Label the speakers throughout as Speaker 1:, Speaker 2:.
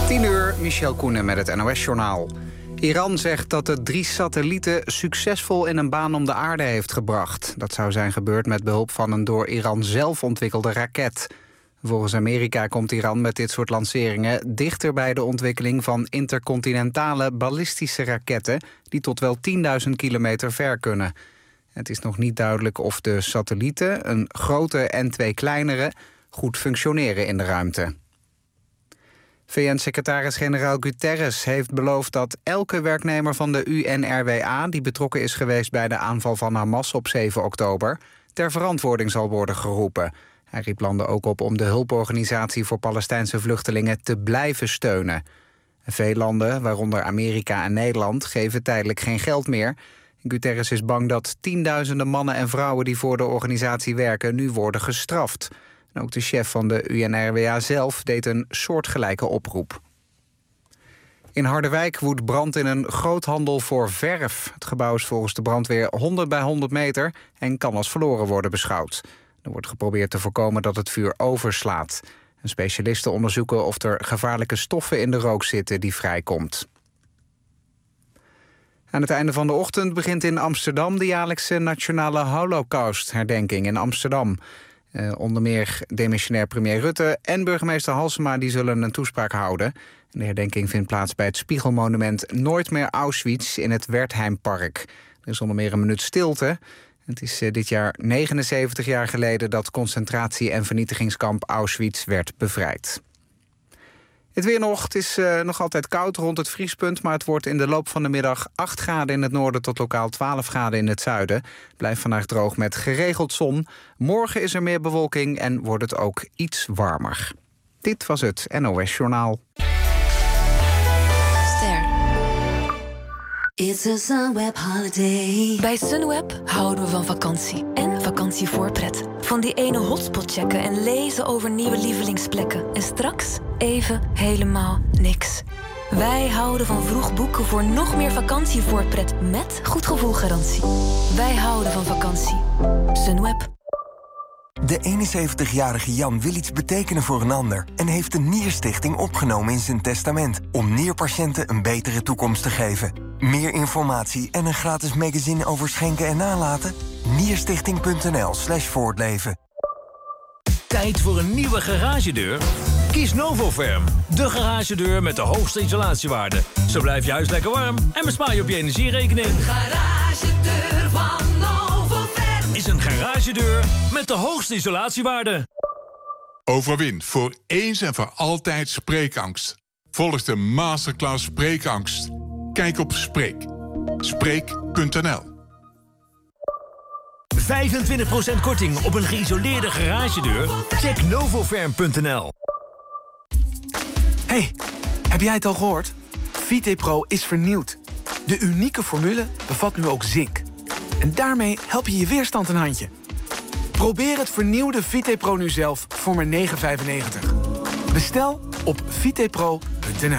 Speaker 1: 10:00, Michel Koenen met het NOS-journaal. Iran zegt dat het 3 satellieten succesvol in een baan om de aarde heeft gebracht. Dat zou zijn gebeurd met behulp van een door Iran zelf ontwikkelde raket. Volgens Amerika komt Iran met dit soort lanceringen dichter bij de ontwikkeling van intercontinentale ballistische raketten die tot wel 10.000 kilometer ver kunnen. Het is nog niet duidelijk of de satellieten, een grote en 2 kleinere, goed functioneren in de ruimte. VN-secretaris-generaal Guterres heeft beloofd dat elke werknemer van de UNRWA die betrokken is geweest bij de aanval van Hamas op 7 oktober... ter verantwoording zal worden geroepen. Hij riep landen ook op om de hulporganisatie voor Palestijnse vluchtelingen te blijven steunen. Veel landen, waaronder Amerika en Nederland, geven tijdelijk geen geld meer. Guterres is bang dat tienduizenden mannen en vrouwen die voor de organisatie werken nu worden gestraft. En ook de chef van de UNRWA zelf deed een soortgelijke oproep. In Harderwijk woedt brand in een groothandel voor verf. Het gebouw is volgens de brandweer 100 bij 100 meter en kan als verloren worden beschouwd. Er wordt geprobeerd te voorkomen dat het vuur overslaat. En specialisten onderzoeken of er gevaarlijke stoffen in de rook zitten die vrijkomt. Aan het einde van de ochtend begint in Amsterdam de jaarlijkse Nationale Holocaust-herdenking in Amsterdam. Onder meer demissionair premier Rutte en burgemeester Halsema die zullen een toespraak houden. De herdenking vindt plaats bij het Spiegelmonument Nooit meer Auschwitz in het Wertheimpark. Er is onder meer een minuut stilte. Het is dit jaar 79 jaar geleden dat concentratie- en vernietigingskamp Auschwitz werd bevrijd. Het weer nog. Het is nog altijd koud rond het vriespunt, maar het wordt in de loop van de middag 8 graden in het noorden tot lokaal 12 graden in het zuiden. Blijft vandaag droog met geregeld zon. Morgen is er meer bewolking en wordt het ook iets warmer. Dit was het NOS Journaal.
Speaker 2: It's a Sunweb holiday.
Speaker 3: Bij Sunweb houden we van vakantie en vakantievoorpret. Van die ene hotspot checken en lezen over nieuwe lievelingsplekken. En straks even helemaal niks. Wij houden van vroeg boeken voor nog meer vakantievoorpret met goed gevoelgarantie. Wij houden van vakantie. Sunweb.
Speaker 4: De 71-jarige Jan wil iets betekenen voor een ander en heeft de Nierstichting opgenomen in zijn testament om nierpatiënten een betere toekomst te geven. Meer informatie en een gratis magazine over schenken en nalaten? Nierstichting.nl/voortleven.
Speaker 5: Tijd voor een nieuwe garagedeur? Kies Novoferm, de garagedeur met de hoogste isolatiewaarde. Zo blijf je huis lekker warm en bespaar je op je energierekening.
Speaker 2: Een garagedeur van Novoferm
Speaker 5: is een garagedeur met de hoogste isolatiewaarde.
Speaker 6: Overwin voor eens en voor altijd spreekangst. Volg de masterclass Spreekangst. Kijk op Spreek. Spreek.nl.
Speaker 5: 25% korting op een geïsoleerde garagedeur? Check novoferm.nl.
Speaker 7: Hey, heb jij het al gehoord? VitePro is vernieuwd. De unieke formule bevat nu ook zink. En daarmee help je je weerstand een handje. Probeer het vernieuwde VitePro nu zelf voor maar €9,95. Bestel op vitepro.nl.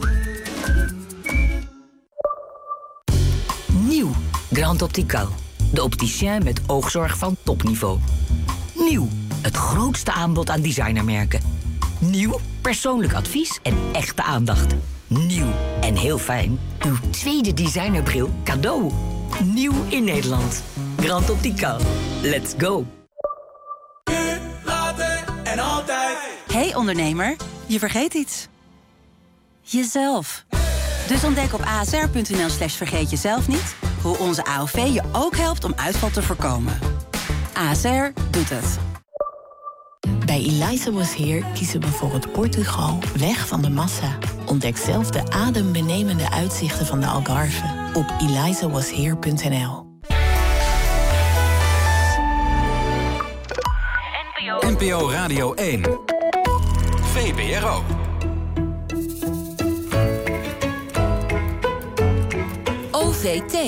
Speaker 8: Nieuw, Grand Optical. De opticien met oogzorg van topniveau. Nieuw, het grootste aanbod aan designermerken. Nieuw, persoonlijk advies en echte aandacht. Nieuw en heel fijn, uw tweede designerbril cadeau. Nieuw in Nederland. Grand Optical. Let's go.
Speaker 2: Nu, later en altijd.
Speaker 9: Hey ondernemer, je vergeet iets. Jezelf. Dus ontdek op asr.nl/vergeetjezelf niet hoe onze AOV je ook helpt om uitval te voorkomen. ASR doet het.
Speaker 10: Bij Eliza Was Here kiezen we voor het Portugal weg van de massa. Ontdek zelf de adembenemende uitzichten van de Algarve op elizawasheer.nl.
Speaker 11: NPO Radio 1. VPRO.
Speaker 2: OVT.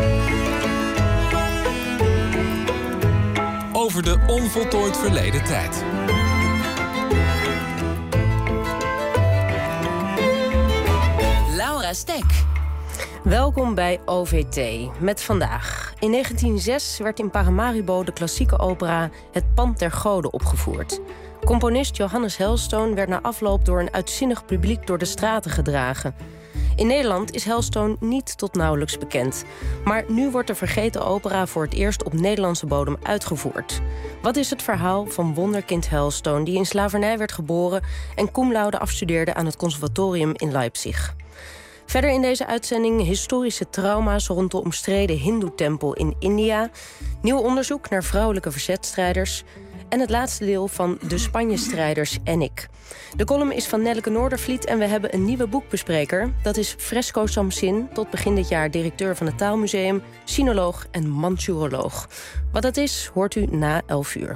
Speaker 11: Over de onvoltooid verleden tijd.
Speaker 2: Laura Stek.
Speaker 12: Welkom bij OVT. Met vandaag. In 1906 werd in Paramaribo de klassieke opera Het Pand der Goden opgevoerd. Componist Johannes Hailstone werd na afloop door een uitzinnig publiek door de straten gedragen. In Nederland is Hailstone niet tot nauwelijks bekend. Maar nu wordt de vergeten opera voor het eerst op Nederlandse bodem uitgevoerd. Wat is het verhaal van wonderkind Hailstone, die in slavernij werd geboren en cum laude afstudeerde aan het conservatorium in Leipzig? Verder in deze uitzending historische trauma's rond de omstreden Hindoe-tempel in India, nieuw onderzoek naar vrouwelijke verzetstrijders en het laatste deel van De Spanje-strijders en ik. De column is van Nelleke Noordervliet en we hebben een nieuwe boekbespreker. Dat is Fresco Samsin, tot begin dit jaar directeur van het Taalmuseum, sinoloog en Manchuroloog. Wat dat is, hoort u na 11 uur.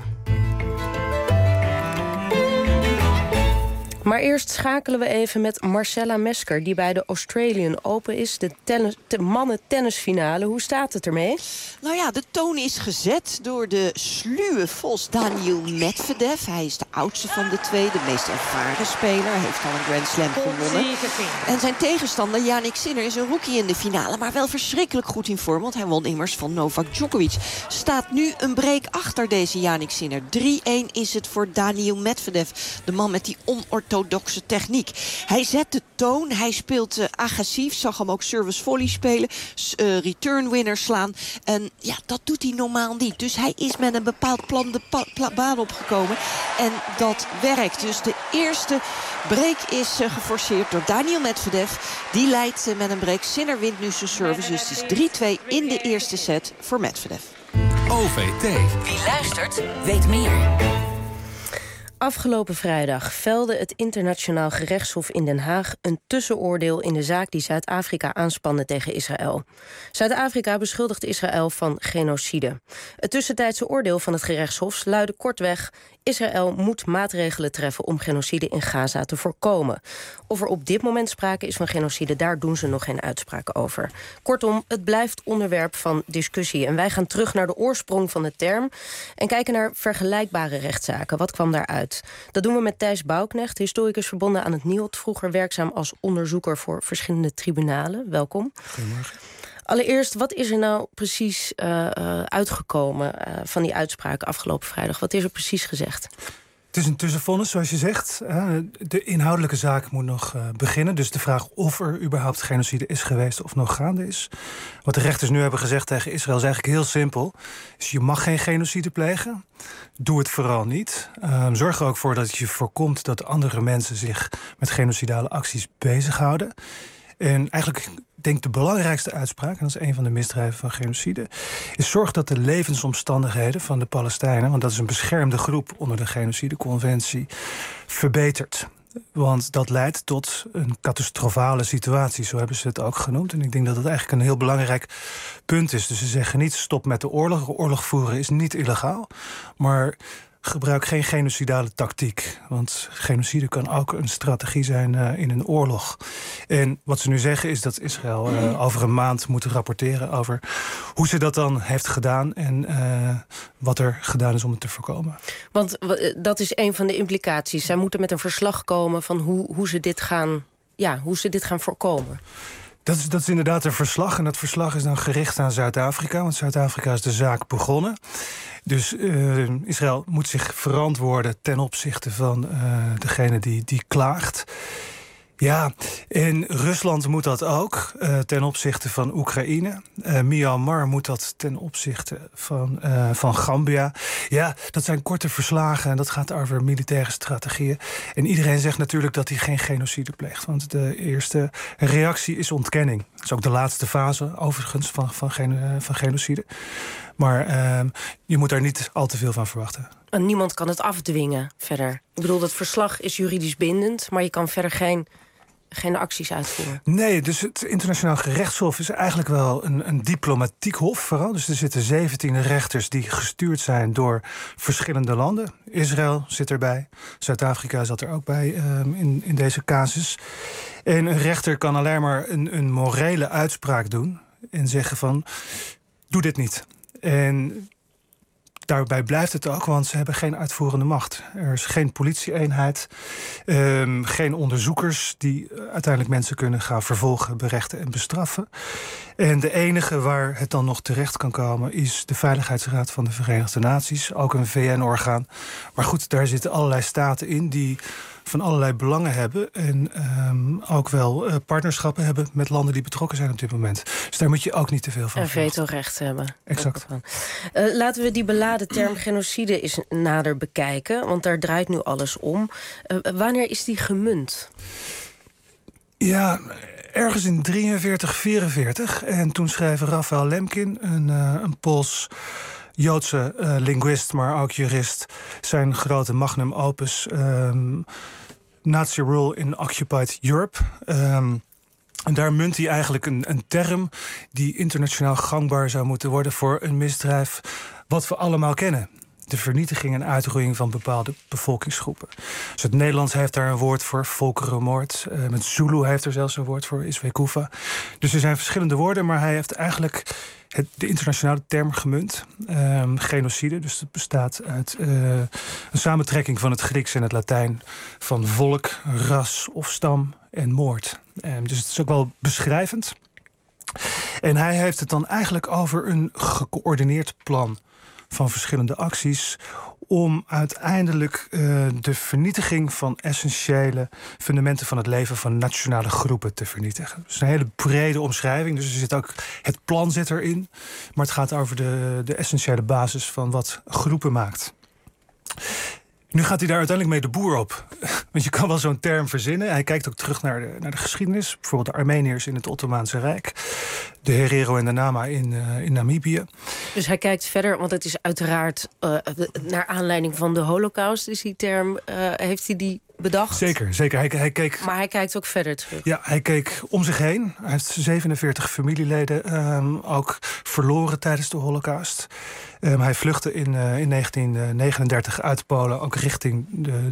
Speaker 12: Maar eerst schakelen we even met Marcella Mesker, die bij de Australian Open is, de mannen-tennisfinale. Hoe staat het ermee?
Speaker 13: Nou ja, de toon is gezet door de sluwe vos Daniil Medvedev. Hij is de oudste van de twee, de meest ervaren speler. Hij heeft al een Grand Slam gewonnen. En zijn tegenstander, Jannik Sinner, is een rookie in de finale, maar wel verschrikkelijk goed in vorm, want hij won immers van Novak Djokovic. Staat nu een break achter deze Jannik Sinner. 3-1 is het voor Daniil Medvedev, de man met die onorthodoxe techniek. Hij zet de toon, hij speelt agressief, zag hem ook service volley spelen, return winner slaan. En ja, dat doet hij normaal niet. Dus hij is met een bepaald plan de baan opgekomen. En dat werkt. Dus de eerste break is geforceerd door Daniil Medvedev. Die leidt met een break. Sinner wint nu zijn service. Dus het is 3-2 in de eerste set voor Medvedev.
Speaker 11: OVT.
Speaker 2: Wie luistert, weet meer.
Speaker 12: Afgelopen vrijdag velde het Internationaal Gerechtshof in Den Haag een tussenoordeel in de zaak die Zuid-Afrika aanspande tegen Israël. Zuid-Afrika beschuldigt Israël van genocide. Het tussentijdse oordeel van het gerechtshof luidde kortweg: Israël moet maatregelen treffen om genocide in Gaza te voorkomen. Of er op dit moment sprake is van genocide, daar doen ze nog geen uitspraak over. Kortom, het blijft onderwerp van discussie. En wij gaan terug naar de oorsprong van de term en kijken naar vergelijkbare rechtszaken. Wat kwam daaruit? Dat doen we met Thijs Bouwknecht, historicus verbonden aan het NIOD, vroeger werkzaam als onderzoeker voor verschillende tribunalen. Welkom.
Speaker 14: Goedemorgen.
Speaker 12: Allereerst, wat is er nou precies uitgekomen van die uitspraak afgelopen vrijdag? Wat is er precies gezegd?
Speaker 14: Het is een tussenvonnis, zoals je zegt. De inhoudelijke zaak moet nog beginnen. Dus de vraag of er überhaupt genocide is geweest of nog gaande is. Wat de rechters nu hebben gezegd tegen Israël is eigenlijk heel simpel. Dus je mag geen genocide plegen. Doe het vooral niet. Zorg er ook voor dat je voorkomt dat andere mensen zich met genocidale acties bezighouden. En eigenlijk denk de belangrijkste uitspraak, en dat is een van de misdrijven van genocide, is zorg dat de levensomstandigheden van de Palestijnen, want dat is een beschermde groep onder de genocideconventie, verbetert. Want dat leidt tot een catastrofale situatie, zo hebben ze het ook genoemd. En ik denk dat dat eigenlijk een heel belangrijk punt is. Dus ze zeggen niet stop met de oorlog. Oorlog voeren is niet illegaal, maar gebruik geen genocidale tactiek. Want genocide kan ook een strategie zijn in een oorlog. En wat ze nu zeggen is dat Israël over een maand moet rapporteren over hoe ze dat dan heeft gedaan en wat er gedaan is om het te voorkomen.
Speaker 12: Want dat is een van de implicaties. Zij moeten met een verslag komen van hoe ze dit gaan voorkomen.
Speaker 14: Dat is inderdaad een verslag. En dat verslag is dan gericht aan Zuid-Afrika. Want Zuid-Afrika is de zaak begonnen. Dus Israël moet zich verantwoorden ten opzichte van degene die klaagt. Ja, en Rusland moet dat ook ten opzichte van Oekraïne. Myanmar moet dat ten opzichte van Gambia. Ja, dat zijn korte verslagen en dat gaat over militaire strategieën. En iedereen zegt natuurlijk dat hij geen genocide pleegt. Want de eerste reactie is ontkenning. Dat is ook de laatste fase, overigens, van genocide. Maar je moet daar niet al te veel van verwachten.
Speaker 12: En niemand kan het afdwingen verder. Ik bedoel, dat verslag is juridisch bindend, maar je kan verder geen acties uitvoeren.
Speaker 14: Nee, dus het Internationaal Gerechtshof is eigenlijk wel een diplomatiek hof vooral. Dus er zitten 17 rechters die gestuurd zijn door verschillende landen. Israël zit erbij, Zuid-Afrika zat er ook bij in deze casus. En een rechter kan alleen maar een morele uitspraak doen en zeggen van doe dit niet. En daarbij blijft het ook, want ze hebben geen uitvoerende macht. Er is geen politie-eenheid, geen onderzoekers die uiteindelijk mensen kunnen gaan vervolgen, berechten en bestraffen. En de enige waar het dan nog terecht kan komen is de Veiligheidsraad van de Verenigde Naties, ook een VN-orgaan. Maar goed, daar zitten allerlei staten in die van allerlei belangen hebben en ook wel partnerschappen hebben met landen die betrokken zijn op dit moment. Dus daar moet je ook niet te veel van
Speaker 12: en vetorecht hebben.
Speaker 14: Exact.
Speaker 12: Laten we die beladen term genocide eens nader bekijken, want daar draait nu alles om. Wanneer is die gemunt?
Speaker 14: Ja, ergens in 43-44. En toen schreef Raphael Lemkin, een Pools Joodse linguist, maar ook jurist, zijn grote magnum opus Nazi Rule in Occupied Europe. En daar munt hij eigenlijk een term die internationaal gangbaar zou moeten worden voor een misdrijf wat we allemaal kennen. De vernietiging en uitroeiing van bepaalde bevolkingsgroepen. Dus het Nederlands heeft daar een woord voor, volkerenmoord. Met Zulu heeft er zelfs een woord voor, Iswekufa. Dus er zijn verschillende woorden, maar hij heeft eigenlijk de internationale term gemunt. Genocide, dus het bestaat uit een samentrekking van het Grieks en het Latijn van volk, ras of stam en moord. Dus het is ook wel beschrijvend. En hij heeft het dan eigenlijk over een gecoördineerd plan van verschillende acties om uiteindelijk de vernietiging van essentiële fundamenten van het leven van nationale groepen te vernietigen. Dus een hele brede omschrijving. Dus er zit ook het plan zit erin, maar het gaat over de essentiële basis van wat groepen maakt. Nu gaat hij daar uiteindelijk mee de boer op. Want je kan wel zo'n term verzinnen. Hij kijkt ook terug naar de geschiedenis. Bijvoorbeeld de Armeniërs in het Ottomaanse Rijk. De Herero en de Nama in Namibië.
Speaker 12: Dus hij kijkt verder, want het is uiteraard naar aanleiding van de Holocaust. Is die term, heeft hij die bedacht?
Speaker 14: Zeker. Hij keek.
Speaker 12: Maar hij kijkt ook verder terug.
Speaker 14: Ja, hij keek om zich heen. Hij heeft 47 familieleden ook verloren tijdens de Holocaust. Hij vluchtte in 1939 uit Polen, ook richting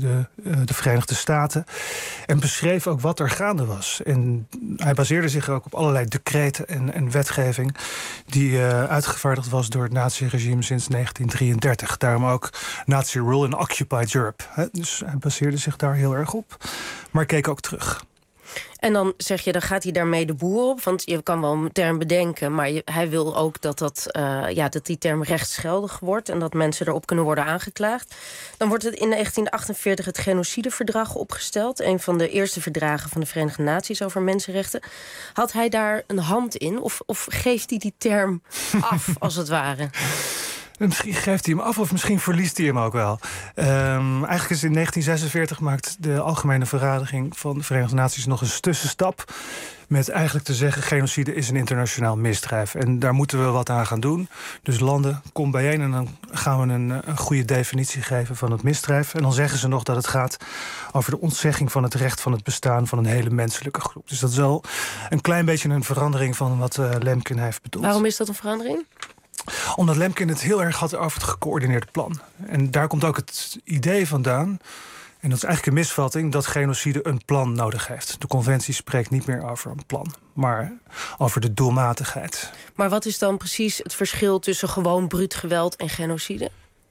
Speaker 14: de Verenigde Staten. En beschreef ook wat er gaande was. En hij baseerde zich ook op allerlei decreten en wetgeving die uitgevaardigd was door het nazi-regime sinds 1933. Daarom ook Nazi Rule in Occupied Europe. Dus hij baseerde zich daar heel erg op, maar keek ook terug.
Speaker 12: En dan zeg je, dan gaat hij daarmee de boer op. Want je kan wel een term bedenken, maar hij wil ook dat die term rechtsgeldig wordt en dat mensen erop kunnen worden aangeklaagd. Dan wordt het in 1948 het genocideverdrag opgesteld. Een van de eerste verdragen van de Verenigde Naties over mensenrechten. Had hij daar een hand in? Of geeft hij die term af, als het ware?
Speaker 14: Misschien geeft hij hem af of misschien verliest hij hem ook wel. Eigenlijk is in 1946 maakt de Algemene Vergadering van de Verenigde Naties nog een tussenstap met eigenlijk te zeggen, genocide is een internationaal misdrijf. En daar moeten we wat aan gaan doen. Dus landen, kom bijeen en dan gaan we een goede definitie geven van het misdrijf. En dan zeggen ze nog dat het gaat over de ontzegging van het recht van het bestaan van een hele menselijke groep. Dus dat is wel een klein beetje een verandering van wat Lemkin heeft bedoeld.
Speaker 12: Waarom is dat een verandering?
Speaker 14: Omdat Lemkin het heel erg had over het gecoördineerde plan. En daar komt ook het idee vandaan, en dat is eigenlijk een misvatting, dat genocide een plan nodig heeft. De conventie spreekt niet meer over een plan, maar over de doelmatigheid.
Speaker 12: Maar wat is dan precies het verschil tussen gewoon bruut geweld en genocide?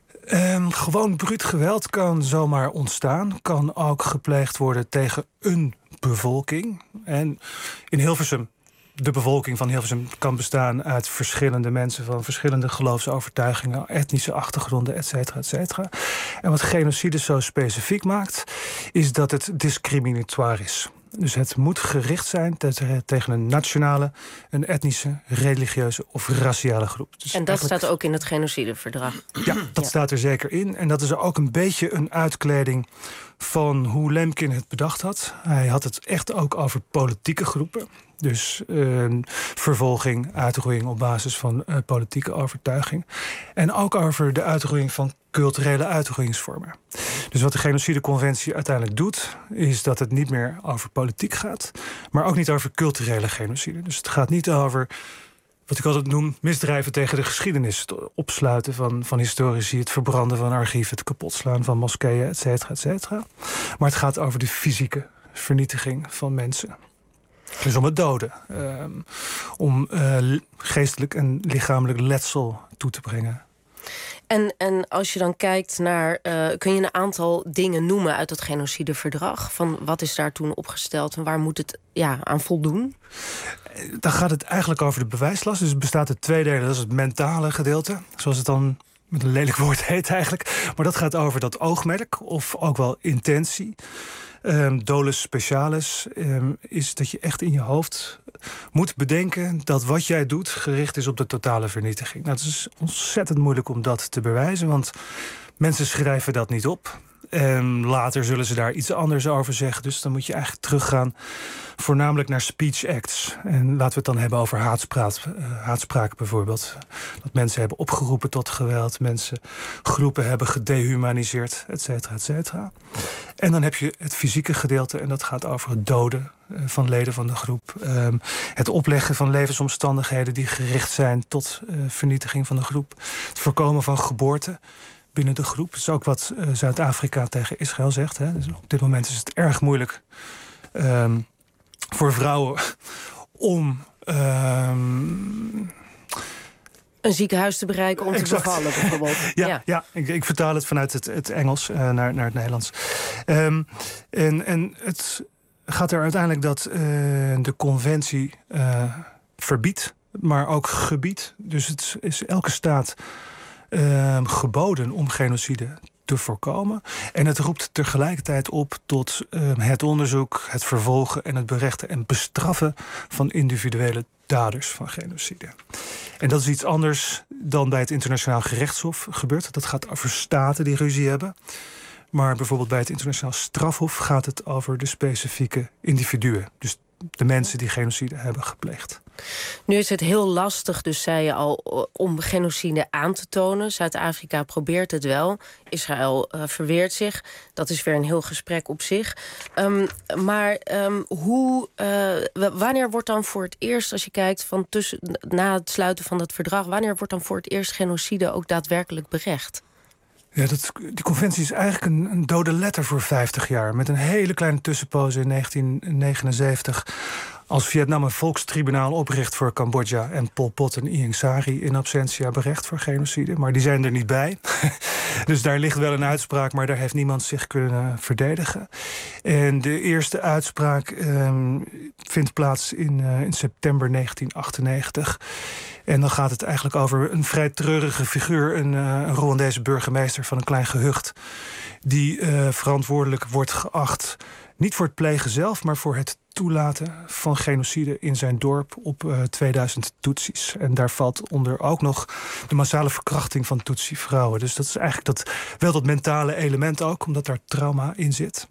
Speaker 14: Gewoon bruut geweld kan zomaar ontstaan. Kan ook gepleegd worden tegen een bevolking. En in Hilversum, de bevolking van Hilversum kan bestaan uit verschillende mensen van verschillende geloofsovertuigingen, etnische achtergronden, et cetera, et cetera. En wat genocide zo specifiek maakt, is dat het discriminatoire is. Dus het moet gericht zijn tegen een nationale, een etnische, religieuze of raciale groep. Dus
Speaker 12: en dat staat ook in het genocideverdrag?
Speaker 14: Ja, dat staat er zeker in. En dat is ook een beetje een uitkleding van hoe Lemkin het bedacht had. Hij had het echt ook over politieke groepen. Dus vervolging, uitroeiing op basis van politieke overtuiging. En ook over de uitroeiing van culturele uitroeiingsvormen. Dus wat de genocideconventie uiteindelijk doet, is dat het niet meer over politiek gaat, maar ook niet over culturele genocide. Dus het gaat niet over, wat ik altijd noem, misdrijven tegen de geschiedenis. Het opsluiten van historici, het verbranden van archieven, het kapotslaan van moskeeën, et cetera, et cetera. Maar het gaat over de fysieke vernietiging van mensen. Dus om het doden. Om geestelijk en lichamelijk letsel toe te brengen.
Speaker 12: En als je dan kijkt naar... kun je een aantal dingen noemen uit het genocideverdrag? Van wat is daar toen opgesteld en waar moet het aan voldoen?
Speaker 14: Dan gaat het eigenlijk over de bewijslast. Dus het bestaat uit 2 delen. Dat is het mentale gedeelte, zoals het dan met een lelijk woord heet eigenlijk. Maar dat gaat over dat oogmerk, of ook wel intentie. Dolus specialis is dat je echt in je hoofd moet bedenken dat wat jij doet gericht is op de totale vernietiging. Nou, het is ontzettend moeilijk om dat te bewijzen, want mensen schrijven dat niet op. Later zullen ze daar iets anders over zeggen. Dus dan moet je eigenlijk teruggaan voornamelijk naar speech acts. En laten we het dan hebben over haatspraak bijvoorbeeld. Dat mensen hebben opgeroepen tot geweld. Mensen groepen hebben gedehumaniseerd, et cetera, et cetera. En dan heb je het fysieke gedeelte. En dat gaat over het doden van leden van de groep. Het opleggen van levensomstandigheden die gericht zijn tot vernietiging van de groep. Het voorkomen van geboorte binnen de groep. Dat is ook wat Zuid-Afrika tegen Israël zegt. Hè. Dus op dit moment is het erg moeilijk voor vrouwen om
Speaker 12: een ziekenhuis te bereiken om te bevallen bijvoorbeeld.
Speaker 14: Ja. Ik vertaal het vanuit het Engels naar het Nederlands. En het gaat er uiteindelijk dat de conventie verbiedt, maar ook gebiedt. Dus het is elke staat geboden om genocide te voorkomen. En het roept tegelijkertijd op tot het onderzoek, het vervolgen en het berechten en bestraffen van individuele daders van genocide. En dat is iets anders dan bij het Internationaal Gerechtshof gebeurt. Dat gaat over staten die ruzie hebben. Maar bijvoorbeeld bij het Internationaal Strafhof gaat het over de specifieke individuen. Dus de mensen die genocide hebben gepleegd.
Speaker 12: Nu is het heel lastig, dus zei je al, om genocide aan te tonen. Zuid-Afrika probeert het wel. Israël verweert zich. Dat is weer een heel gesprek op zich. Wanneer wordt dan voor het eerst, als je kijkt van na het sluiten van dat verdrag, wanneer wordt dan voor het eerst genocide ook daadwerkelijk berecht?
Speaker 14: Ja, die conventie is eigenlijk een dode letter voor 50 jaar. Met een hele kleine tussenpoze in 1979. Als Vietnam een volkstribunaal opricht voor Cambodja en Pol Pot en Ieng Sari in absentia berecht voor genocide. Maar die zijn er niet bij. Dus daar ligt wel een uitspraak, maar daar heeft niemand zich kunnen verdedigen. En de eerste uitspraak vindt plaats in september 1998. En dan gaat het eigenlijk over een vrij treurige figuur, een Rwandese burgemeester van een klein gehucht, die verantwoordelijk wordt geacht, niet voor het plegen zelf, maar voor het toelaten van genocide in zijn dorp op 2000 Tutsis. En daar valt onder ook nog de massale verkrachting van Tutsi-vrouwen. Dus dat is eigenlijk wel dat mentale element ook, omdat daar trauma in zit.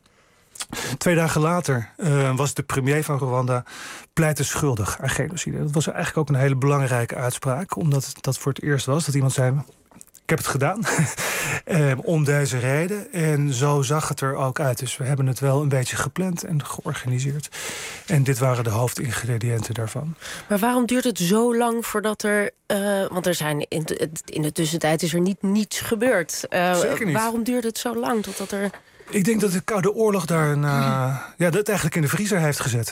Speaker 14: 2 dagen later was de premier van Rwanda pleitte schuldig aan genocide. Dat was eigenlijk ook een hele belangrijke uitspraak, omdat dat voor het eerst was dat iemand zei: ik heb het gedaan, om deze reden. En zo zag het er ook uit. Dus we hebben het wel een beetje gepland en georganiseerd. En dit waren de hoofdingrediënten daarvan.
Speaker 12: Maar waarom duurt het zo lang voordat er... want er zijn in de tussentijd is er niets gebeurd.
Speaker 14: Zeker niet.
Speaker 12: Waarom duurt het zo lang totdat er...
Speaker 14: Ik denk dat de Koude Oorlog daar dat eigenlijk in de vriezer heeft gezet.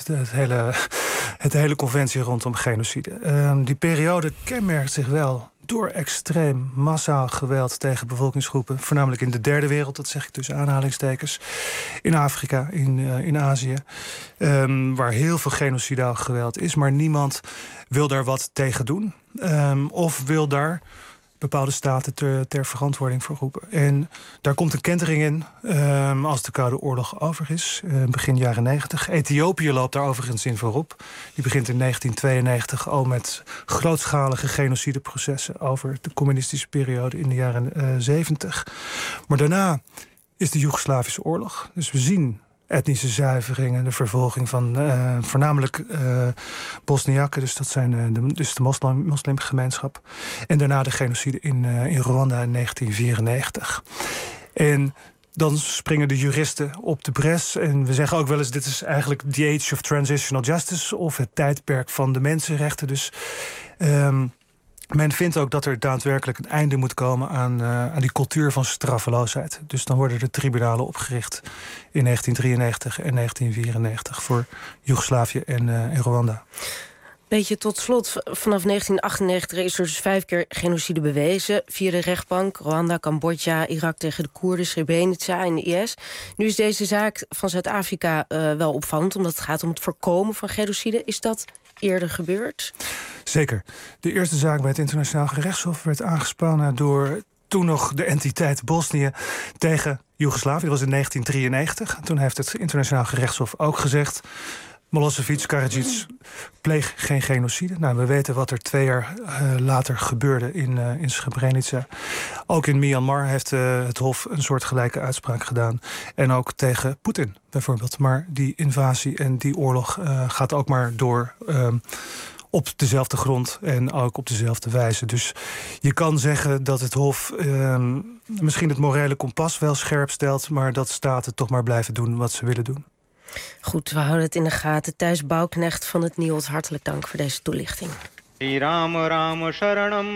Speaker 14: Het hele conventie rondom genocide. Die periode kenmerkt zich wel door extreem massaal geweld tegen bevolkingsgroepen. Voornamelijk in de derde wereld, dat zeg ik tussen aanhalingstekens. In Afrika, in Azië. Waar heel veel genocidaal geweld is. Maar niemand wil daar wat tegen doen. Of wil daar bepaalde staten ter verantwoording voor roepen. En daar komt een kentering in als de Koude Oorlog over is. Begin jaren 90. Ethiopië loopt daar overigens in voorop. Die begint in 1992 al met grootschalige genocideprocessen over de communistische periode in de jaren 70. Maar daarna is de Joegoslavische oorlog. Dus we zien etnische zuiveringen, de vervolging van voornamelijk Bosniaken, dus dat zijn de moslimgemeenschap. En daarna de genocide in Rwanda in 1994. En dan springen de juristen op de bres. En we zeggen ook wel eens, dit is eigenlijk the age of transitional justice, of het tijdperk van de mensenrechten. Dus men vindt ook dat er daadwerkelijk een einde moet komen aan die cultuur van straffeloosheid. Dus dan worden er tribunalen opgericht in 1993 en 1994 voor Joegoslavië en Rwanda.
Speaker 12: Beetje tot slot, vanaf 1998 is er dus 5 keer genocide bewezen via de rechtbank. Rwanda, Cambodja, Irak tegen de Koerden, Srebrenica en de IS. Nu is deze zaak van Zuid-Afrika wel opvallend, omdat het gaat om het voorkomen van genocide. Is dat eerder gebeurd?
Speaker 14: Zeker. De eerste zaak bij het Internationaal Gerechtshof werd aangespannen door toen nog de entiteit Bosnië tegen Joegoslavië. Dat was in 1993. Toen heeft het Internationaal Gerechtshof ook gezegd: Milosevic, Karadzic, pleeg geen genocide. Nou, we weten wat er 2 jaar later gebeurde in Srebrenica. Ook in Myanmar heeft het Hof een soortgelijke uitspraak gedaan. En ook tegen Poetin bijvoorbeeld. Maar die invasie en die oorlog gaat ook maar door op dezelfde grond en ook op dezelfde wijze. Dus je kan zeggen dat het Hof misschien het morele kompas wel scherp stelt, maar dat staten toch maar blijven doen wat ze willen doen.
Speaker 12: Goed, we houden het in de gaten. Thijs Bouwknecht van het NIOD, hartelijk dank voor deze toelichting.
Speaker 15: Shri Ram Ram Sharanam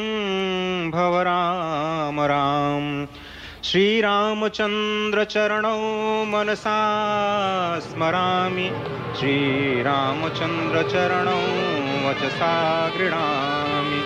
Speaker 15: Bhava Ram Ram Shri Ramachandra Charanam Manasa Smarami Shri Ramachandra Charanam Vachasa Gridami.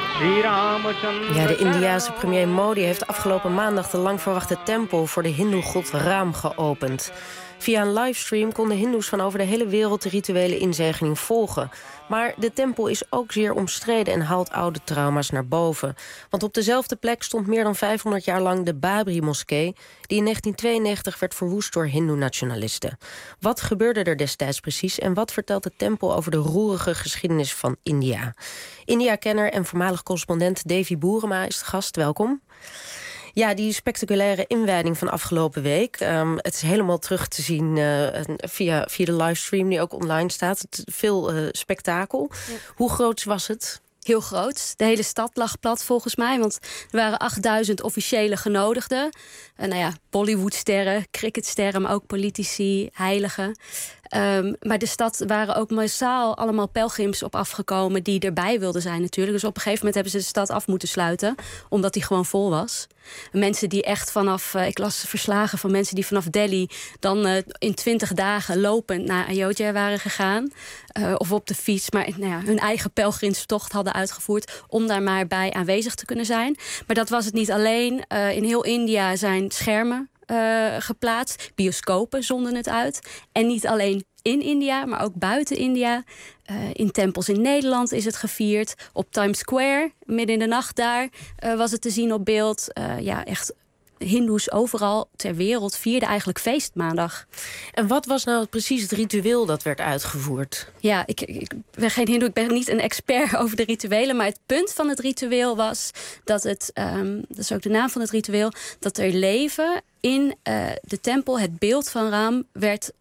Speaker 12: Ja, de Indiase premier Modi heeft afgelopen maandag de lang verwachte tempel voor de hindoe-god Ram geopend. Via een livestream konden hindoes van over de hele wereld de rituele inzegening volgen. Maar de tempel is ook zeer omstreden en haalt oude trauma's naar boven. Want op dezelfde plek stond meer dan 500 jaar lang de Babri-moskee, die in 1992 werd verwoest door hindoe-nationalisten. Wat gebeurde er destijds precies en wat vertelt de tempel over de roerige geschiedenis van India? India-kenner en voormalig correspondent Davy Boerema is de gast. Welkom. Ja, die spectaculaire inwijding van afgelopen week. Het is helemaal terug te zien via de livestream die ook online staat. Veel spektakel. Ja. Hoe groot was het?
Speaker 16: Heel groot. De hele stad lag plat volgens mij. Want er waren 8000 officiële genodigden. Bollywoodsterren, cricketsterren, maar ook politici, heiligen. Maar de stad waren ook massaal allemaal pelgrims op afgekomen die erbij wilden zijn natuurlijk. Dus op een gegeven moment hebben ze de stad af moeten sluiten, omdat die gewoon vol was. Mensen die echt vanaf, ik las verslagen van mensen die vanaf Delhi dan in 20 dagen lopend naar Ayodhya waren gegaan. Of op de fiets, maar hun eigen pelgrimstocht hadden uitgevoerd om daar maar bij aanwezig te kunnen zijn. Maar dat was het niet alleen. In heel India zijn schermen geplaatst. Bioscopen zonden het uit. En niet alleen in India, maar ook buiten India. In tempels in Nederland is het gevierd. Op Times Square, midden in de nacht daar, was het te zien op beeld. Echt hindoes overal ter wereld vierden eigenlijk feest maandag.
Speaker 12: En wat was nou precies het ritueel dat werd uitgevoerd?
Speaker 16: Ja, ik ben geen hindoe, ik ben niet een expert over de rituelen, maar het punt van het ritueel was dat het, dat is ook de naam van het ritueel, dat er leven in de tempel, het beeld van Ram werd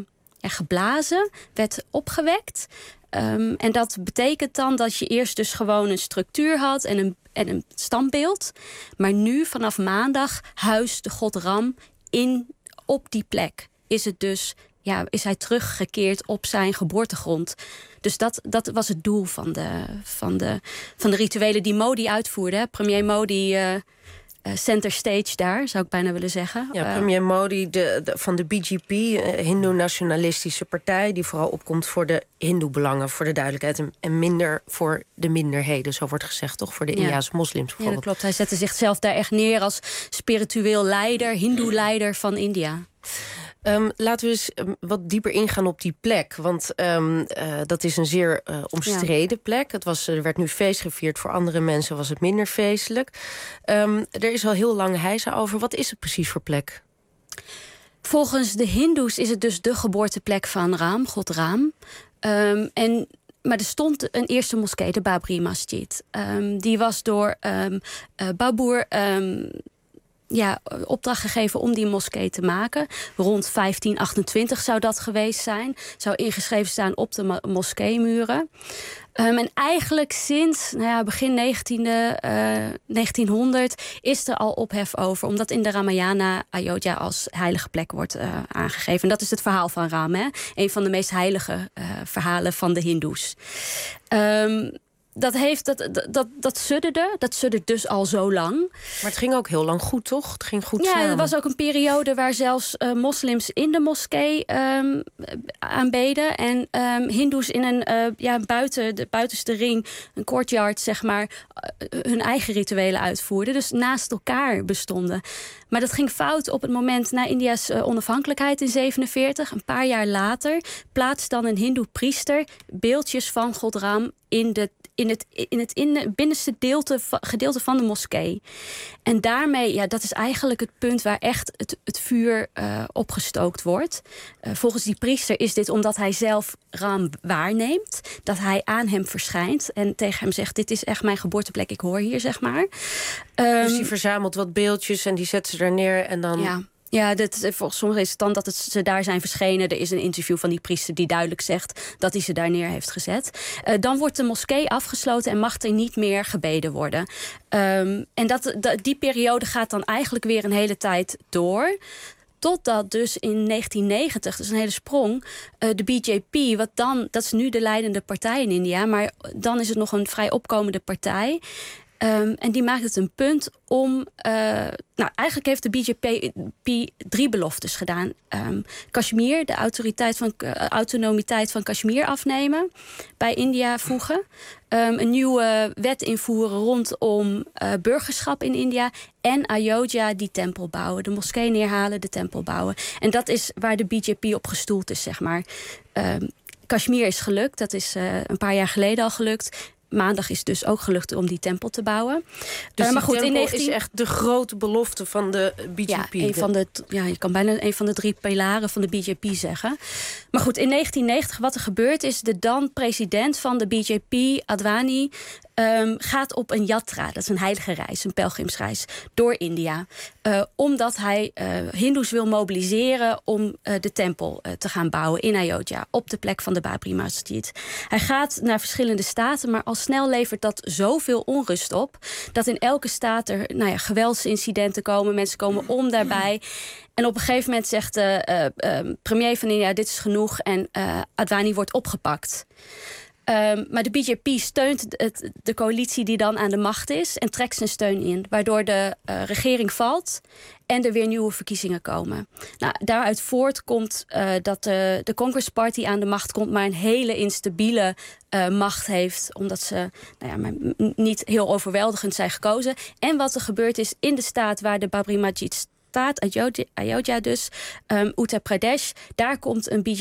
Speaker 16: geblazen, werd opgewekt. En dat betekent dan dat je eerst dus gewoon een structuur had en een standbeeld. Maar nu, vanaf maandag, huist de god Ram op die plek. Is hij teruggekeerd op zijn geboortegrond. Dus dat was het doel van de rituelen die Modi uitvoerde. Hè. Premier Modi center stage daar, zou ik bijna willen zeggen.
Speaker 12: Ja, premier Modi van de BJP, hindoe-nationalistische partij, die vooral opkomt voor de hindoe-belangen, voor de duidelijkheid, en minder voor de minderheden, zo wordt gezegd, toch? Voor de Indiase moslims bijvoorbeeld.
Speaker 16: Ja, dat klopt. Hij zette zichzelf daar echt neer als spiritueel leider, hindoe-leider van India.
Speaker 12: Laten we eens wat dieper ingaan op die plek. Want dat is een zeer omstreden plek. Er werd nu feest gevierd. Voor andere mensen was het minder feestelijk. Er is al heel lang heisa over. Wat is het precies voor plek?
Speaker 16: Volgens de hindoes is het dus de geboorteplek van Ram, god Ram. Maar er stond een eerste moskee, de Babri Masjid. Die was door Babur opdracht gegeven om die moskee te maken. Rond 1528 zou dat geweest zijn. Zou ingeschreven staan op de moskeemuren. En eigenlijk sinds begin 1900 is er al ophef over. Omdat in de Ramayana Ayodhya als heilige plek wordt aangegeven. En dat is het verhaal van Ram. Hè? Een van de meest heilige verhalen van de hindoes. Dat sudderde. Dat suddert dus al zo lang.
Speaker 12: Maar het ging ook heel lang goed, toch? Het ging goed
Speaker 16: ja,
Speaker 12: samen.
Speaker 16: Er was ook een periode waar zelfs moslims in de moskee aanbeden. En hindoes in een buiten de buitenste ring, een courtyard, zeg maar, hun eigen rituelen uitvoerden. Dus naast elkaar bestonden. Maar dat ging fout op het moment na India's onafhankelijkheid in 1947. Een paar jaar later plaatst dan een hindoe priester beeldjes van God Ram in het binnenste gedeelte van de moskee. En daarmee, dat is eigenlijk het punt waar echt het vuur opgestookt wordt. Volgens die priester is dit omdat hij zelf Ram waarneemt. Dat hij aan hem verschijnt en tegen hem zegt: dit is echt mijn geboorteplek, ik hoor hier, zeg maar.
Speaker 12: Dus die verzamelt wat beeldjes en die zet ze er neer en dan...
Speaker 16: Ja, volgens sommigen is het dan dat ze daar zijn verschenen. Er is een interview van die priester die duidelijk zegt dat hij ze daar neer heeft gezet. Dan wordt de moskee afgesloten en mag er niet meer gebeden worden. En die periode gaat dan eigenlijk weer een hele tijd door. Totdat dus in 1990, dat is een hele sprong, de BJP, dat is nu de leidende partij in India, maar dan is het nog een vrij opkomende partij. En die maakt het een punt om... eigenlijk heeft de BJP 3 beloftes gedaan. Kashmir, de autonomiteit van Kashmir afnemen. Bij India voegen. Een nieuwe wet invoeren rondom burgerschap in India. En Ayodhya, die tempel bouwen. De moskee neerhalen, de tempel bouwen. En dat is waar de BJP op gestoeld is, zeg maar. Kashmir is gelukt. Dat is een paar jaar geleden al gelukt. Maandag is dus ook gelukt om die tempel te bouwen.
Speaker 12: Dus maar goed, tempel is echt de grote belofte van de BJP.
Speaker 16: Ja, je kan bijna een van de 3 pilaren van de BJP zeggen. Maar goed, in 1990, wat er gebeurt is, de dan president van de BJP, Advani, gaat op een yatra, dat is een heilige reis, een pelgrimsreis, door India. Omdat hij hindoes wil mobiliseren om de tempel te gaan bouwen in Ayodhya, op de plek van de Babri Masjid. Hij gaat naar verschillende staten, maar al snel levert dat zoveel onrust op, dat in elke staat er geweldsincidenten komen, mensen komen om daarbij. En op een gegeven moment zegt de premier van India: dit is genoeg, en Advani wordt opgepakt. Maar de BJP steunt de coalitie die dan aan de macht is en trekt zijn steun in, waardoor de regering valt en er weer nieuwe verkiezingen komen. Nou, daaruit voortkomt dat de Congress Party aan de macht komt, maar een hele instabiele macht heeft, omdat ze niet heel overweldigend zijn gekozen. En wat er gebeurt is, in de staat waar de Babri Masjid staat, Ayodhya dus, Uttar Pradesh, daar komt een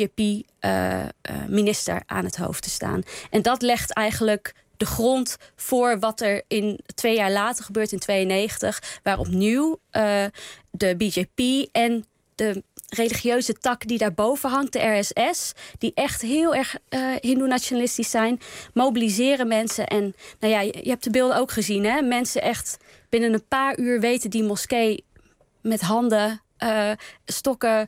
Speaker 16: BJP-minister aan het hoofd te staan. En dat legt eigenlijk de grond voor wat er 2 jaar later gebeurt, in 1992, waar opnieuw de BJP en de religieuze tak die daarboven hangt, de RSS, die echt heel erg hindoe-nationalistisch zijn, mobiliseren mensen. En je hebt de beelden ook gezien, hè? Mensen echt binnen een paar uur weten die moskee met handen, stokken,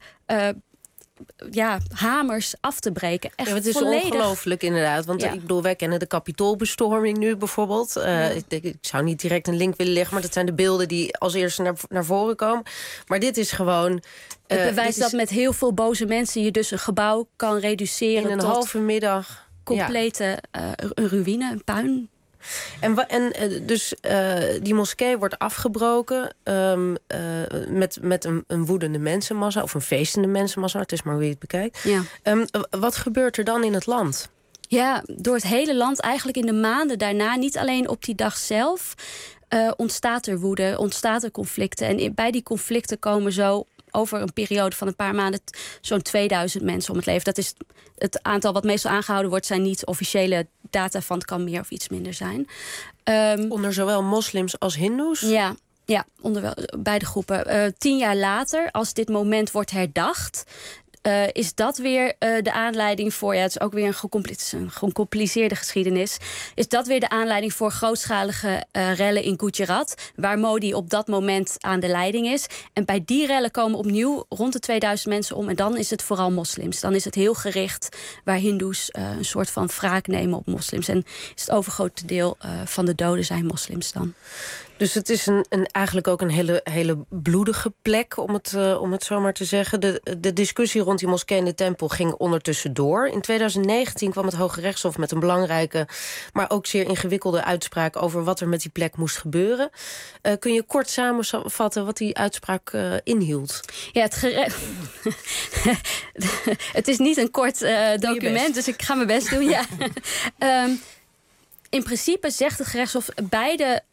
Speaker 16: hamers af te breken. Echt
Speaker 12: het is
Speaker 16: volledig
Speaker 12: ongelooflijk inderdaad. Want ik bedoel, wij kennen de Capitoolbestorming nu bijvoorbeeld. Ik zou niet direct een link willen leggen, maar dat zijn de beelden die als eerste naar voren komen. Maar dit is gewoon...
Speaker 16: Het bewijst dat met heel veel boze mensen je dus een gebouw kan reduceren
Speaker 12: in een halve middag.
Speaker 16: Complete een ruïne, een puin.
Speaker 12: Dus die moskee wordt afgebroken met een woedende mensenmassa, of een feestende mensenmassa, het is maar hoe je het bekijkt. Ja. Wat gebeurt er dan in het land?
Speaker 16: Ja, door het hele land eigenlijk in de maanden daarna, niet alleen op die dag zelf, ontstaat er woede, ontstaat er conflicten. En bij die conflicten komen zo over een periode van een paar maanden zo'n 2000 mensen om het leven. Dat is het aantal wat meestal aangehouden wordt, zijn niet officiële data van, het kan meer of iets minder zijn.
Speaker 12: Onder zowel moslims als hindoes?
Speaker 16: Ja, onder beide groepen. 10 jaar later, als dit moment wordt herdacht, is dat weer de aanleiding voor... het is ook weer een gecompliceerde geschiedenis. Is dat weer de aanleiding voor grootschalige rellen in Gujarat, waar Modi op dat moment aan de leiding is. En bij die rellen komen opnieuw rond de 2000 mensen om. En dan is het vooral moslims. Dan is het heel gericht waar hindoes een soort van wraak nemen op moslims. En is het overgrote deel van de doden zijn moslims dan.
Speaker 12: Dus het is eigenlijk ook een hele bloedige plek, om het zo maar te zeggen. De discussie rond die moskee en de tempel ging ondertussen door. In 2019 kwam het Hoge Rechtshof met een belangrijke, maar ook zeer ingewikkelde uitspraak over wat er met die plek moest gebeuren. Kun je kort samenvatten wat die uitspraak inhield?
Speaker 16: Ja, het is niet een kort document, dus ik ga mijn best doen. Ja. In principe zegt het gerechtshof beide...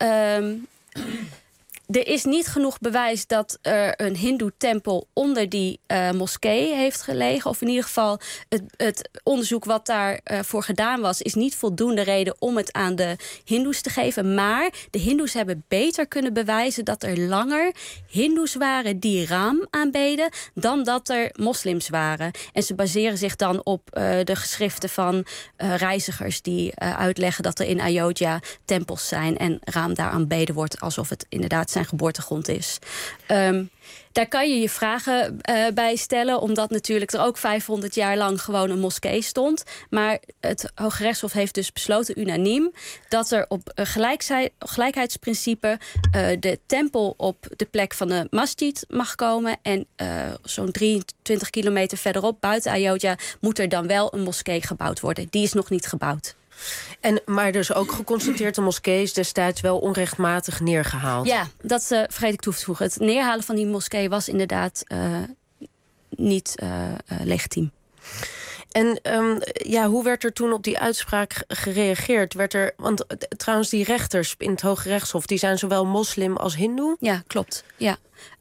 Speaker 16: er is niet genoeg bewijs dat er een hindoe-tempel onder die moskee heeft gelegen. Of in ieder geval het onderzoek wat daarvoor gedaan was, is niet voldoende reden om het aan de hindoes te geven. Maar de hindoes hebben beter kunnen bewijzen dat er langer hindoes waren die Ram aanbeden dan dat er moslims waren. En ze baseren zich dan op de geschriften van reizigers die uitleggen dat er in Ayodhya tempels zijn en Ram daar aanbeden wordt alsof het inderdaad zijn geboortegrond is. Daar kan je vragen bij stellen, omdat natuurlijk er ook 500 jaar lang gewoon een moskee stond. Maar het Hoge Rechtshof heeft dus besloten unaniem dat er op gelijkheidsprincipe de tempel op de plek van de masjid mag komen. En zo'n 23 kilometer verderop, buiten Ayodhya, moet er dan wel een moskee gebouwd worden. Die is nog niet gebouwd.
Speaker 12: Maar dus ook geconstateerd, de moskee is destijds wel onrechtmatig neergehaald. Ja,
Speaker 16: dat vergeet ik toe te voegen. Het neerhalen van die moskee was inderdaad niet legitiem.
Speaker 12: En hoe werd er toen op die uitspraak gereageerd? Want trouwens, die rechters in het Hoge Rechtshof, die zijn zowel moslim als hindoe?
Speaker 16: Ja, klopt. Ja.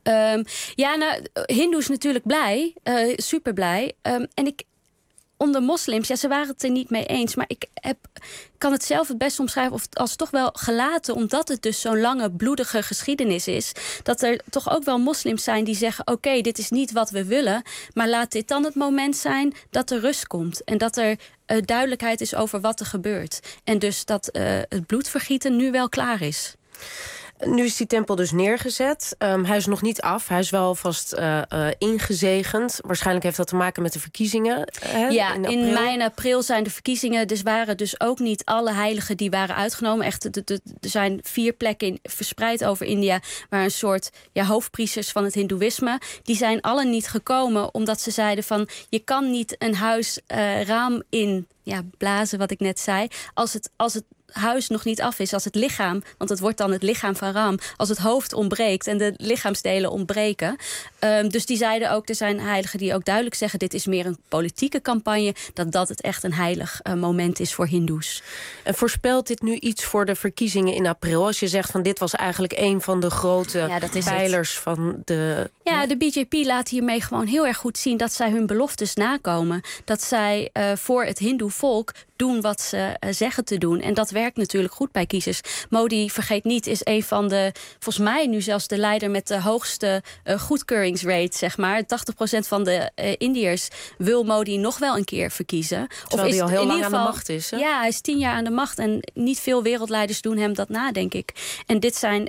Speaker 16: Hindoes natuurlijk blij, super blij. En onder moslims, ze waren het er niet mee eens. Maar ik kan het zelf het best omschrijven als toch wel gelaten, omdat het dus zo'n lange, bloedige geschiedenis is. Dat er toch ook wel moslims zijn die zeggen, oké, dit is niet wat we willen, maar laat dit dan het moment zijn dat er rust komt. En dat er duidelijkheid is over wat er gebeurt. En dus dat het bloedvergieten nu wel klaar is.
Speaker 12: Nu is die tempel dus neergezet. Hij is nog niet af. Hij is wel vast ingezegend. Waarschijnlijk heeft dat te maken met de verkiezingen.
Speaker 16: Ja, in mei en april zijn de verkiezingen. Dus waren dus ook niet alle heiligen die waren uitgenomen. Echt, er zijn 4 plekken verspreid over India, waar een soort hoofdpriesters van het hindoeïsme, die zijn alle niet gekomen, omdat ze zeiden van, je kan niet een huis raam in blazen, wat ik net zei, als het huis nog niet af is, als het lichaam, want het wordt dan het lichaam van Ram, als het hoofd ontbreekt en de lichaamsdelen ontbreken. Dus die zeiden ook, er zijn heiligen die ook duidelijk zeggen, dit is meer een politieke campagne, dat het echt een heilig moment is voor hindoes.
Speaker 12: En voorspelt dit nu iets voor de verkiezingen in april? Als je zegt van, dit was eigenlijk een van de grote pijlers van de...
Speaker 16: Ja, de BJP laat hiermee gewoon heel erg goed zien dat zij hun beloftes nakomen. Dat zij voor het hindoe volk doen wat ze zeggen te doen. En dat werkt natuurlijk goed bij kiezers. Modi, vergeet niet, is een van de, volgens mij nu zelfs de leider met de hoogste goedkeuringsrate, zeg maar. 80% van de Indiërs wil Modi nog wel een keer verkiezen.
Speaker 12: Terwijl hij al heel lang aan de macht is. Hè?
Speaker 16: Ja, hij is 10 jaar aan de macht en niet veel wereldleiders doen hem dat na, denk ik. En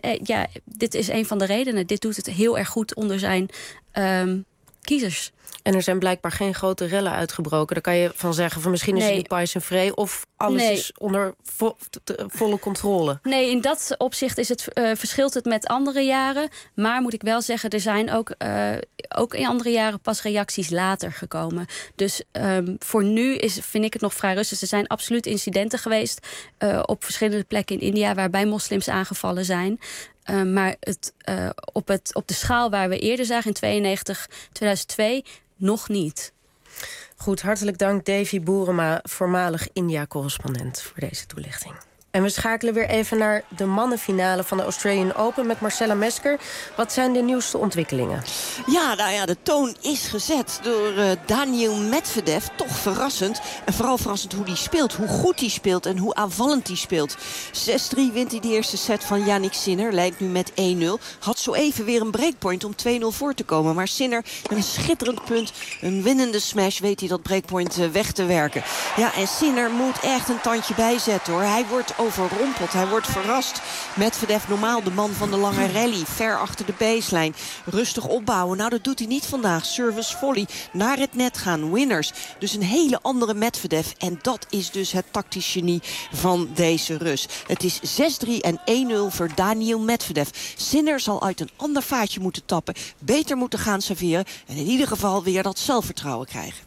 Speaker 16: dit is een van de redenen. Dit doet het heel erg goed onder zijn kiezers.
Speaker 12: En er zijn blijkbaar geen grote rellen uitgebroken. Daar kan je van zeggen, van misschien is het niet pais en vree, of alles is onder volle controle.
Speaker 16: Nee, in dat opzicht verschilt het met andere jaren. Maar moet ik wel zeggen, er zijn ook in andere jaren pas reacties later gekomen. Dus voor nu vind ik het nog vrij rustig. Er zijn absoluut incidenten geweest op verschillende plekken in India waarbij moslims aangevallen zijn. Maar op de schaal waar we eerder zagen in 1992, 2002, nog niet.
Speaker 12: Goed, hartelijk dank Davy Boerema, voormalig India-correspondent, voor deze toelichting. En we schakelen weer even naar de mannenfinale van de Australian Open met Marcella Mesker. Wat zijn de nieuwste ontwikkelingen?
Speaker 13: Ja, de toon is gezet door Daniil Medvedev. Toch verrassend. En vooral verrassend hoe die speelt. Hoe goed hij speelt en hoe aanvallend hij speelt. 6-3 wint hij de eerste set van Jannik Sinner. Leidt nu met 1-0. Had zo even weer een breakpoint om 2-0 voor te komen. Maar Sinner met een schitterend punt, een winnende smash, weet hij dat breakpoint weg te werken. Ja, en Sinner moet echt een tandje bijzetten, hoor. Hij wordt overrompeld. Hij wordt verrast. Medvedev, normaal de man van de lange rally. Ver achter de baseline. Rustig opbouwen. Nou, dat doet hij niet vandaag. Service volley. Naar het net gaan. Winners. Dus een hele andere Medvedev. En dat is dus het tactisch genie van deze Rus. Het is 6-3 en 1-0 voor Daniil Medvedev. Sinner zal uit een ander vaatje moeten tappen. Beter moeten gaan serveren. En in ieder geval weer dat zelfvertrouwen krijgen.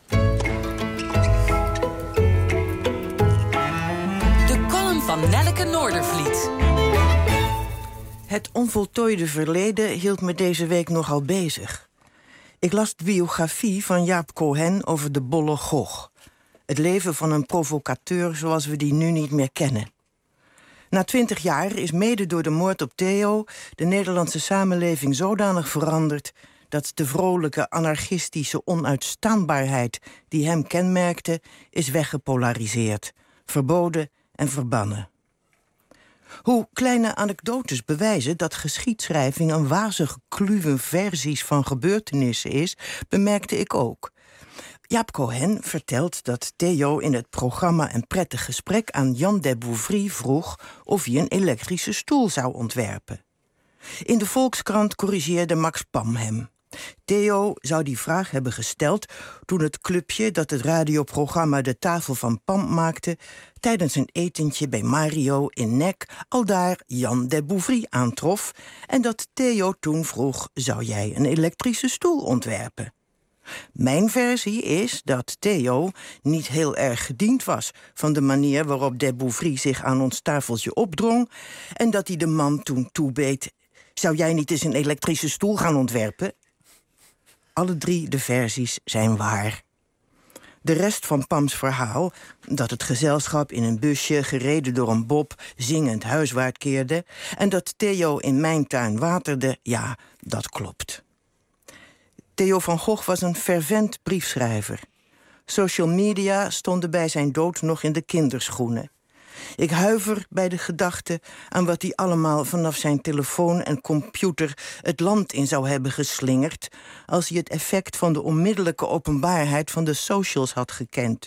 Speaker 2: De column van Nelleke Noordervliet.
Speaker 17: Het onvoltooide verleden hield me deze week nogal bezig. Ik las de biografie van Jaap Cohen over de Bolle Gogh. Het leven van een provocateur zoals we die nu niet meer kennen. Na 20 jaar is mede door de moord op Theo de Nederlandse samenleving zodanig veranderd dat de vrolijke, anarchistische onuitstaanbaarheid die hem kenmerkte is weggepolariseerd, verboden en verbannen. Hoe kleine anekdotes bewijzen dat geschiedschrijving een wazig kluwen versies van gebeurtenissen is, bemerkte ik ook. Jaap Cohen vertelt dat Theo in het programma Een Prettig Gesprek aan Jan de Bouvry vroeg of hij een elektrische stoel zou ontwerpen. In de Volkskrant corrigeerde Max Pam hem. Theo zou die vraag hebben gesteld toen het clubje dat het radioprogramma De Tafel van Pam maakte tijdens een etentje bij Mario in Nek aldaar Jan de Bouvry aantrof en dat Theo toen vroeg: zou jij een elektrische stoel ontwerpen? Mijn versie is dat Theo niet heel erg gediend was van de manier waarop de Bouvry zich aan ons tafeltje opdrong en dat hij de man toen toebeet: zou jij niet eens een elektrische stoel gaan ontwerpen? Alle 3 de versies zijn waar. De rest van Pams verhaal, dat het gezelschap in een busje gereden door een bob zingend huiswaarts keerde en dat Theo in mijn tuin waterde, ja, dat klopt. Theo van Gogh was een fervent briefschrijver. Social media stonden bij zijn dood nog in de kinderschoenen. Ik huiver bij de gedachte aan wat hij allemaal vanaf zijn telefoon en computer het land in zou hebben geslingerd als hij het effect van de onmiddellijke openbaarheid van de socials had gekend.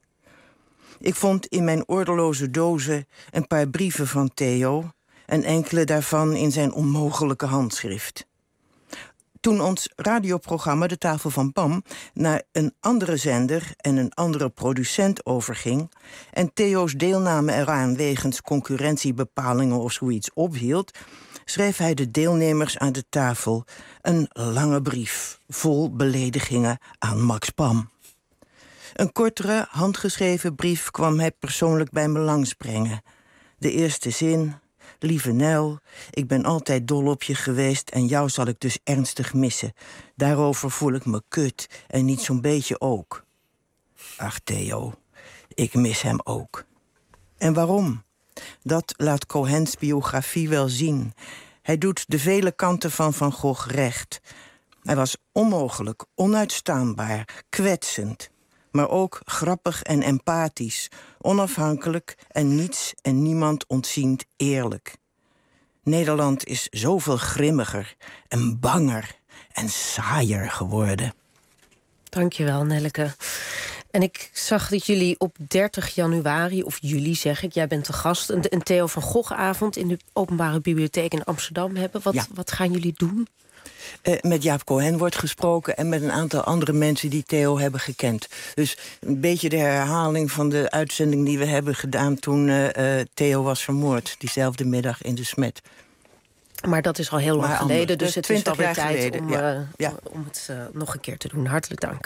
Speaker 17: Ik vond in mijn ordeloze dozen een paar brieven van Theo en enkele daarvan in zijn onmogelijke handschrift. Toen ons radioprogramma De Tafel van Pam naar een andere zender en een andere producent overging en Theo's deelname eraan wegens concurrentiebepalingen of zoiets ophield, schreef hij de deelnemers aan de tafel een lange brief vol beledigingen aan Max Pam. Een kortere, handgeschreven brief kwam hij persoonlijk bij me langsbrengen. De eerste zin: lieve Nel, ik ben altijd dol op je geweest en jou zal ik dus ernstig missen. Daarover voel ik me kut en niet zo'n beetje ook. Ach Theo, ik mis hem ook. En waarom? Dat laat Cohens biografie wel zien. Hij doet de vele kanten van Van Gogh recht. Hij was onmogelijk, onuitstaanbaar, kwetsend, maar ook grappig en empathisch, onafhankelijk en niets en niemand ontziend eerlijk. Nederland is zoveel grimmiger en banger en saaier geworden.
Speaker 12: Dankjewel, Nelleke. En ik zag dat jullie op 30 januari, of juli zeg ik, jij bent de gast, een Theo van Gogh-avond in de Openbare Bibliotheek in Amsterdam hebben. Wat gaan jullie doen?
Speaker 17: Met Jaap Cohen wordt gesproken en met een aantal andere mensen die Theo hebben gekend. Dus een beetje de herhaling van de uitzending die we hebben gedaan toen Theo was vermoord. Diezelfde middag in de Smet.
Speaker 12: Maar dat is al heel lang geleden, dus het is alweer tijd om het nog een keer te doen. Hartelijk dank.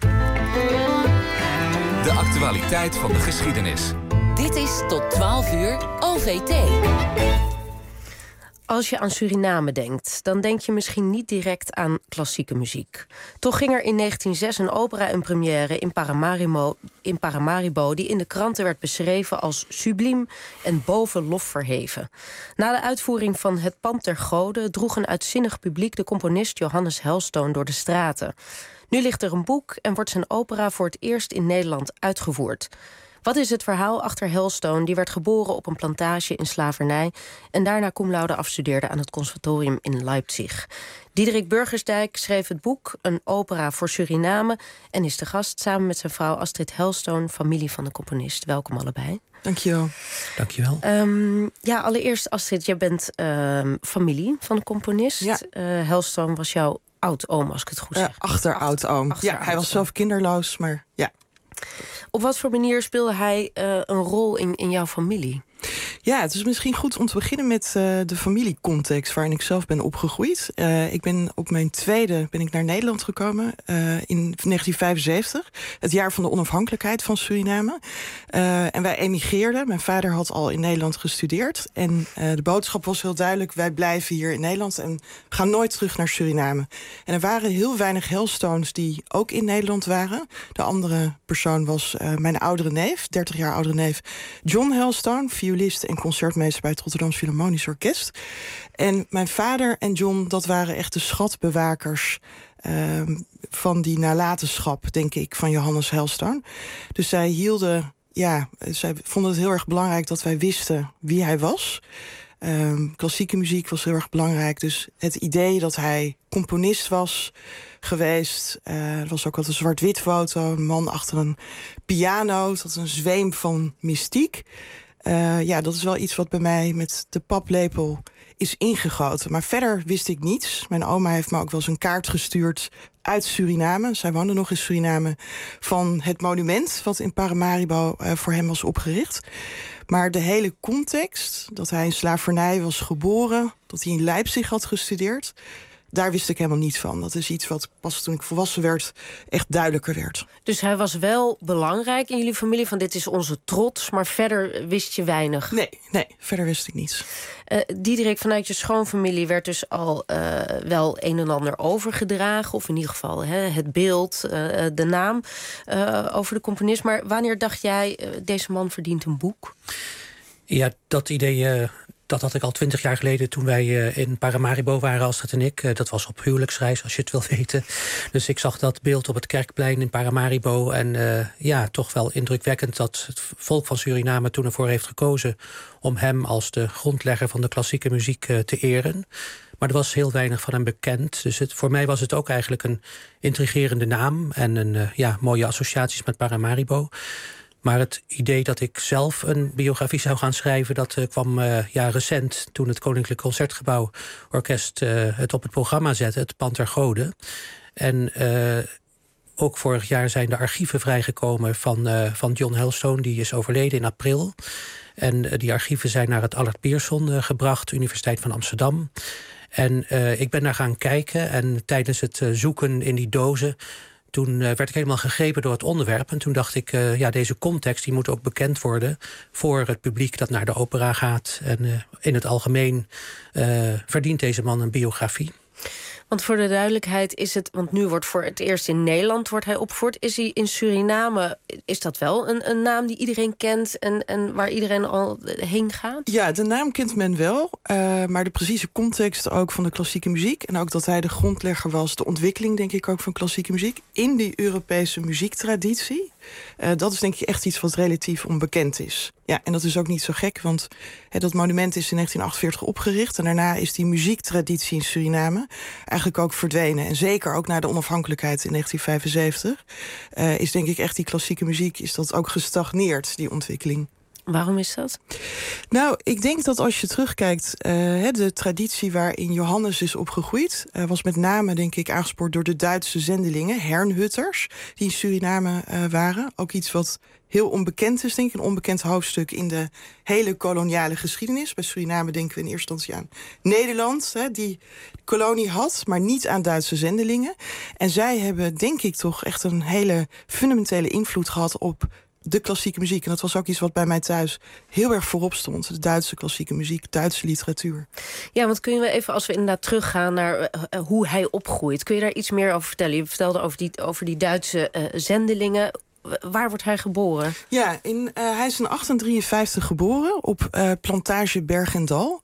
Speaker 11: De actualiteit van de geschiedenis.
Speaker 2: Dit is tot 12 uur OVT.
Speaker 12: Als je aan Suriname denkt, dan denk je misschien niet direct aan klassieke muziek. Toch ging er in 1906 een opera in première in Paramaribo die in de kranten werd beschreven als subliem en boven lof verheven. Na de uitvoering van Het Pand der Goden droeg een uitzinnig publiek de componist Johannes Helstone door de straten. Nu ligt er een boek en wordt zijn opera voor het eerst in Nederland uitgevoerd. Wat is het verhaal achter Hailstone? Die werd geboren op een plantage in slavernij en daarna cum laude afstudeerde aan het conservatorium in Leipzig. Diederik Burgersdijk schreef het boek Een opera voor Suriname en is de gast samen met zijn vrouw Astrid Hailstone, familie van de componist. Welkom allebei.
Speaker 18: Dankjewel.
Speaker 19: Dankjewel.
Speaker 12: Allereerst Astrid, jij bent familie van de componist.
Speaker 18: Ja.
Speaker 12: Hailstone was jouw oud-oom, als ik het goed zeg.
Speaker 18: Achteroud-oom. Ja, hij was zelf kinderloos, maar ja.
Speaker 12: Op wat voor manier speelde hij een rol in jouw familie?
Speaker 18: Ja, het is misschien goed om te beginnen met de familiecontext waarin ik zelf ben opgegroeid. Ik ben op mijn tweede naar Nederland gekomen in 1975. Het jaar van de onafhankelijkheid van Suriname. En wij emigreerden. Mijn vader had al in Nederland gestudeerd. En de boodschap was heel duidelijk: wij blijven hier in Nederland en gaan nooit terug naar Suriname. En er waren heel weinig Hailstones die ook in Nederland waren. De andere persoon was mijn oudere neef, 30 jaar oudere neef, John Hailstone, violist en concertmeester bij het Rotterdams Philharmonisch Orkest. En mijn vader en John, dat waren echt de schatbewakers van die nalatenschap, denk ik, van Johannes Hailstone. Dus zij vonden het heel erg belangrijk dat wij wisten wie hij was. Klassieke muziek was heel erg belangrijk. Dus het idee dat hij componist was geweest. Er was ook wat een zwart-wit foto. Een man achter een piano. Dat had een zweem van mystiek. Dat is wel iets wat bij mij met de paplepel is ingegoten. Maar verder wist ik niets. Mijn oma heeft me ook wel eens een kaart gestuurd uit Suriname. Zij woonde nog in Suriname. Van het monument wat in Paramaribo voor hem was opgericht. Maar de hele context, dat hij in slavernij was geboren, dat hij in Leipzig had gestudeerd, daar wist ik helemaal niets van. Dat is iets wat pas toen ik volwassen werd echt duidelijker werd.
Speaker 12: Dus hij was wel belangrijk in jullie familie, van dit is onze trots, maar verder wist je weinig?
Speaker 18: Nee, verder wist ik niets.
Speaker 12: Diederik, vanuit je schoonfamilie werd dus al wel een en ander overgedragen, of in ieder geval het beeld, de naam over de componist. Maar wanneer dacht jij, deze man verdient een boek?
Speaker 19: Ja, dat idee dat had ik al 20 jaar geleden toen wij in Paramaribo waren, Astrid en ik. Dat was op huwelijksreis, als je het wil weten. Dus ik zag dat beeld op het Kerkplein in Paramaribo. En toch wel indrukwekkend dat het volk van Suriname toen ervoor heeft gekozen om hem als de grondlegger van de klassieke muziek te eren. Maar er was heel weinig van hem bekend. Dus voor mij was het ook eigenlijk een intrigerende naam en mooie associaties met Paramaribo. Maar het idee dat ik zelf een biografie zou gaan schrijven, dat kwam recent toen het Koninklijk Concertgebouw Orkest het op het programma zette, het Panter Gode. En ook vorig jaar zijn de archieven vrijgekomen van John Hailstone, die is overleden in april. En die archieven zijn naar het Allard Pierson gebracht, Universiteit van Amsterdam. En ik ben daar gaan kijken en tijdens het zoeken in die dozen, toen werd ik helemaal gegrepen door het onderwerp. En toen dacht ik, deze context die moet ook bekend worden voor het publiek dat naar de opera gaat. En in het algemeen verdient deze man een biografie.
Speaker 12: Want voor de duidelijkheid is het, want nu wordt voor het eerst in Nederland wordt hij opgevoerd. Is hij in Suriname, is dat wel een naam die iedereen kent en waar iedereen al heen gaat?
Speaker 18: Ja, de naam kent men wel. Maar de precieze context ook van de klassieke muziek, en ook dat hij de grondlegger was, de ontwikkeling denk ik ook van klassieke muziek in die Europese muziektraditie. Dat is denk ik echt iets wat relatief onbekend is. Ja, en dat is ook niet zo gek, want dat monument is in 1948 opgericht. En daarna is die muziektraditie in Suriname eigenlijk ook verdwenen. En zeker ook na de onafhankelijkheid in 1975 is denk ik echt die klassieke muziek, is dat ook gestagneerd, die ontwikkeling.
Speaker 12: Waarom is dat?
Speaker 18: Nou, ik denk dat als je terugkijkt, de traditie waarin Johannes is opgegroeid, was met name, denk ik, aangespoord door de Duitse zendelingen, Herrnhuters, die in Suriname waren. Ook iets wat heel onbekend is, denk ik. Een onbekend hoofdstuk in de hele koloniale geschiedenis. Bij Suriname denken we in eerste instantie aan Nederland, die kolonie had, maar niet aan Duitse zendelingen. En zij hebben, denk ik, toch echt een hele fundamentele invloed gehad op de klassieke muziek. En dat was ook iets wat bij mij thuis heel erg voorop stond. De Duitse klassieke muziek, Duitse literatuur.
Speaker 12: Ja, want kun je even, als we inderdaad teruggaan naar hoe hij opgroeit, kun je daar iets meer over vertellen? Je vertelde over die Duitse zendelingen. Waar wordt hij geboren?
Speaker 18: Ja, hij is in 1853 geboren op plantage Bergendal.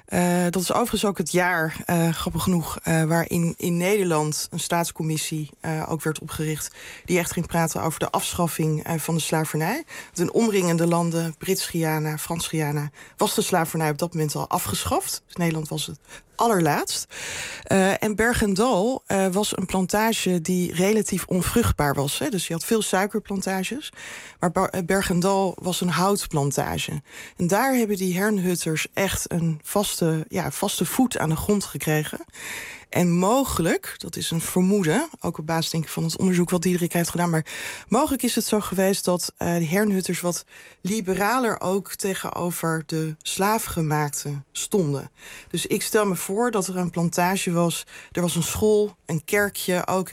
Speaker 18: Dat is overigens ook het jaar, grappig genoeg, waarin in Nederland een staatscommissie ook werd opgericht, die echt ging praten over de afschaffing van de slavernij. Want in omringende landen, Brits-Guyana, Frans-Guyana, was de slavernij op dat moment al afgeschaft. Dus Nederland was het allerlaatst. En Bergendal was een plantage die relatief onvruchtbaar was. Hè? Dus je had veel suikerplantages. Maar Bergendal was een houtplantage. En daar hebben die hernhutters echt een vaste voet aan de grond gekregen. En mogelijk, dat is een vermoeden, ook op basis denk ik van het onderzoek wat Diederik heeft gedaan, maar mogelijk is het zo geweest dat de hernhutters wat liberaler ook tegenover de slaafgemaakten stonden. Dus ik stel me voor dat er een plantage was, er was een school, een kerkje ook.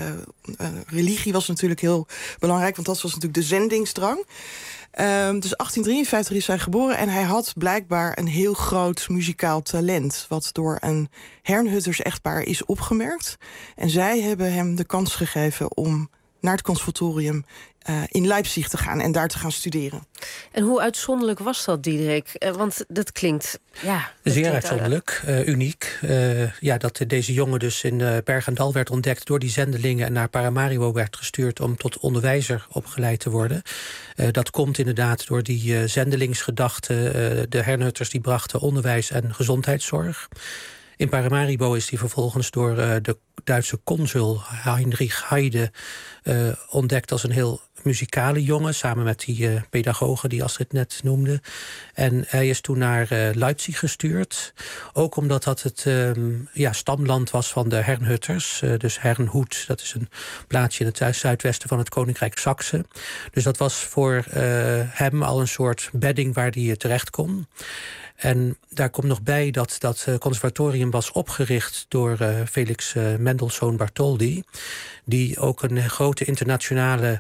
Speaker 18: Religie was natuurlijk heel belangrijk, want dat was natuurlijk de zendingsdrang. Dus 1853 is hij geboren en hij had blijkbaar een heel groot muzikaal talent, wat door een hernhutters-echtpaar is opgemerkt. En zij hebben hem de kans gegeven om naar het conservatorium in Leipzig te gaan en daar te gaan studeren.
Speaker 12: En hoe uitzonderlijk was dat, Diederik? Want dat klinkt...
Speaker 19: Zeer uitzonderlijk, uniek. Dat deze jongen dus in Bergendal werd ontdekt door die zendelingen en naar Paramaribo werd gestuurd om tot onderwijzer opgeleid te worden. Dat komt inderdaad door die zendelingsgedachte. De hernhutters die brachten onderwijs en gezondheidszorg. In Paramaribo is hij vervolgens door de Duitse consul Heinrich Heide ontdekt als een heel muzikale jongen, samen met die pedagogen die Astrid net noemde. En hij is toen naar Leipzig gestuurd. Ook omdat dat het stamland was van de hernhutters. Dus Herrnhut, dat is een plaatsje in het zuidwesten van het Koninkrijk Saksen. Dus dat was voor hem al een soort bedding waar hij terecht kon. En daar komt nog bij dat dat conservatorium was opgericht door Felix Mendelssohn Bartholdy, die ook een grote internationale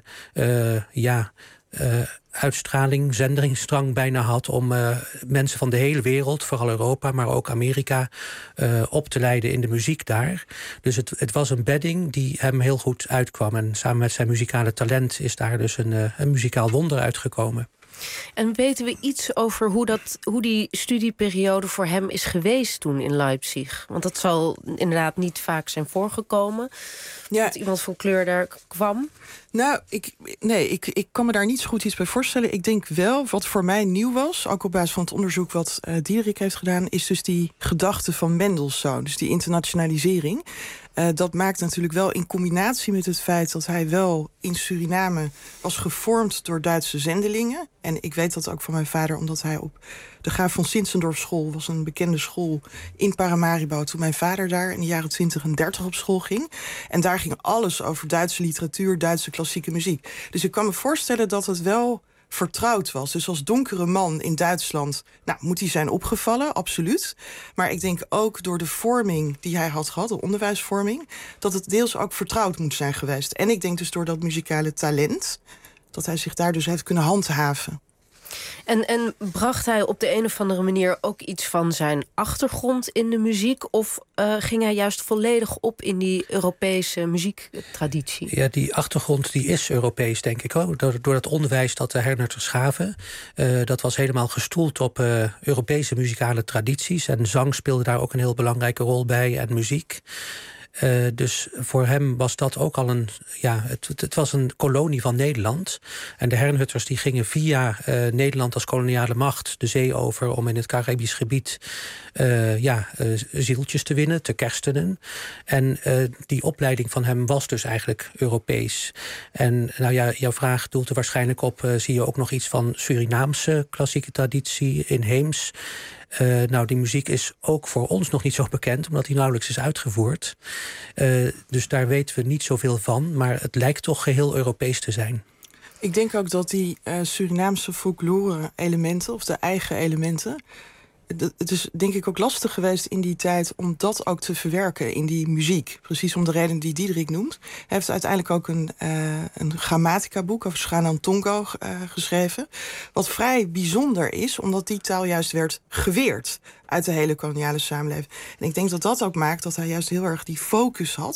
Speaker 19: uitstraling, zendingsdrang bijna had om mensen van de hele wereld, vooral Europa, maar ook Amerika, op te leiden in de muziek daar. Dus het was een bedding die hem heel goed uitkwam. En samen met zijn muzikale talent is daar dus een muzikaal wonder uitgekomen.
Speaker 12: En weten we iets over hoe die studieperiode voor hem is geweest toen in Leipzig? Want dat zal inderdaad niet vaak zijn voorgekomen. Dat iemand van kleur daar kwam.
Speaker 18: Nou, ik kan me daar niet zo goed iets bij voorstellen. Ik denk wel, wat voor mij nieuw was, ook op basis van het onderzoek wat Diederik heeft gedaan, is dus die gedachte van Mendelssohn, dus die internationalisering. Dat maakt natuurlijk wel in combinatie met het feit dat hij wel in Suriname was gevormd door Duitse zendelingen. En ik weet dat ook van mijn vader, omdat hij op de Graaf von Zinzendorf school, was een bekende school in Paramaribo, toen mijn vader daar in de jaren 20 en 30 op school ging. En daar ging alles over Duitse literatuur, Duitse klassieke muziek. Dus ik kan me voorstellen dat het wel vertrouwd was. Dus als donkere man in Duitsland, moet hij zijn opgevallen, absoluut. Maar ik denk ook door de vorming die hij had gehad, de onderwijsvorming, dat het deels ook vertrouwd moet zijn geweest. En ik denk dus door dat muzikale talent, dat hij zich daar dus heeft kunnen handhaven.
Speaker 12: En bracht hij op de een of andere manier ook iets van zijn achtergrond in de muziek? Of ging hij juist volledig op in die Europese muziektraditie?
Speaker 19: Ja, die achtergrond die is Europees, denk ik ook. Door het onderwijs dat de hernhutters gaven. Dat was helemaal gestoeld op Europese muzikale tradities. En zang speelde daar ook een heel belangrijke rol bij en muziek. Dus voor hem was dat ook al het was een kolonie van Nederland. En de hernhutters die gingen via Nederland als koloniale macht de zee over om in het Caribisch gebied zieltjes te winnen, te kerstenen. En die opleiding van hem was dus eigenlijk Europees. En jouw vraag doelt er waarschijnlijk op, zie je ook nog iets van Surinaamse klassieke traditie inheems. Die muziek is ook voor ons nog niet zo bekend, omdat die nauwelijks is uitgevoerd. Dus daar weten we niet zoveel van, maar het lijkt toch geheel Europees te zijn.
Speaker 18: Ik denk ook dat die Surinaamse folklore-elementen, of de eigen elementen, het is denk ik ook lastig geweest in die tijd om dat ook te verwerken in die muziek. Precies om de reden die Diederik noemt. Hij heeft uiteindelijk ook een grammatica-boek over Schanan Tongo geschreven. Wat vrij bijzonder is, omdat die taal juist werd geweerd uit de hele koloniale samenleving. En ik denk dat dat ook maakt dat hij juist heel erg die focus had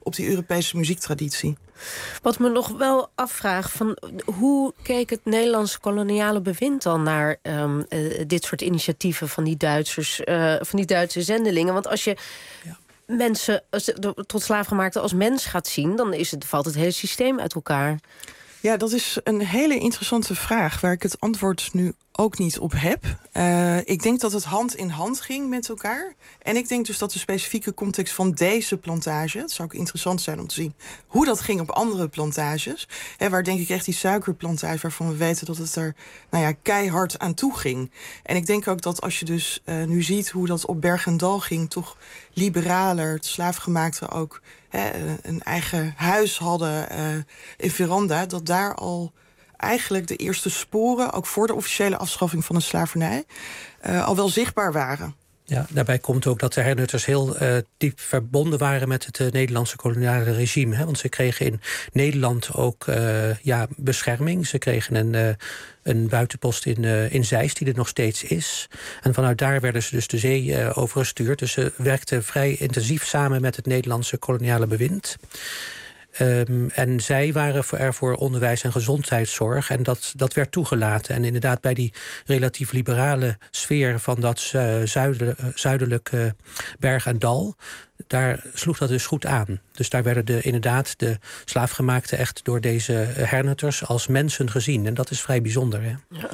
Speaker 18: op die Europese muziektraditie.
Speaker 12: Wat me nog wel afvraagt, hoe keek het Nederlandse koloniale bewind dan naar dit soort initiatieven van die Duitsers, van die Duitse zendelingen? Want als je mensen tot slaafgemaakte als mens gaat zien, dan valt het hele systeem uit elkaar.
Speaker 18: Ja, dat is een hele interessante vraag waar ik het antwoord nu ook niet op heb. Ik denk dat het hand in hand ging met elkaar. En ik denk dus dat de specifieke context van deze plantage, het zou ook interessant zijn om te zien hoe dat ging op andere plantages. Waar denk ik echt die suikerplantage, waarvan we weten dat het er keihard aan toe ging. En ik denk ook dat als je dus nu ziet hoe dat op Bergendal ging, toch liberaler, het slaafgemaakte ook een eigen huis hadden in veranda, dat daar al eigenlijk de eerste sporen, ook voor de officiële afschaffing van de slavernij, al wel zichtbaar waren.
Speaker 19: Ja, daarbij komt ook dat de hernutters heel diep verbonden waren met het Nederlandse koloniale regime. Hè? Want ze kregen in Nederland ook bescherming. Ze kregen een buitenpost in Zeist, die er nog steeds is. En vanuit daar werden ze dus de zee overgestuurd. Dus ze werkten vrij intensief samen met het Nederlandse koloniale bewind. En zij waren er voor onderwijs en gezondheidszorg. En dat werd toegelaten. En inderdaad bij die relatief liberale sfeer van dat zuidelijke Berg en Dal, daar sloeg dat dus goed aan. Dus daar werden inderdaad de slaafgemaakten echt door deze hernutters als mensen gezien. En dat is vrij bijzonder. Hè? Ja.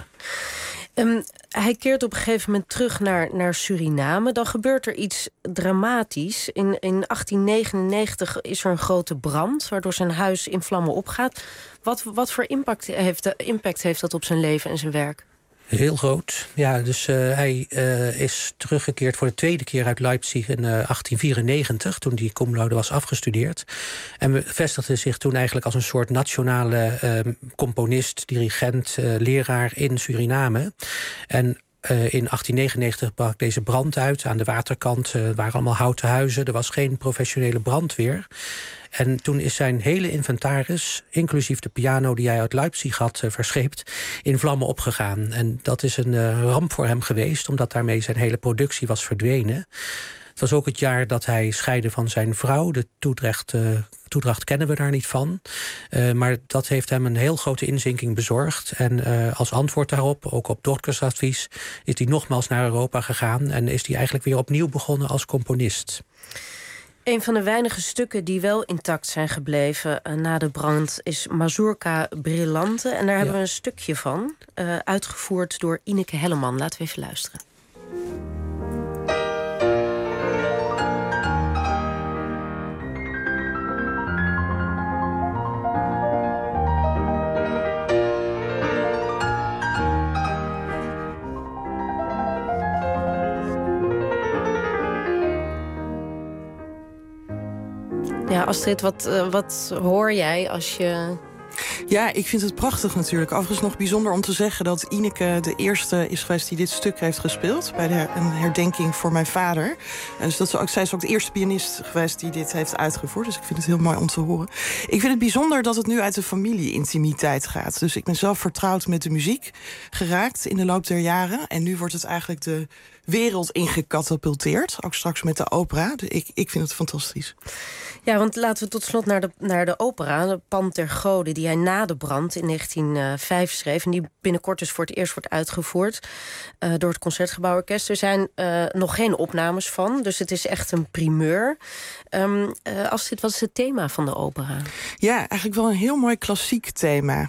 Speaker 12: Hij keert op een gegeven moment terug naar Suriname. Dan gebeurt er iets dramatisch. In 1899 is er een grote brand, waardoor zijn huis in vlammen opgaat. Wat voor impact heeft dat op zijn leven en zijn werk?
Speaker 19: Heel groot. Ja, dus hij is teruggekeerd voor de tweede keer uit Leipzig in 1894... toen die cum laude was afgestudeerd. En vestigde zich toen eigenlijk als een soort nationale componist, dirigent, leraar in Suriname. En in 1899 brak deze brand uit aan de waterkant. Er waren allemaal houten huizen, er was geen professionele brandweer. En toen is zijn hele inventaris, inclusief de piano die hij uit Leipzig had verscheept, in vlammen opgegaan. En dat is een ramp voor hem geweest, omdat daarmee zijn hele productie was verdwenen. Het was ook het jaar dat hij scheidde van zijn vrouw. De toedracht kennen we daar niet van. Maar dat heeft hem een heel grote inzinking bezorgd. En als antwoord daarop, ook op Dotkers advies, is hij nogmaals naar Europa gegaan en is hij eigenlijk weer opnieuw begonnen als componist.
Speaker 12: Een van de weinige stukken die wel intact zijn gebleven na de brand is Mazurka Brillante. En daar hebben we een stukje van, uitgevoerd door Ineke Helleman. Laten we even luisteren. Ja, Astrid, wat hoor jij als je...
Speaker 18: Ja, ik vind het prachtig natuurlijk. Overigens nog bijzonder om te zeggen dat Ineke de eerste is geweest die dit stuk heeft gespeeld bij een herdenking voor mijn vader. En dus zij is ook de eerste pianist geweest die dit heeft uitgevoerd. Dus ik vind het heel mooi om te horen. Ik vind het bijzonder dat het nu uit de familie-intimiteit gaat. Dus ik ben zelf vertrouwd met de muziek geraakt in de loop der jaren. En nu wordt het eigenlijk de wereld ingecatapulteerd. Ook straks met de opera. Dus ik vind het fantastisch.
Speaker 12: Ja, want laten we tot slot naar de opera, de Pan ter Gode, die hij na de brand in 1905 schreef en die binnenkort dus voor het eerst wordt uitgevoerd door het Concertgebouworkest. Er zijn nog geen opnames van, dus het is echt een primeur. Astrid, wat is het thema van de opera? Ja, eigenlijk wel een heel mooi klassiek thema.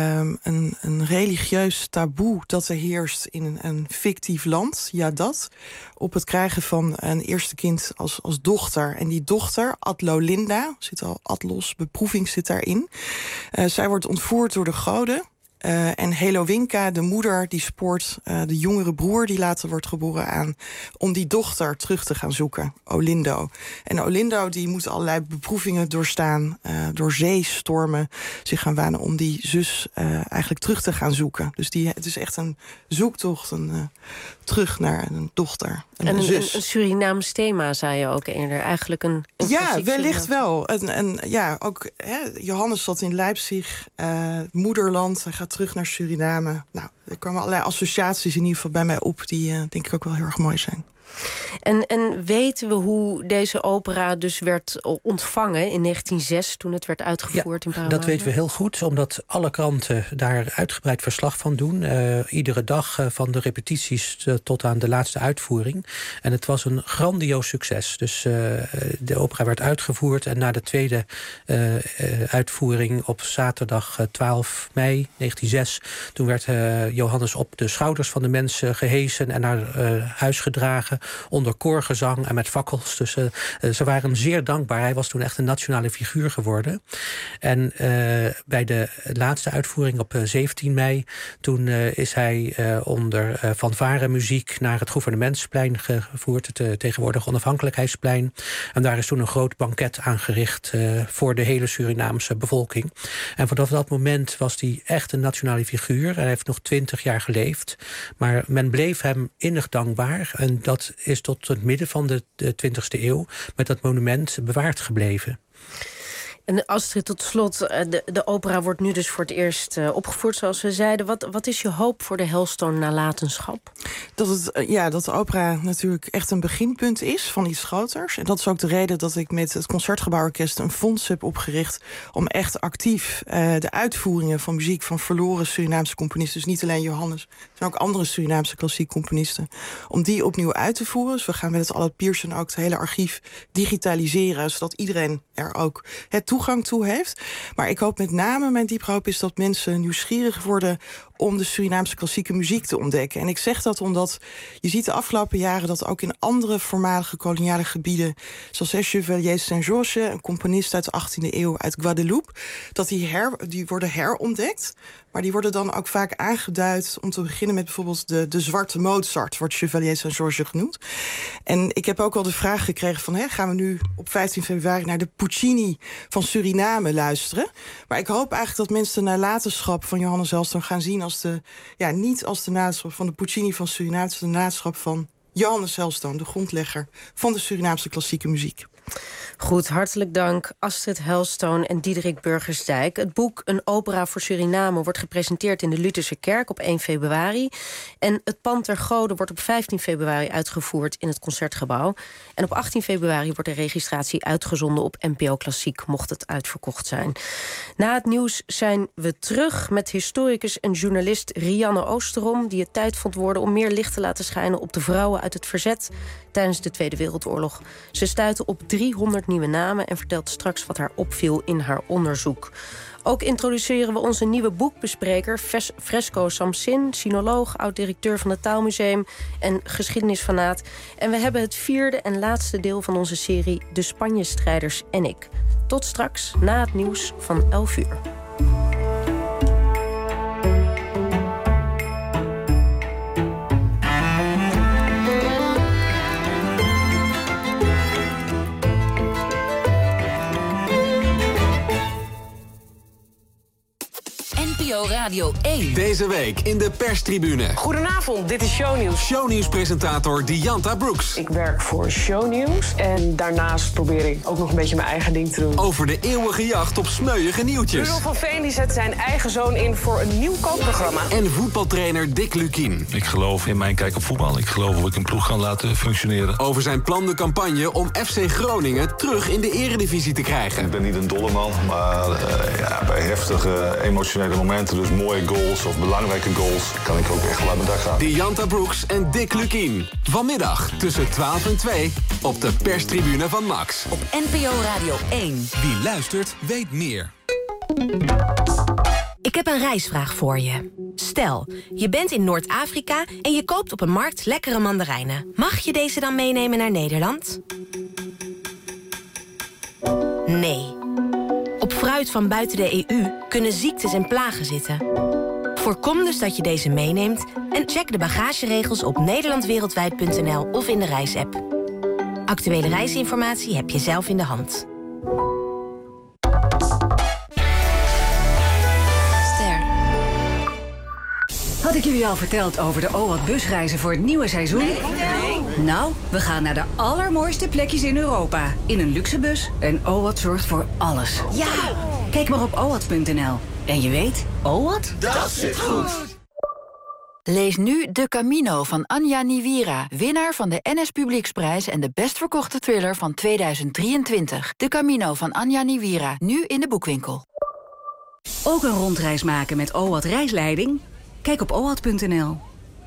Speaker 12: Een religieus taboe dat er heerst in een fictief land, ja dat, op het krijgen van een eerste kind als dochter. En die dochter, Adlolinda, zit al Atlos, beproeving zit daarin. Zij wordt ontvoerd door de goden. En Helowinka, de moeder, die spoort de jongere broer, die later wordt geboren, aan om die dochter terug te gaan zoeken, Olindo. En Olindo die moet allerlei beproevingen doorstaan, door zeestormen zich gaan wanen om die zus eigenlijk terug te gaan zoeken. Dus het is echt een zoektocht, terug naar een dochter. Een zus. Een Surinaams thema, zei je ook eerder. Eigenlijk een
Speaker 18: ja, wellicht wel. Ook Johannes zat in Leipzig, moederland. Hij gaat terug naar Suriname. Nou, er komen allerlei associaties in ieder geval bij mij op die denk ik ook wel heel erg mooi zijn.
Speaker 12: En weten we hoe deze opera dus werd ontvangen in 1906... toen het werd uitgevoerd in Paramaribo?
Speaker 19: Dat weten we heel goed, omdat alle kranten daar uitgebreid verslag van doen. Iedere dag van de repetities tot aan de laatste uitvoering. En het was een grandioos succes. Dus de opera werd uitgevoerd en na de tweede uitvoering op zaterdag 12 mei 1906... toen werd Johannes op de schouders van de mensen gehesen en naar huis gedragen onder koorgezang en met fakkels. Dus ze waren zeer dankbaar. Hij was toen echt een nationale figuur geworden. En bij de laatste uitvoering op 17 mei... toen is hij onder fanfaremuziek naar het Gouvernementsplein gevoerd, het tegenwoordig Onafhankelijkheidsplein. En daar is toen een groot banket aangericht voor de hele Surinaamse bevolking. En vanaf dat moment was hij echt een nationale figuur. En hij heeft nog 20 jaar geleefd. Maar men bleef hem innig dankbaar. En dat is tot het midden van de 20e eeuw met dat monument bewaard gebleven.
Speaker 12: En Astrid, tot slot, de opera wordt nu dus voor het eerst opgevoerd, zoals we zeiden. Wat is je hoop voor de Hailstone-nalatenschap?
Speaker 18: Dat de opera natuurlijk echt een beginpunt is van iets groters. En dat is ook de reden dat ik met het Concertgebouworkest een fonds heb opgericht om echt actief de uitvoeringen van muziek van verloren Surinaamse componisten, dus niet alleen Johannes, er zijn ook andere Surinaamse klassiek componisten, om die opnieuw uit te voeren. Dus we gaan met het Allard Pierson ook het hele archief digitaliseren, zodat iedereen er ook het toegang toe heeft. Maar ik hoop met name, mijn diepe hoop is dat mensen nieuwsgierig worden om de Surinaamse klassieke muziek te ontdekken. En ik zeg dat omdat je ziet de afgelopen jaren dat ook in andere voormalige koloniale gebieden, zoals Chevalier Saint-Georges, een componist uit de 18e eeuw uit Guadeloupe, dat die worden herontdekt. Maar die worden dan ook vaak aangeduid, om te beginnen met bijvoorbeeld de zwarte Mozart, wordt Chevalier Saint-Georges genoemd. En ik heb ook al de vraag gekregen van, gaan we nu op 15 februari naar de Puccini van Suriname luisteren? Maar ik hoop eigenlijk dat mensen de nalatenschap van Johannes Hailstone gaan zien als niet als de nalatenschap van de Puccini van Suriname, maar de nalatenschap van Johannes Hailstone, de grondlegger van de Surinaamse klassieke muziek.
Speaker 12: Goed, hartelijk dank Astrid Hailstone en Diederik Burgersdijk. Het boek Een opera voor Suriname wordt gepresenteerd in de Lutherse Kerk op 1 februari. En het Pand der Goden wordt op 15 februari uitgevoerd in het Concertgebouw. En op 18 februari wordt de registratie uitgezonden op NPO Klassiek, mocht het uitverkocht zijn. Na het nieuws zijn we terug met historicus en journalist Rianne Oosterom, die het tijd vond worden om meer licht te laten schijnen op de vrouwen uit het verzet tijdens de Tweede Wereldoorlog. Ze stuitte op 300 nieuwe namen en vertelt straks wat haar opviel in haar onderzoek. Ook introduceren we onze nieuwe boekbespreker Fresco Samsin, sinoloog, oud-directeur van het Taalmuseum en geschiedenisfanaat. En we hebben het vierde en laatste deel van onze serie De Spanje-strijders en ik. Tot straks, na het nieuws van 11 uur.
Speaker 2: NPO Radio 1.
Speaker 11: Deze week in de perstribune.
Speaker 20: Goedenavond, dit is Shownieuws.
Speaker 11: Shownieuws-presentator Dianta Brooks.
Speaker 20: Ik werk voor Shownieuws en daarnaast probeer ik ook nog een beetje mijn eigen ding te doen.
Speaker 11: Over de eeuwige jacht op smeuïge nieuwtjes.
Speaker 20: Rudolf van Veen die zet zijn eigen zoon in voor een nieuw kookprogramma.
Speaker 11: En voetbaltrainer Dick Lukien.
Speaker 21: Ik geloof in mijn kijk op voetbal. Ik geloof dat ik een ploeg kan laten functioneren.
Speaker 11: Over zijn plande campagne om FC Groningen terug in de eredivisie te krijgen.
Speaker 22: Ik ben niet een dolle man, maar bij heftige emotionele momenten, dus mooie goals of belangrijke goals, kan ik ook echt wel uit mijn dak gaan.
Speaker 11: Dianta Brooks en Dick Lukien. Vanmiddag tussen 12 en 2 op de perstribune van Max.
Speaker 2: Op NPO Radio 1.
Speaker 11: Wie luistert, weet meer.
Speaker 23: Ik heb een reisvraag voor je. Stel, je bent in Noord-Afrika en je koopt op een markt lekkere mandarijnen. Mag je deze dan meenemen naar Nederland? Nee. Op fruit van buiten de EU kunnen ziektes en plagen zitten. Voorkom dus dat je deze meeneemt en check de bagageregels op nederlandwereldwijd.nl of in de reisapp. Actuele reisinformatie heb je zelf in de hand.
Speaker 24: Had ik jullie al verteld over de OWAT busreizen voor het nieuwe seizoen? Nee. Nou, we gaan naar de allermooiste plekjes in Europa. In een luxe bus en OWAT zorgt voor alles. Ja! Kijk maar op owat.nl. En je weet, OWAT?
Speaker 25: Dat zit goed!
Speaker 1: Lees nu De Camino van Anja Niwira, winnaar van de NS Publieksprijs en de best verkochte thriller van 2023. De Camino van Anja Niwira, nu in de boekwinkel.
Speaker 24: Ook een rondreis maken met OWAT reisleiding? Kijk op owat.nl.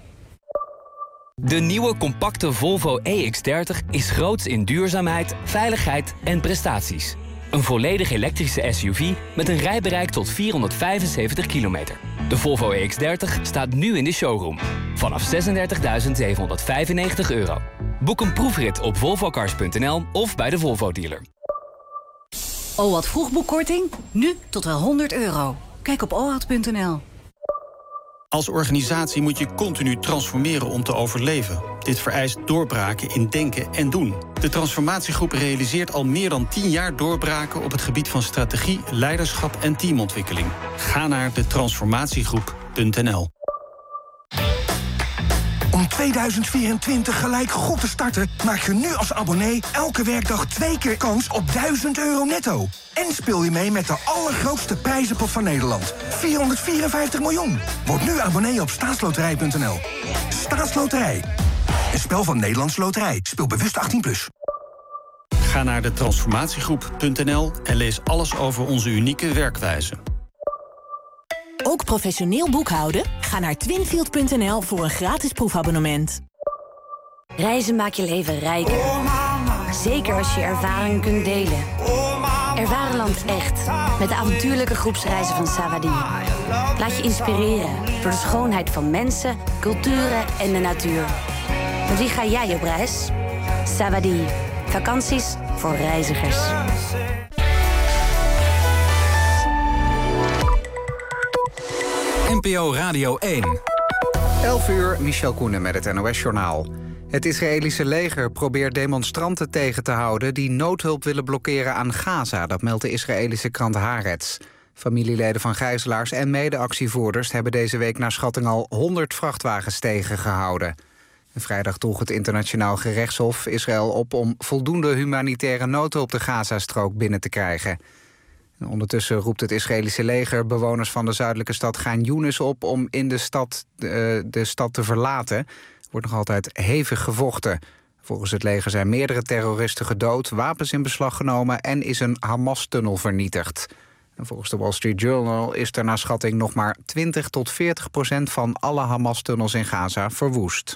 Speaker 3: De nieuwe compacte Volvo EX30 is groots in duurzaamheid, veiligheid en prestaties. Een volledig elektrische SUV met een rijbereik tot 475 kilometer. De Volvo EX30 staat nu in de showroom. Vanaf €36.795. Boek een proefrit op volvocars.nl of bij de Volvo-dealer.
Speaker 24: OWAT vroegboekkorting? Nu tot wel €100. Kijk op owat.nl.
Speaker 4: Als organisatie moet je continu transformeren om te overleven. Dit vereist doorbraken in denken en doen. De transformatiegroep realiseert al meer dan 10 jaar doorbraken op het gebied van strategie, leiderschap en teamontwikkeling. Ga naar detransformatiegroep.nl.
Speaker 6: Om 2024 gelijk goed te starten, maak je nu als abonnee elke werkdag 2 keer kans op €1000 netto. En speel je mee met de allergrootste prijzenpot van Nederland. 454 miljoen. Word nu abonnee op staatsloterij.nl. Staatsloterij. Een spel van Nederlandse Loterij. Speel bewust 18+.
Speaker 4: Ga naar detransformatiegroep.nl en lees alles over onze unieke werkwijze.
Speaker 23: Ook professioneel boekhouden? Ga naar twinfield.nl voor een gratis proefabonnement.
Speaker 25: Reizen maakt je leven rijker. Zeker als je ervaringen kunt delen. Ervaar een land echt. Met de avontuurlijke groepsreizen van Savadi. Laat je inspireren door de schoonheid van mensen, culturen en de natuur. Met wie ga jij op reis? Savadi. Vakanties voor reizigers.
Speaker 26: NPO Radio 1. 11 uur, Michel Koenen met het NOS-journaal. Het Israëlische leger probeert demonstranten tegen te houden die noodhulp willen blokkeren aan Gaza. Dat meldt de Israëlische krant Haaretz. Familieleden van gijzelaars en mede-actievoerders hebben deze week naar schatting al 100 vrachtwagens tegengehouden. En vrijdag droeg het Internationaal Gerechtshof Israël op om voldoende humanitaire noodhulp de Gazastrook binnen te krijgen. En ondertussen roept het Israëlische leger bewoners van de zuidelijke stad Gaan Younis op om in de stad te verlaten. Er wordt nog altijd hevig gevochten. Volgens het leger zijn meerdere terroristen gedood, wapens in beslag genomen en is een Hamas-tunnel vernietigd. En volgens de Wall Street Journal is er naar schatting nog maar 20-40% van alle Hamas-tunnels in Gaza verwoest.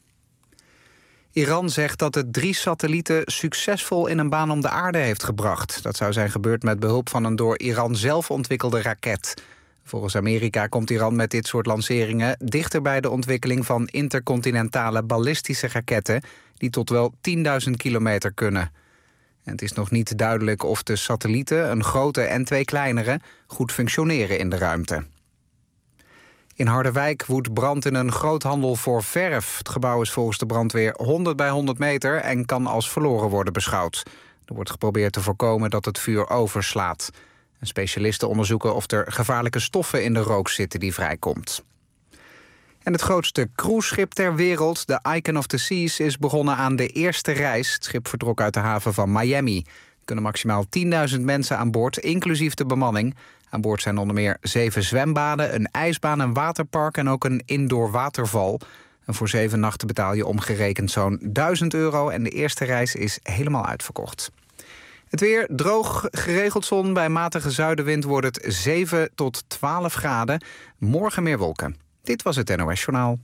Speaker 26: Iran zegt dat het 3 satellieten succesvol in een baan om de aarde heeft gebracht. Dat zou zijn gebeurd met behulp van een door Iran zelf ontwikkelde raket. Volgens Amerika komt Iran met dit soort lanceringen dichter bij de ontwikkeling van intercontinentale ballistische raketten die tot wel 10.000 kilometer kunnen. En het is nog niet duidelijk of de satellieten, een grote en 2 kleinere, goed functioneren in de ruimte. In Harderwijk woedt brand in een groothandel voor verf. Het gebouw is volgens de brandweer 100 bij 100 meter en kan als verloren worden beschouwd. Er wordt geprobeerd te voorkomen dat het vuur overslaat. En specialisten onderzoeken of er gevaarlijke stoffen in de rook zitten die vrijkomt. En het grootste cruiseschip ter wereld, de Icon of the Seas, is begonnen aan de eerste reis. Het schip vertrok uit de haven van Miami. Er kunnen maximaal 10.000 mensen aan boord, inclusief de bemanning. Aan boord zijn onder meer 7 zwembaden, een ijsbaan, een waterpark en ook een indoor waterval. En voor 7 nachten betaal je omgerekend zo'n €1000 en de eerste reis is helemaal uitverkocht. Het weer droog, geregeld zon. Bij matige zuidenwind wordt het 7 tot 12 graden. Morgen meer wolken. Dit was het NOS Journaal.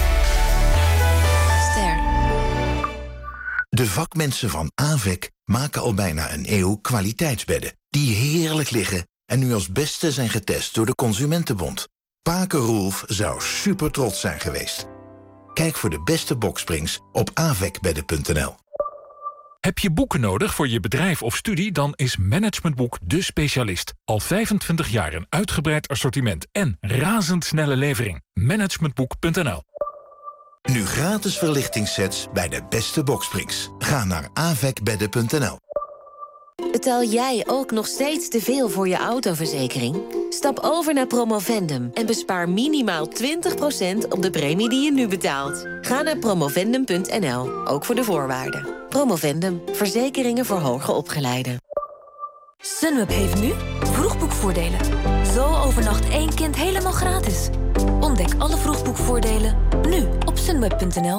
Speaker 27: De vakmensen van AVEC maken al bijna een eeuw kwaliteitsbedden die heerlijk liggen en nu als beste zijn getest door de Consumentenbond. Paken Roelf zou super trots zijn geweest. Kijk voor de beste boksprings op avecbedden.nl.
Speaker 28: Heb je boeken nodig voor je bedrijf of studie? Dan is Managementboek de specialist. Al 25 jaar een uitgebreid assortiment en razendsnelle levering. Managementboek.nl.
Speaker 27: Nu gratis verlichtingssets bij de beste boksprings. Ga naar avecbedden.nl.
Speaker 23: Betaal jij ook nog steeds te veel voor je autoverzekering? Stap over naar Promovendum en bespaar minimaal 20% op de premie die je nu betaalt. Ga naar promovendum.nl, ook voor de voorwaarden. Promovendum, verzekeringen voor hoger opgeleiden. Sunweb heeft nu vroegboekvoordelen. Zo overnacht 1 kind helemaal gratis.
Speaker 25: Ontdek alle vroegboekvoordelen nu op sunweb.nl.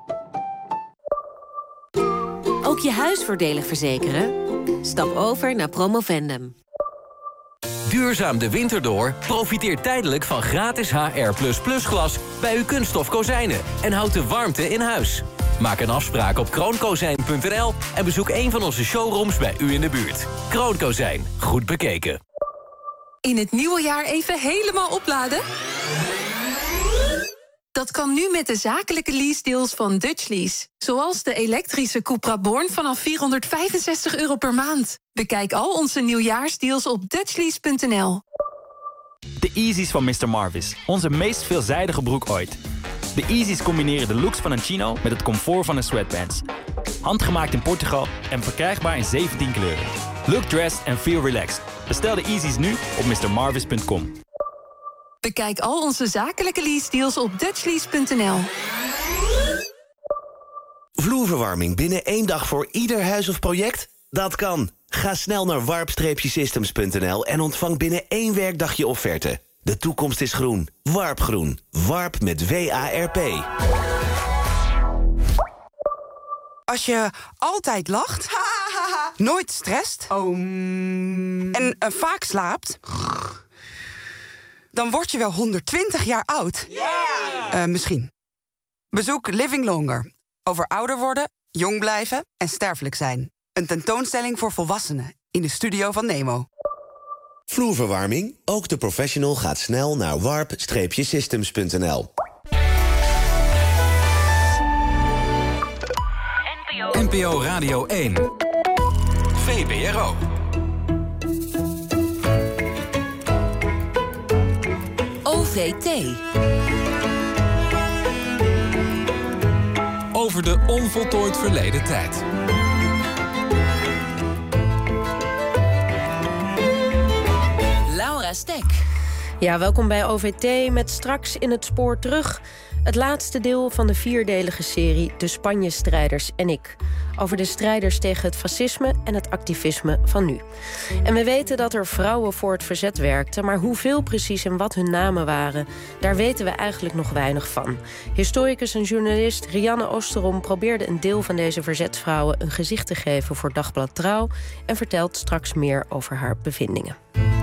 Speaker 5: Ook je huis voordelig verzekeren? Stap over naar Promovendum.
Speaker 7: Duurzaam de winter door? Profiteer tijdelijk van gratis HR++ glas bij uw kunststof kozijnen en houd de warmte in huis. Maak een afspraak op kroonkozijn.nl en bezoek een van onze showrooms bij u in de buurt. Kroonkozijn, goed bekeken.
Speaker 2: In het nieuwe jaar even helemaal opladen? Dat kan nu met de zakelijke leasedeals van Dutch Lease. Zoals de elektrische Cupra Born vanaf €465 per maand. Bekijk al onze nieuwjaarsdeals op dutchlease.nl.
Speaker 8: De Yeezys van Mr. Marvis. Onze meest veelzijdige broek ooit. De Yeezys combineren de looks van een chino met het comfort van een sweatpants. Handgemaakt in Portugal en verkrijgbaar in 17 kleuren. Look dressed and feel relaxed. Bestel de Yeezys nu op mrmarvis.com.
Speaker 2: Bekijk al onze zakelijke leasedeals op dutchlease.nl.
Speaker 9: Vloerverwarming binnen 1 dag voor ieder huis of project? Dat kan. Ga snel naar warp-systems.nl en ontvang binnen 1 werkdag je offerte. De toekomst is groen. Warpgroen. Warp met W-A-R-P.
Speaker 10: Als je altijd lacht, nooit stresst en vaak slaapt, dan word je wel 120 jaar oud. Misschien. Bezoek Living Longer. Over ouder worden, jong blijven en sterfelijk zijn. Een tentoonstelling voor volwassenen in de studio van Nemo.
Speaker 9: Vloerverwarming? Ook de professional gaat snel naar warp-systems.nl.
Speaker 11: NPO Radio 1. VPRO.
Speaker 2: OVT.
Speaker 11: Over de onvoltooid verleden tijd.
Speaker 2: Laura Stek.
Speaker 12: Ja, welkom bij OVT met straks in het spoor terug het laatste deel van de 4-delige serie De Spanje-strijders en ik. Over de strijders tegen het fascisme en het activisme van nu. En we weten dat er vrouwen voor het verzet werkten, maar hoeveel precies en wat hun namen waren, daar weten we eigenlijk nog weinig van. Historicus en journalist Rianne Oosterom probeerde een deel van deze verzetsvrouwen een gezicht te geven voor Dagblad Trouw en vertelt straks meer over haar bevindingen.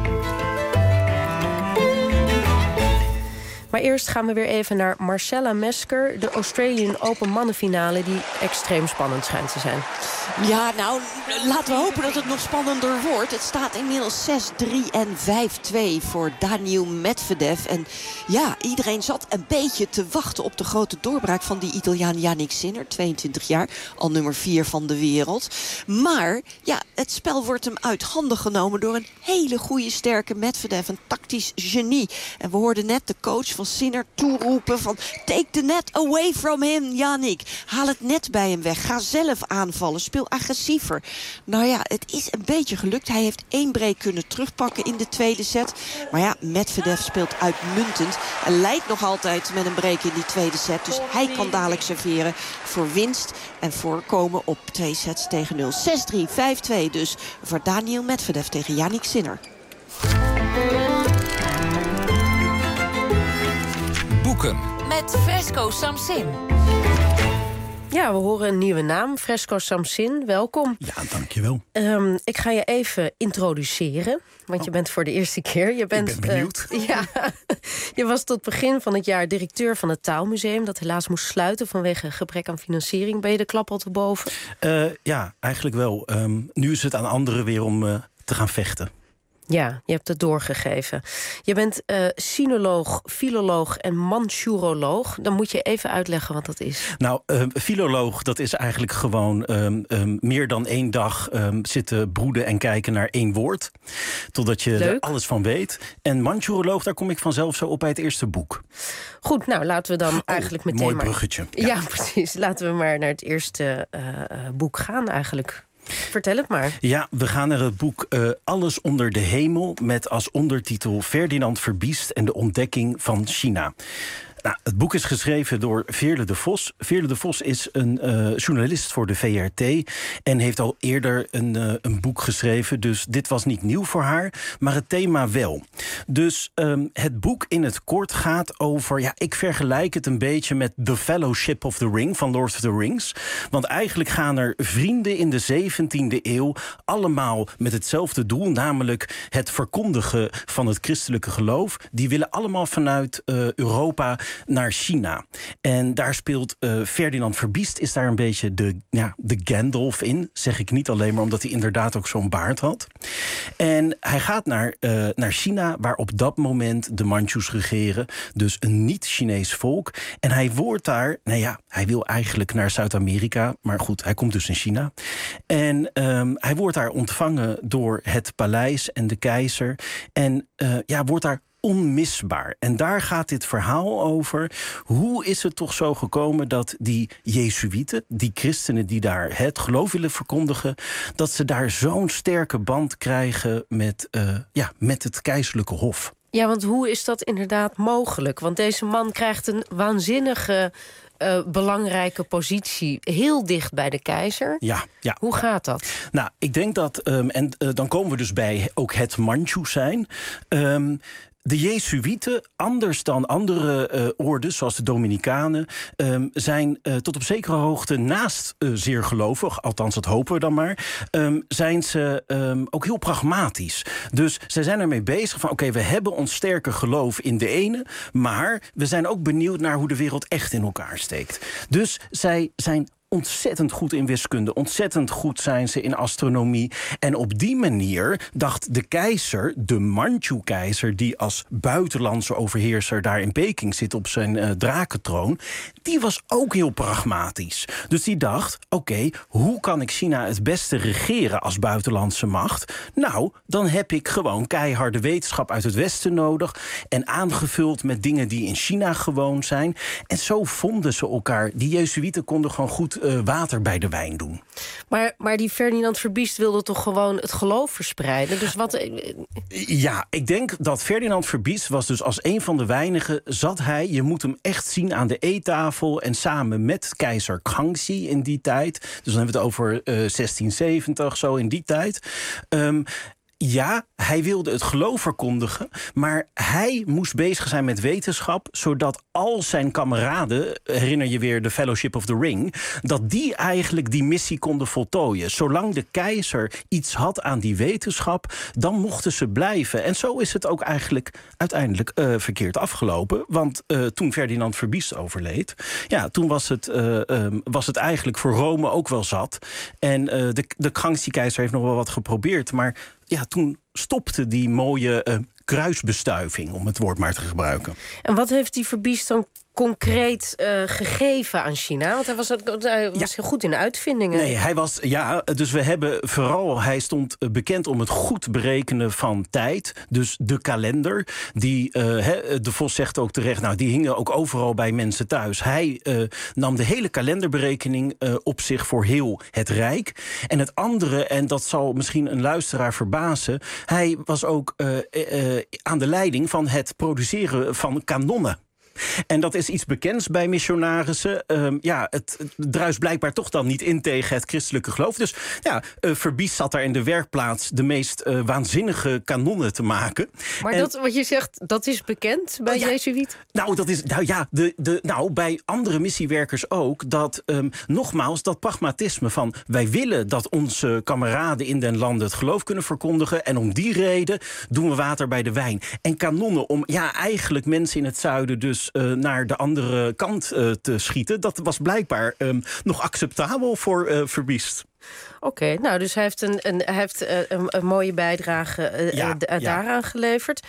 Speaker 12: Maar eerst gaan we weer even naar Marcella Mesker, de Australian Open mannenfinale die extreem spannend schijnt te zijn.
Speaker 13: Ja, nou, laten we hopen dat het nog spannender wordt. Het staat inmiddels 6-3 en 5-2 voor Daniil Medvedev. En ja, iedereen zat een beetje te wachten op de grote doorbraak van die Italiaan Jannik Sinner, 22 jaar, al nummer 4 van de wereld. Maar ja, het spel wordt hem uit handen genomen door een hele goede, sterke Medvedev, een tactisch genie. En we hoorden net de coach van Sinner toeroepen van take the net away from him, Jannik. Haal het net bij hem weg. Ga zelf aanvallen. Speel agressiever. Nou ja, het is een beetje gelukt. Hij heeft 1 break kunnen terugpakken in de tweede set. Maar ja, Medvedev speelt uitmuntend. En leidt nog altijd met een break in die tweede set. Dus hij kan dadelijk serveren voor winst en voorkomen op 2 sets tegen 0. 6-3, 5-2 dus voor Daniil Medvedev tegen Jannik Sinner.
Speaker 11: Boeken.
Speaker 2: Met Fresco Samsin.
Speaker 12: Ja, we horen een nieuwe naam. Fresco Samsin, welkom.
Speaker 14: Ja, dankjewel.
Speaker 12: Ik ga je even introduceren, want je bent voor de eerste keer. Je bent,
Speaker 14: ik ben benieuwd.
Speaker 12: Je was tot begin van het jaar directeur van het Taalmuseum, dat helaas moest sluiten vanwege gebrek aan financiering. Ben je de klap al te boven?
Speaker 14: Ja, eigenlijk wel. Nu is het aan anderen weer om te gaan vechten.
Speaker 12: Ja, je hebt het doorgegeven. Je bent sinoloog, filoloog en manchuroloog. Dan moet je even uitleggen wat dat is.
Speaker 14: Nou, filoloog, dat is eigenlijk gewoon meer dan 1 dag zitten broeden en kijken naar 1 woord. Totdat je er alles van weet. En manchuroloog, daar kom ik vanzelf zo op bij het eerste boek.
Speaker 12: Goed, nou laten we dan eigenlijk meteen
Speaker 14: mooi bruggetje.
Speaker 12: Ja, precies. Laten we maar naar het eerste boek gaan eigenlijk. Vertel het maar.
Speaker 14: Ja, we gaan naar het boek Alles onder de hemel... met als ondertitel Ferdinand Verbiest en de ontdekking van China. Nou, het boek is geschreven door Veerle de Vos. Veerle de Vos is een journalist voor de VRT... en heeft al eerder een boek geschreven. Dus dit was niet nieuw voor haar, maar het thema wel. Dus het boek in het kort gaat over... ja, ik vergelijk het een beetje met The Fellowship of the Ring van Lord of the Rings. Want eigenlijk gaan er vrienden in de 17e eeuw... allemaal met hetzelfde doel, namelijk het verkondigen van het christelijke geloof. Die willen allemaal vanuit Europa... naar China. En daar speelt Ferdinand Verbiest... is daar een beetje de Gandalf in. Zeg ik niet alleen maar omdat hij inderdaad ook zo'n baard had. En hij gaat naar China... waar op dat moment de Manchus regeren. Dus een niet-Chinees volk. En hij wordt daar... hij wil eigenlijk naar Zuid-Amerika. Maar goed, hij komt dus in China. En hij wordt daar ontvangen door het paleis en de keizer. En wordt daar onmisbaar. En daar gaat dit verhaal over. Hoe is het toch zo gekomen dat die Jezuïeten, die christenen die daar het geloof willen verkondigen, dat ze daar zo'n sterke band krijgen met het keizerlijke hof?
Speaker 12: Ja, want hoe is dat inderdaad mogelijk? Want deze man krijgt een waanzinnige belangrijke positie heel dicht bij de keizer. Ja. Hoe gaat dat?
Speaker 14: Nou, ik denk dat, dan komen we dus bij ook het Manchu zijn. De Jezuïeten, anders dan andere orden, zoals de Dominicanen, zijn tot op zekere hoogte naast zeer gelovig, althans dat hopen we dan maar, zijn ze ook heel pragmatisch. Dus zij zijn ermee bezig van, oké, we hebben ons sterke geloof in de ene, maar we zijn ook benieuwd naar hoe de wereld echt in elkaar steekt. Dus zij zijn ontzettend goed in wiskunde, ontzettend goed zijn ze in astronomie. En op die manier dacht de keizer, de Manchu-keizer, die als buitenlandse overheerser daar in Peking zit op zijn drakentroon, die was ook heel pragmatisch. Dus die dacht, oké, hoe kan ik China het beste regeren als buitenlandse macht? Nou, dan heb ik gewoon keiharde wetenschap uit het Westen nodig en aangevuld met dingen die in China gewoon zijn. En zo vonden ze elkaar. Die Jezuïeten konden gewoon goed water bij de wijn doen.
Speaker 12: Maar die Ferdinand Verbiest wilde toch gewoon het geloof verspreiden? Dus wat?
Speaker 14: Ja, ik denk dat Ferdinand Verbiest was dus als een van de weinigen zat hij, je moet hem echt zien aan de eettafel en samen met keizer Kangxi in die tijd, dus dan hebben we het over 1670, zo in die tijd. Ja, hij wilde het geloof verkondigen, maar hij moest bezig zijn met wetenschap, zodat al zijn kameraden, herinner je weer de Fellowship of the Ring, dat die eigenlijk die missie konden voltooien. Zolang de keizer iets had aan die wetenschap, dan mochten ze blijven. En zo is het ook eigenlijk uiteindelijk verkeerd afgelopen. Want toen Ferdinand Verbiest overleed, ja, toen was het eigenlijk voor Rome ook wel zat. En de Kangxi-keizer heeft nog wel wat geprobeerd, maar ja, toen stopte die mooie kruisbestuiving, om het woord maar te gebruiken.
Speaker 12: En wat heeft die Verbiest dan concreet gegeven aan China? Want hij was heel goed in de uitvindingen. Nee,
Speaker 14: hij was, dus we hebben vooral, hij stond bekend om het goed berekenen van tijd. Dus de kalender, die, de Vos zegt ook terecht, nou, die hingen ook overal bij mensen thuis. Hij nam de hele kalenderberekening op zich voor heel het Rijk. En het andere, en dat zal misschien een luisteraar verbazen, hij was ook aan de leiding van het produceren van kanonnen. En dat is iets bekends bij missionarissen. Het druist blijkbaar toch dan niet in tegen het christelijke geloof. Dus ja, Verbiest zat daar in de werkplaats de meest waanzinnige kanonnen te maken.
Speaker 12: Maar dat wat je zegt, dat is bekend bij Jezuïeten?
Speaker 14: Nou, dat is, bij andere missiewerkers ook, dat nogmaals, dat pragmatisme van wij willen dat onze kameraden in den landen het geloof kunnen verkondigen. En om die reden doen we water bij de wijn. En kanonnen om eigenlijk mensen in het zuiden dus naar de andere kant te schieten, dat was blijkbaar nog acceptabel voor Verbiest.
Speaker 12: Oké, nou, dus hij heeft een mooie bijdrage daaraan geleverd.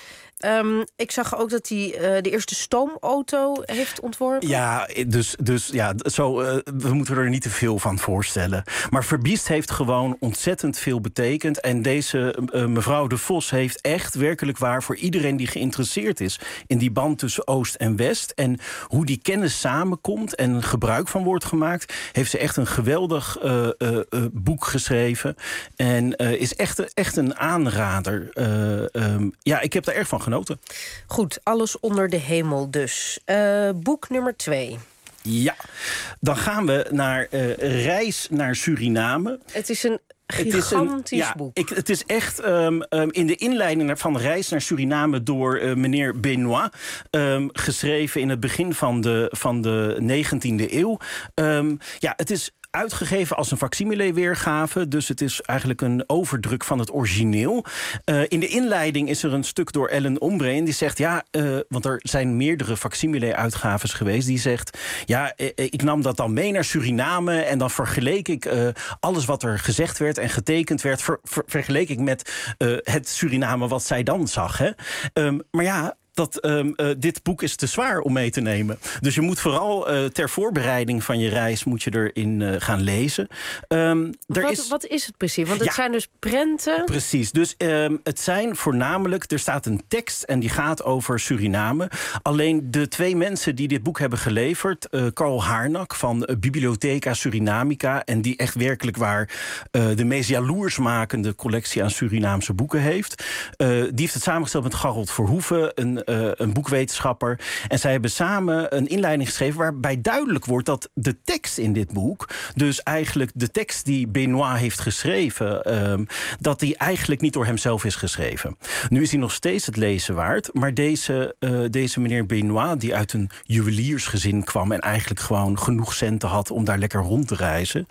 Speaker 12: Ik zag ook dat hij de eerste stoomauto heeft ontworpen.
Speaker 14: Ja, dus ja, we moeten er niet te veel van voorstellen. Maar Verbiest heeft gewoon ontzettend veel betekend. En deze mevrouw De Vos heeft echt werkelijk waar voor iedereen die geïnteresseerd is in die band tussen Oost en West en hoe die kennis samenkomt en gebruik van wordt gemaakt, heeft ze echt een geweldig boek geschreven. En is echt een aanrader. Ja, ik heb er erg van genoten.
Speaker 12: Goed, alles onder de hemel dus. Boek nummer 2.
Speaker 14: Ja, dan gaan we naar Reis naar Suriname.
Speaker 12: Het is een gigantisch boek.
Speaker 14: Het is echt in de inleiding van Reis naar Suriname door meneer Benoit, geschreven in het begin van de 19e eeuw. Het is uitgegeven als een facsimile-weergave. Dus het is eigenlijk een overdruk van het origineel. In de inleiding is er een stuk door Ellen Ombre. En die zegt, want er zijn meerdere facsimile-uitgaves geweest. Die zegt, ik nam dat dan mee naar Suriname. En dan vergeleek ik alles wat er gezegd werd en getekend werd, vergeleek ik met het Suriname wat zij dan zag. Hè? Maar ja, dit boek is te zwaar om mee te nemen. Dus je moet vooral ter voorbereiding van je reis moet je erin gaan lezen.
Speaker 12: Wat is het precies? Want het zijn dus prenten.
Speaker 14: Precies. Dus het zijn voornamelijk, er staat een tekst en die gaat over Suriname. Alleen de twee mensen die dit boek hebben geleverd, Carl Harnack van Bibliotheca Surinamica, en die echt werkelijk waar de meest jaloersmakende collectie aan Surinaamse boeken heeft. Die heeft het samengesteld met Garold Verhoeven, een boekwetenschapper. En zij hebben samen een inleiding geschreven waarbij duidelijk wordt dat de tekst in dit boek, dus eigenlijk de tekst die Benoit heeft geschreven, dat die eigenlijk niet door hemzelf is geschreven. Nu is hij nog steeds het lezen waard, maar deze meneer Benoit, die uit een juweliersgezin kwam en eigenlijk gewoon genoeg centen had om daar lekker rond te reizen,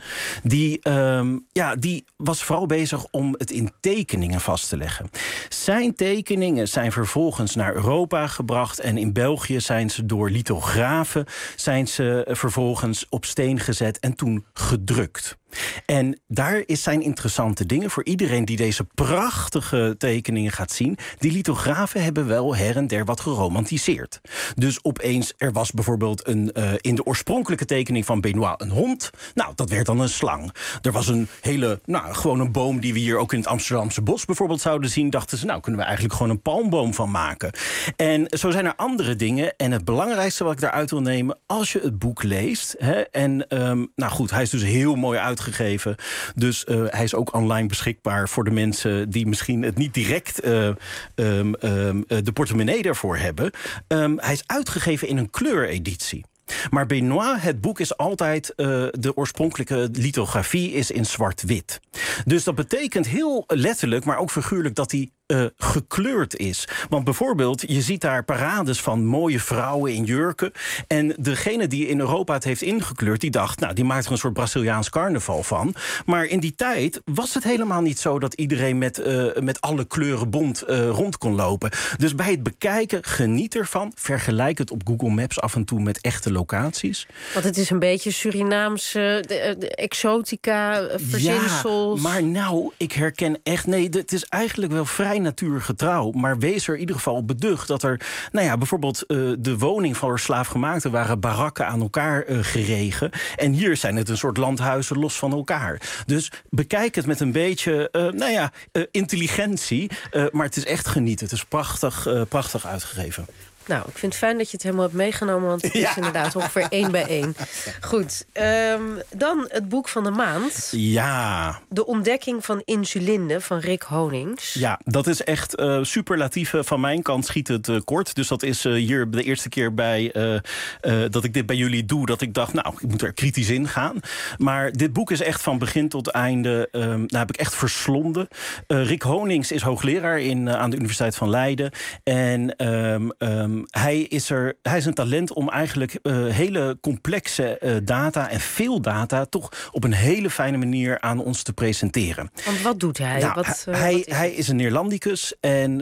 Speaker 14: die was vooral bezig om het in tekeningen vast te leggen. Zijn tekeningen zijn vervolgens naar Europa gebracht en in België zijn ze door lithografen vervolgens op steen gezet en toen gedrukt. En daar zijn interessante dingen voor iedereen die deze prachtige tekeningen gaat zien. Die lithografen hebben wel her en der wat geromantiseerd. Dus opeens, er was bijvoorbeeld in de oorspronkelijke tekening van Benoit een hond. Nou, dat werd dan een slang. Er was een gewoon een boom die we hier ook in het Amsterdamse bos bijvoorbeeld zouden zien. Dachten ze, kunnen we eigenlijk gewoon een palmboom van maken. En zo zijn er andere dingen. En het belangrijkste wat ik daaruit wil nemen, als je het boek leest, hij is dus heel mooi uitgegeven. Dus hij is ook online beschikbaar voor de mensen die misschien het niet direct de portemonnee daarvoor hebben. Hij is uitgegeven in een kleureditie. Maar Benoit, het boek is altijd, de oorspronkelijke lithografie is in zwart-wit. Dus dat betekent heel letterlijk, maar ook figuurlijk, dat hij gekleurd is. Want bijvoorbeeld, je ziet daar parades van mooie vrouwen in jurken. En degene die in Europa het heeft ingekleurd, die dacht, die maakt er een soort Braziliaans carnaval van. Maar in die tijd was het helemaal niet zo dat iedereen met alle kleuren bont rond kon lopen. Dus bij het bekijken, geniet ervan. Vergelijk het op Google Maps af en toe met echte locaties.
Speaker 12: Want het is een beetje Surinaamse exotica, verzinsels.
Speaker 14: Ja, maar ik herken echt, het is eigenlijk wel vrij natuurgetrouw, maar wees er in ieder geval op beducht dat er, bijvoorbeeld de woning van slaafgemaakten waren barakken aan elkaar geregen. En hier zijn het een soort landhuizen los van elkaar. Dus bekijk het met een beetje, intelligentie, maar het is echt genieten. Het is prachtig uitgegeven.
Speaker 12: Nou, ik vind het fijn dat je het helemaal hebt meegenomen, want het is inderdaad ongeveer 1 bij 1. Goed, dan het boek van de maand.
Speaker 14: Ja.
Speaker 12: De ontdekking van insulinde van Rick Honings.
Speaker 14: Ja, dat is echt superlatief. Van mijn kant schiet het kort. Dus dat is hier de eerste keer dat ik dit bij jullie doe, dat ik dacht, ik moet er kritisch in gaan. Maar dit boek is echt van begin tot einde, heb ik echt verslonden. Rick Honings is hoogleraar aan de Universiteit van Leiden. En hij is een talent om eigenlijk hele complexe data en veel data toch op een hele fijne manier aan ons te presenteren.
Speaker 12: Want wat doet hij?
Speaker 14: Nou, hij is een Neerlandicus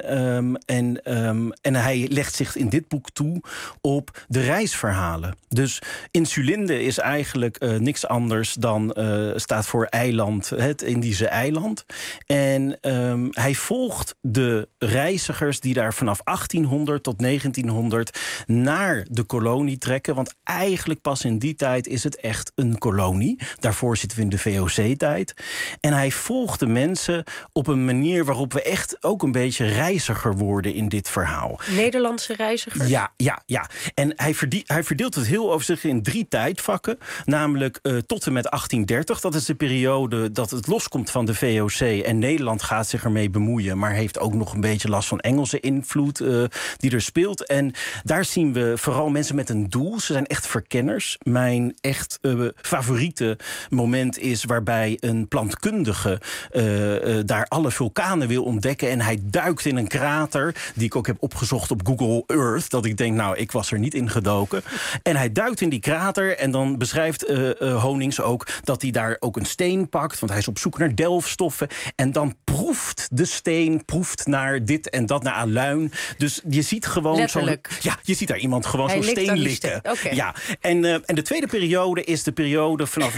Speaker 14: en hij legt zich in dit boek toe op de reisverhalen. Dus Insulinde is eigenlijk niks anders dan staat voor eiland, het Indische eiland. En hij volgt de reizigers die daar vanaf 1800 tot 1900 naar de kolonie trekken. Want eigenlijk pas in die tijd is het echt een kolonie. Daarvoor zitten we in de VOC-tijd. En hij volgt de mensen op een manier waarop we echt ook een beetje reiziger worden in dit verhaal.
Speaker 12: Nederlandse reizigers?
Speaker 14: Ja. En hij verdeelt het heel over zich in 3 tijdvakken. Namelijk tot en met 1830. Dat is de periode dat het loskomt van de VOC. En Nederland gaat zich ermee bemoeien. Maar heeft ook nog een beetje last van Engelse invloed die er speelt. En daar zien we vooral mensen met een doel. Ze zijn echt verkenners. Mijn echt favoriete moment is waarbij een plantkundige daar alle vulkanen wil ontdekken. En hij duikt in een krater, die ik ook heb opgezocht op Google Earth. Dat ik denk, nou, ik was er niet in gedoken. En hij duikt in die krater en dan beschrijft Honings ook dat hij daar ook een steen pakt. Want hij is op zoek naar delfstoffen. En dan proeft de steen, proeft naar dit en dat, naar aluin. Dus je ziet gewoon
Speaker 12: letterlijk.
Speaker 14: Je ziet daar iemand gewoon zo'n steen likken.
Speaker 12: Okay.
Speaker 14: Ja. En de tweede periode is de periode vanaf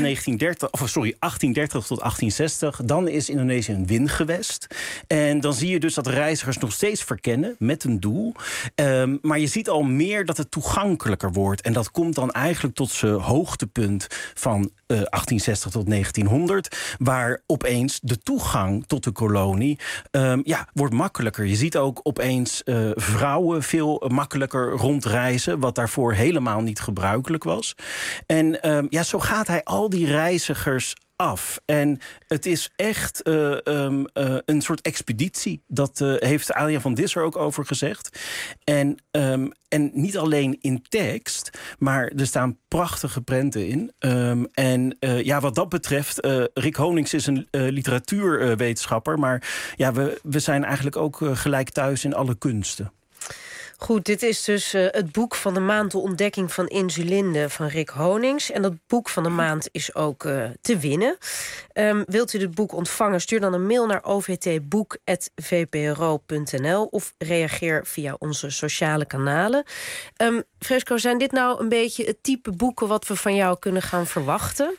Speaker 14: 1830 tot 1860. Dan is Indonesië een wingewest. En dan zie je dus dat de reizigers nog steeds verkennen met een doel. Maar je ziet al meer dat het toegankelijker wordt. En dat komt dan eigenlijk tot zijn hoogtepunt van 1860 tot 1900. Waar opeens de toegang tot de kolonie wordt makkelijker. Je ziet ook opeens vrouwen veel makkelijker rondreizen. Wat daarvoor helemaal niet gebruikelijk was. En zo gaat hij al die reizigers af. En het is echt een soort expeditie. Dat heeft Adriaan van Disser ook over gezegd. En niet alleen in tekst, maar er staan prachtige prenten in. Wat dat betreft, Rick Honings is een literatuurwetenschapper. Maar we zijn eigenlijk ook gelijk thuis in alle kunsten.
Speaker 12: Goed, dit is dus het boek van de maand, De Ontdekking van Insulinde van Rick Honings. En dat boek van de maand is ook te winnen. Wilt u dit boek ontvangen, stuur dan een mail naar ovtboek@vpro.nl of reageer via onze sociale kanalen. Fresco, zijn dit nou een beetje het type boeken wat we van jou kunnen gaan verwachten?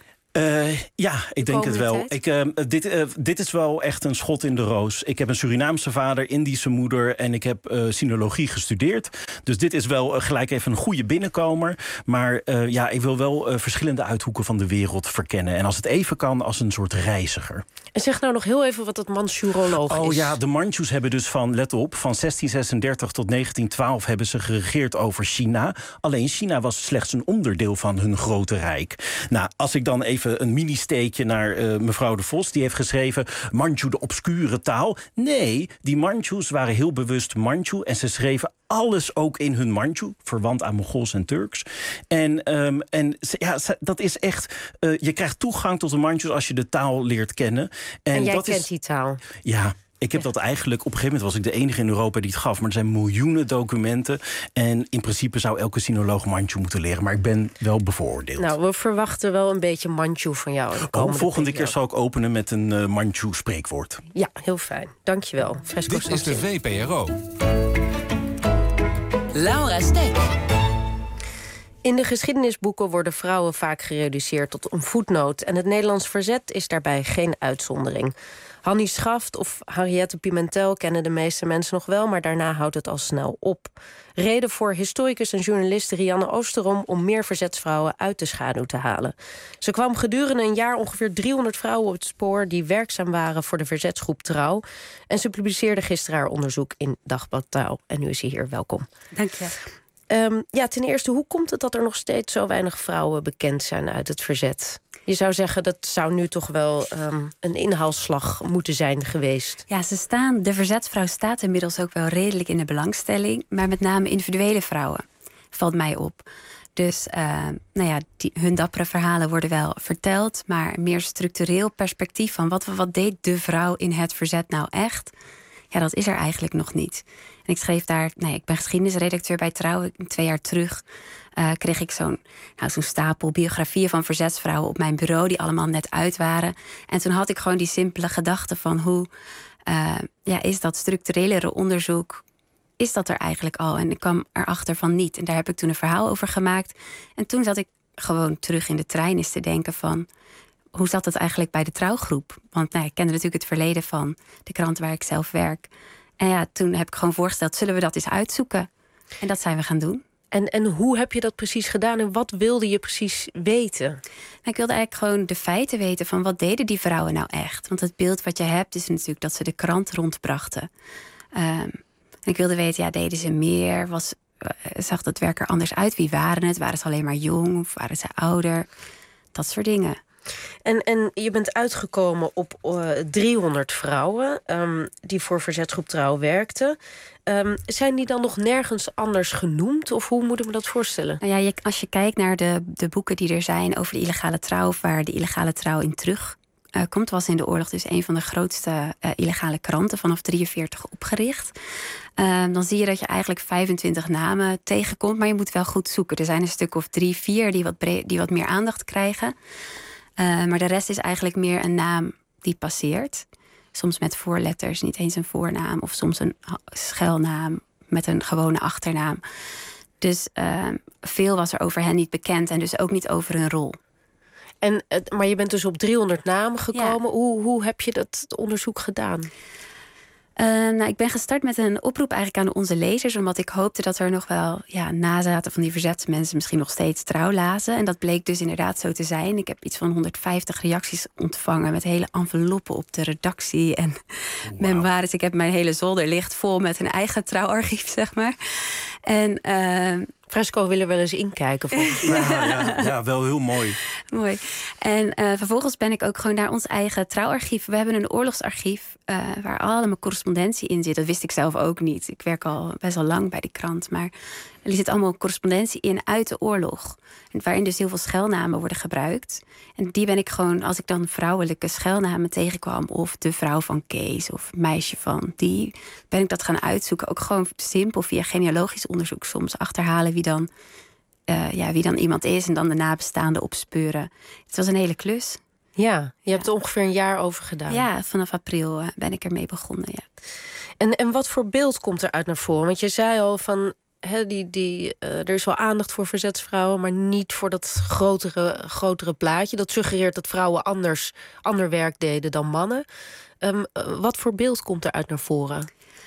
Speaker 14: Ik denk het wel. Dit is wel echt een schot in de roos. Ik heb een Surinaamse vader, Indische moeder en ik heb sinologie gestudeerd. Dus dit is wel gelijk even een goede binnenkomer. Maar ik wil wel verschillende uithoeken van de wereld verkennen. En als het even kan, als een soort reiziger.
Speaker 12: En zeg nou nog heel even wat het Manchuroloog is.
Speaker 14: De Manchus hebben dus van 1636 tot 1912 hebben ze geregeerd over China. Alleen China was slechts een onderdeel van hun grote rijk. Nou, als ik dan even een mini-steekje naar mevrouw de Vos. Die heeft geschreven Manchu, de obscure taal. Nee, die Manchus waren heel bewust Manchu. En ze schreven alles ook in hun Manchu. Verwant aan Mongols en Turks. Dat is echt... je krijgt toegang tot de Manchus als je de taal leert kennen.
Speaker 12: En jij kent die taal?
Speaker 14: Ja. Ik heb dat eigenlijk, op een gegeven moment was ik de enige in Europa die het gaf. Maar er zijn miljoenen documenten. En in principe zou elke sinoloog Manchu moeten leren. Maar ik ben wel bevooroordeeld.
Speaker 12: Nou, we verwachten wel een beetje Manchu van jou.
Speaker 14: Volgende keer zal ik openen met een Manchu spreekwoord.
Speaker 12: Ja, heel fijn. Dankjewel. Fresco.
Speaker 11: Dit is de VPRO.
Speaker 23: Laura Stek.
Speaker 12: In de geschiedenisboeken worden vrouwen vaak gereduceerd tot een voetnoot. En het Nederlands verzet is daarbij geen uitzondering. Hannie Schaft of Henriette Pimentel kennen de meeste mensen nog wel, maar daarna houdt het al snel op. Reden voor historicus en journalist Rianne Oosterom om meer verzetsvrouwen uit de schaduw te halen. Ze kwam gedurende een jaar ongeveer 300 vrouwen op het spoor die werkzaam waren voor de verzetsgroep Trouw. En ze publiceerde gisteren haar onderzoek in Dagblad Trouw. En nu is ze hier. Welkom.
Speaker 15: Dank je.
Speaker 12: Ten eerste, hoe komt het dat er nog steeds zo weinig vrouwen bekend zijn uit het verzet? Je zou zeggen, dat zou nu toch wel een inhaalslag moeten zijn geweest.
Speaker 15: Ja, de verzetsvrouw staat inmiddels ook wel redelijk in de belangstelling. Maar met name individuele vrouwen, valt mij op. Dus hun dappere verhalen worden wel verteld. Maar meer structureel perspectief van wat deed de vrouw in het verzet nou echt? ja, dat is er eigenlijk nog niet. En ik schreef daar, ik ben geschiedenisredacteur bij Trouw. 2 jaar terug kreeg ik zo'n stapel biografieën van verzetsvrouwen op mijn bureau, die allemaal net uit waren. En toen had ik gewoon die simpele gedachte van hoe is dat structurelere onderzoek, is dat er eigenlijk al? En ik kwam erachter van niet. En daar heb ik toen een verhaal over gemaakt. En toen zat ik gewoon terug in de trein eens te denken van, hoe zat het eigenlijk bij de Trouwgroep? Want ik kende natuurlijk het verleden van de krant waar ik zelf werk. En ja, toen heb ik gewoon voorgesteld, zullen we dat eens uitzoeken? En dat zijn we gaan doen.
Speaker 12: En hoe heb je dat precies gedaan en wat wilde je precies weten?
Speaker 15: Ik wilde eigenlijk gewoon de feiten weten van wat deden die vrouwen nou echt? Want het beeld wat je hebt is natuurlijk dat ze de krant rondbrachten. En ik wilde weten, deden ze meer? Zag dat werk er anders uit? Wie waren het? Waren ze alleen maar jong of waren ze ouder? Dat soort dingen.
Speaker 12: En je bent uitgekomen op 300 vrouwen die voor Verzetsgroep Trouw werkten. Zijn die dan nog nergens anders genoemd? Of hoe moet ik me dat voorstellen?
Speaker 15: Als je kijkt naar de boeken die er zijn over de illegale trouw, of waar de illegale trouw in terugkomt, was in de oorlog dus een van de grootste illegale kranten vanaf 1943 opgericht. Dan zie je dat je eigenlijk 25 namen tegenkomt, maar je moet wel goed zoeken. Er zijn een stuk of 3, 4 die wat meer aandacht krijgen. Maar de rest is eigenlijk meer een naam die passeert. Soms met voorletters, niet eens een voornaam. Of soms een schuilnaam met een gewone achternaam. Dus veel was er over hen niet bekend. En dus ook niet over hun rol.
Speaker 12: Maar je bent dus op 300 namen gekomen. Ja. Hoe heb je dat onderzoek gedaan?
Speaker 15: Ik ben gestart met een oproep eigenlijk aan onze lezers, omdat ik hoopte dat er nog wel nazaten van die verzetsmensen misschien nog steeds Trouw lazen. En dat bleek dus inderdaad zo te zijn. Ik heb iets van 150 reacties ontvangen met hele enveloppen op de redactie en memoires. Ik heb mijn hele zolder ligt vol met een eigen Trouwarchief, zeg maar. En
Speaker 12: Fresco willen wel eens inkijken, volgens mij.
Speaker 14: Ja, wel heel mooi.
Speaker 15: Mooi. En vervolgens ben ik ook gewoon naar ons eigen Trouwarchief. We hebben een oorlogsarchief waar allemaal correspondentie in zit. Dat wist ik zelf ook niet. Ik werk al best wel lang bij de krant. Maar er zit allemaal correspondentie in uit de oorlog. Waarin dus heel veel schuilnamen worden gebruikt. En die ben ik gewoon, als ik dan vrouwelijke schuilnamen tegenkwam, of de vrouw van Kees of meisje van die, ben ik dat gaan uitzoeken. Ook gewoon simpel via genealogisch onderzoek soms achterhalen wie dan iemand is en dan de nabestaanden opspeuren. Het was een hele klus.
Speaker 12: Ja, je hebt er ongeveer een jaar over gedaan.
Speaker 15: Ja, vanaf april ben ik ermee begonnen, ja.
Speaker 12: En wat voor beeld komt eruit naar voren? Want je zei al van, er is wel aandacht voor verzetsvrouwen, maar niet voor dat grotere plaatje. Dat suggereert dat vrouwen ander werk deden dan mannen. Wat voor beeld komt eruit naar voren?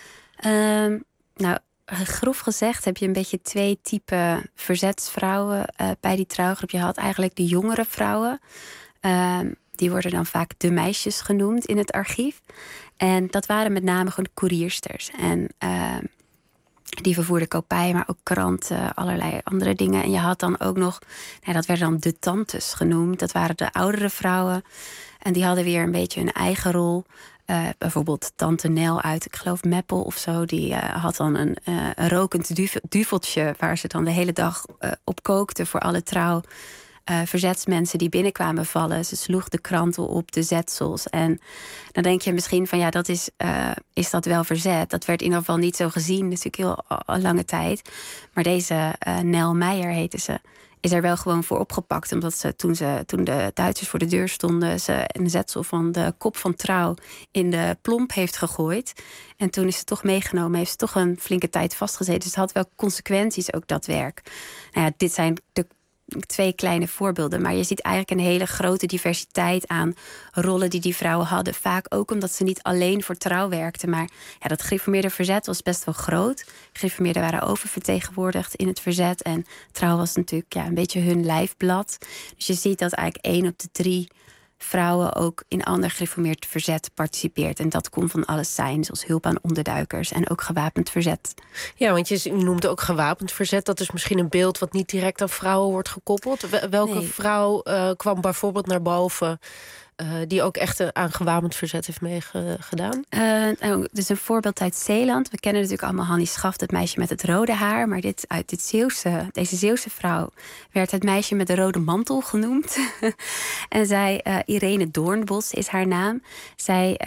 Speaker 15: Grof gezegd heb je een beetje 2 typen verzetsvrouwen bij die trouwgroep. Je had eigenlijk de jongere vrouwen. Die worden dan vaak de meisjes genoemd in het archief. En dat waren met name gewoon de koeriersters. En die vervoerden kopij, maar ook kranten, allerlei andere dingen. En je had dan ook nog, dat werden dan de tantes genoemd. Dat waren de oudere vrouwen. En die hadden weer een beetje hun eigen rol. Bijvoorbeeld tante Nel uit, ik geloof Meppel of zo. Die had dan een rokend duveltje waar ze dan de hele dag op kookte voor alle verzetsmensen die binnenkwamen vallen. Ze sloeg de kranten op, de zetsels. En dan denk je misschien van dat is dat wel verzet? Dat werd in ieder geval niet zo gezien, natuurlijk heel lange tijd. Maar deze Nel Meijer heette ze, is er wel gewoon voor opgepakt. Omdat ze toen de Duitsers voor de deur stonden, ze een zetsel van de kop van Trouw in de plomp heeft gegooid. En toen is ze toch meegenomen, heeft ze toch een flinke tijd vastgezeten. Dus het had wel consequenties, ook dat werk. Dit zijn de 2 kleine voorbeelden. Maar je ziet eigenlijk een hele grote diversiteit aan rollen die vrouwen hadden. Vaak ook omdat ze niet alleen voor Trouw werkten. Maar dat gereformeerde verzet was best wel groot. Gereformeerden waren oververtegenwoordigd in het verzet. En Trouw was natuurlijk een beetje hun lijfblad. Dus je ziet dat eigenlijk 1 op de 3 vrouwen ook in ander gereformeerd verzet participeert. En dat kon van alles zijn, zoals hulp aan onderduikers en ook gewapend verzet.
Speaker 12: Ja, want je noemde ook gewapend verzet. Dat is misschien een beeld wat niet direct aan vrouwen wordt gekoppeld. Welke vrouw kwam bijvoorbeeld naar boven die ook echt aan gewapend verzet heeft meegedaan?
Speaker 15: Dus een voorbeeld uit Zeeland. We kennen natuurlijk allemaal Hannie Schaft, het meisje met het rode haar. Maar deze Zeeuwse vrouw werd het meisje met de rode mantel genoemd. En zij, Irene Doornbos is haar naam. Zij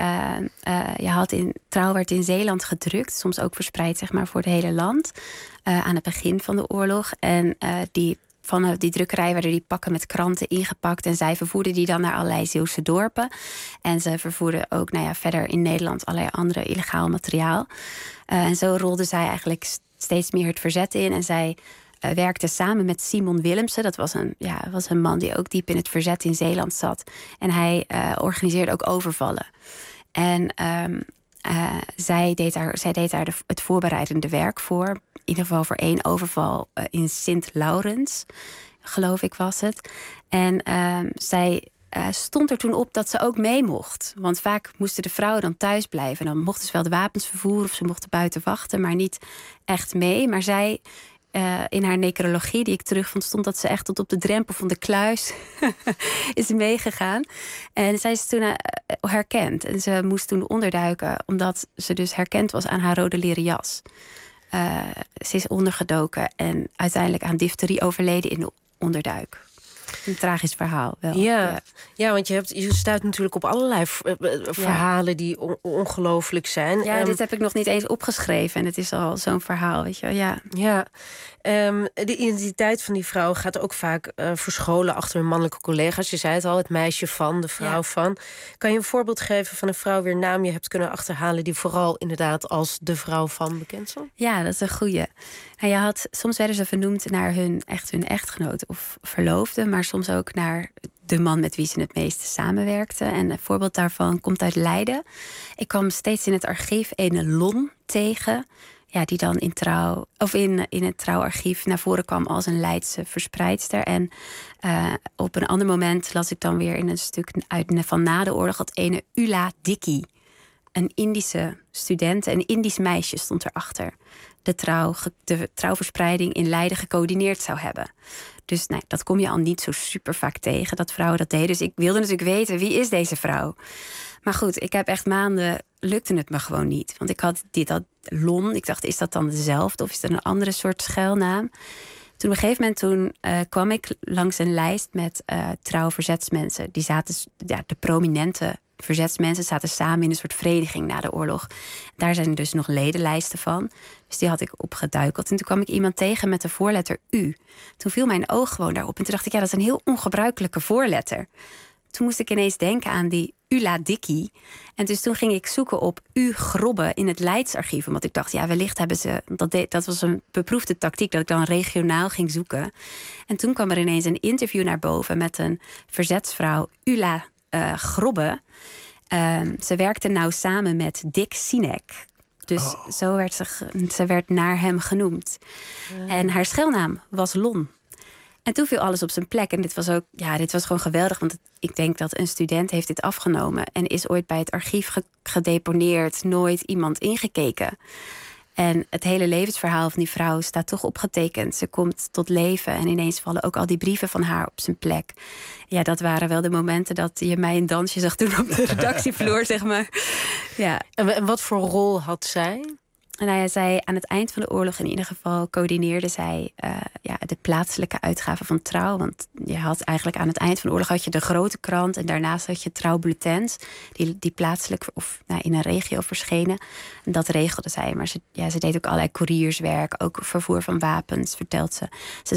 Speaker 15: Trouw werd in Zeeland gedrukt. Soms ook verspreid zeg maar, voor het hele land. Aan het begin van de oorlog. En van die drukkerij werden die pakken met kranten ingepakt. En zij vervoerden die dan naar allerlei Zeeuwse dorpen. En ze vervoerden ook verder in Nederland allerlei andere illegaal materiaal. En zo rolde zij eigenlijk steeds meer het verzet in. En zij werkte samen met Simon Willemsen. Dat was een man die ook diep in het verzet in Zeeland zat. En hij organiseerde ook overvallen. En zij deed daar het voorbereidende werk voor. In ieder geval voor 1 overval in Sint-Laurens, geloof ik was het. En zij stond er toen op dat ze ook mee mocht. Want vaak moesten de vrouwen dan thuis blijven. En dan mochten ze wel de wapens vervoeren of ze mochten buiten wachten, maar niet echt mee. Maar zij, in haar necrologie die ik terugvond, stond dat ze echt tot op de drempel van de kluis is meegegaan. En zij is toen herkend. En ze moest toen onderduiken, omdat ze dus herkend was aan haar rode leren jas. Ze is ondergedoken en uiteindelijk aan difterie overleden in de onderduik. Een tragisch verhaal wel.
Speaker 12: Ja, want je stuit natuurlijk op allerlei verhalen die ongelooflijk zijn.
Speaker 15: Ja, dit heb ik nog niet eens opgeschreven. En het is al zo'n verhaal, weet je wel.
Speaker 12: Ja. De identiteit van die vrouw gaat ook vaak verscholen achter hun mannelijke collega's. Je zei het al, het meisje van, de vrouw van. Kan je een voorbeeld geven van een vrouw wier naam je hebt kunnen achterhalen, die vooral inderdaad als de vrouw van bekend stond?
Speaker 15: Ja, dat is een goeie. Soms werden ze vernoemd naar hun echtgenoot of verloofde, maar soms ook naar de man met wie ze het meeste samenwerkten. En een voorbeeld daarvan komt uit Leiden. Ik kwam steeds in het archief een Lon tegen, die dan in het Trouwarchief naar voren kwam als een Leidse verspreidster. En op een ander moment las ik dan weer in een stuk van na de oorlog dat ene Ula Dikkie, een Indische student, een Indisch meisje stond erachter. De trouwverspreiding in Leiden gecoördineerd zou hebben. Dus dat kom je al niet zo super vaak tegen, dat vrouwen dat deden. Dus ik wilde natuurlijk weten, wie is deze vrouw? Maar goed, ik heb echt maanden, lukte het me gewoon niet. Want ik had dat Lon, ik dacht, is dat dan dezelfde of is dat een andere soort schuilnaam? Toen op een gegeven moment kwam ik langs een lijst met trouwverzetsmensen. Die zaten, de prominente verzetsmensen zaten samen in een soort vereniging na de oorlog. Daar zijn dus nog ledenlijsten van. Dus die had ik opgeduikeld. En toen kwam ik iemand tegen met de voorletter U. Toen viel mijn oog gewoon daarop. En toen dacht ik, dat is een heel ongebruikelijke voorletter. Toen moest ik ineens denken aan die Ula Dikkie. En dus toen ging ik zoeken op U Grobbe in het Leidsarchief. Omdat ik dacht, wellicht hebben ze... Dat was een beproefde tactiek, dat ik dan regionaal ging zoeken. En toen kwam er ineens een interview naar boven met een verzetsvrouw, Ula Grobbe. Ze werkte nou samen met Dick Sinek. Dus zo werd ze werd naar hem genoemd. En haar schuilnaam was Lon. En toen viel alles op zijn plek. En dit was gewoon geweldig. Want ik denk dat een student heeft dit afgenomen en is ooit bij het archief gedeponeerd. Nooit iemand ingekeken. En het hele levensverhaal van die vrouw staat toch opgetekend. Ze komt tot leven en ineens vallen ook al die brieven van haar op zijn plek. Ja, dat waren wel de momenten dat je mij een dansje zag doen op de redactievloer, zeg maar. Ja.
Speaker 12: En wat voor rol had zij?
Speaker 15: Zij aan het eind van de oorlog in ieder geval coördineerde zij de plaatselijke uitgaven van Trouw. Want je had eigenlijk aan het eind van de oorlog had je de grote krant en daarnaast had je Trouwbulletins die plaatselijk of in een regio verschenen. En dat regelde zij. Maar ze deed ook allerlei courierswerk, ook vervoer van wapens, vertelt ze.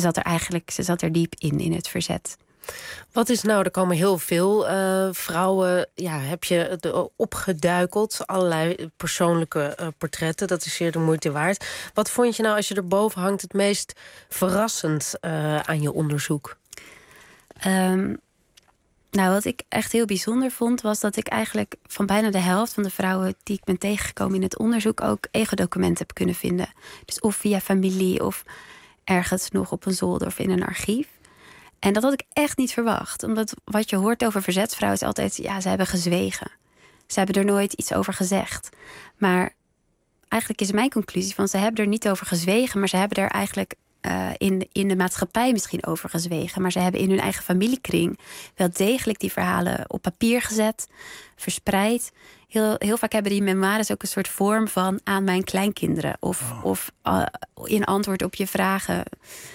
Speaker 15: Ze zat er diep in het verzet.
Speaker 12: Wat is er komen heel veel vrouwen, heb je opgeduikeld. Allerlei persoonlijke portretten, dat is zeer de moeite waard. Wat vond je als je erboven hangt het meest verrassend aan je onderzoek?
Speaker 15: Wat ik echt heel bijzonder vond, was dat ik eigenlijk van bijna de helft van de vrouwen die ik ben tegengekomen in het onderzoek ook ego-documenten heb kunnen vinden. Dus of via familie of ergens nog op een zolder of in een archief. En dat had ik echt niet verwacht. Omdat wat je hoort over verzetsvrouwen is altijd, ze hebben gezwegen. Ze hebben er nooit iets over gezegd. Maar eigenlijk is mijn conclusie van, ze hebben er niet over gezwegen, maar ze hebben er eigenlijk in de maatschappij misschien overgezwegen. Maar ze hebben in hun eigen familiekring wel degelijk die verhalen op papier gezet, verspreid. Heel vaak hebben die memoires ook een soort vorm van aan mijn kleinkinderen. Of in antwoord op je vragen.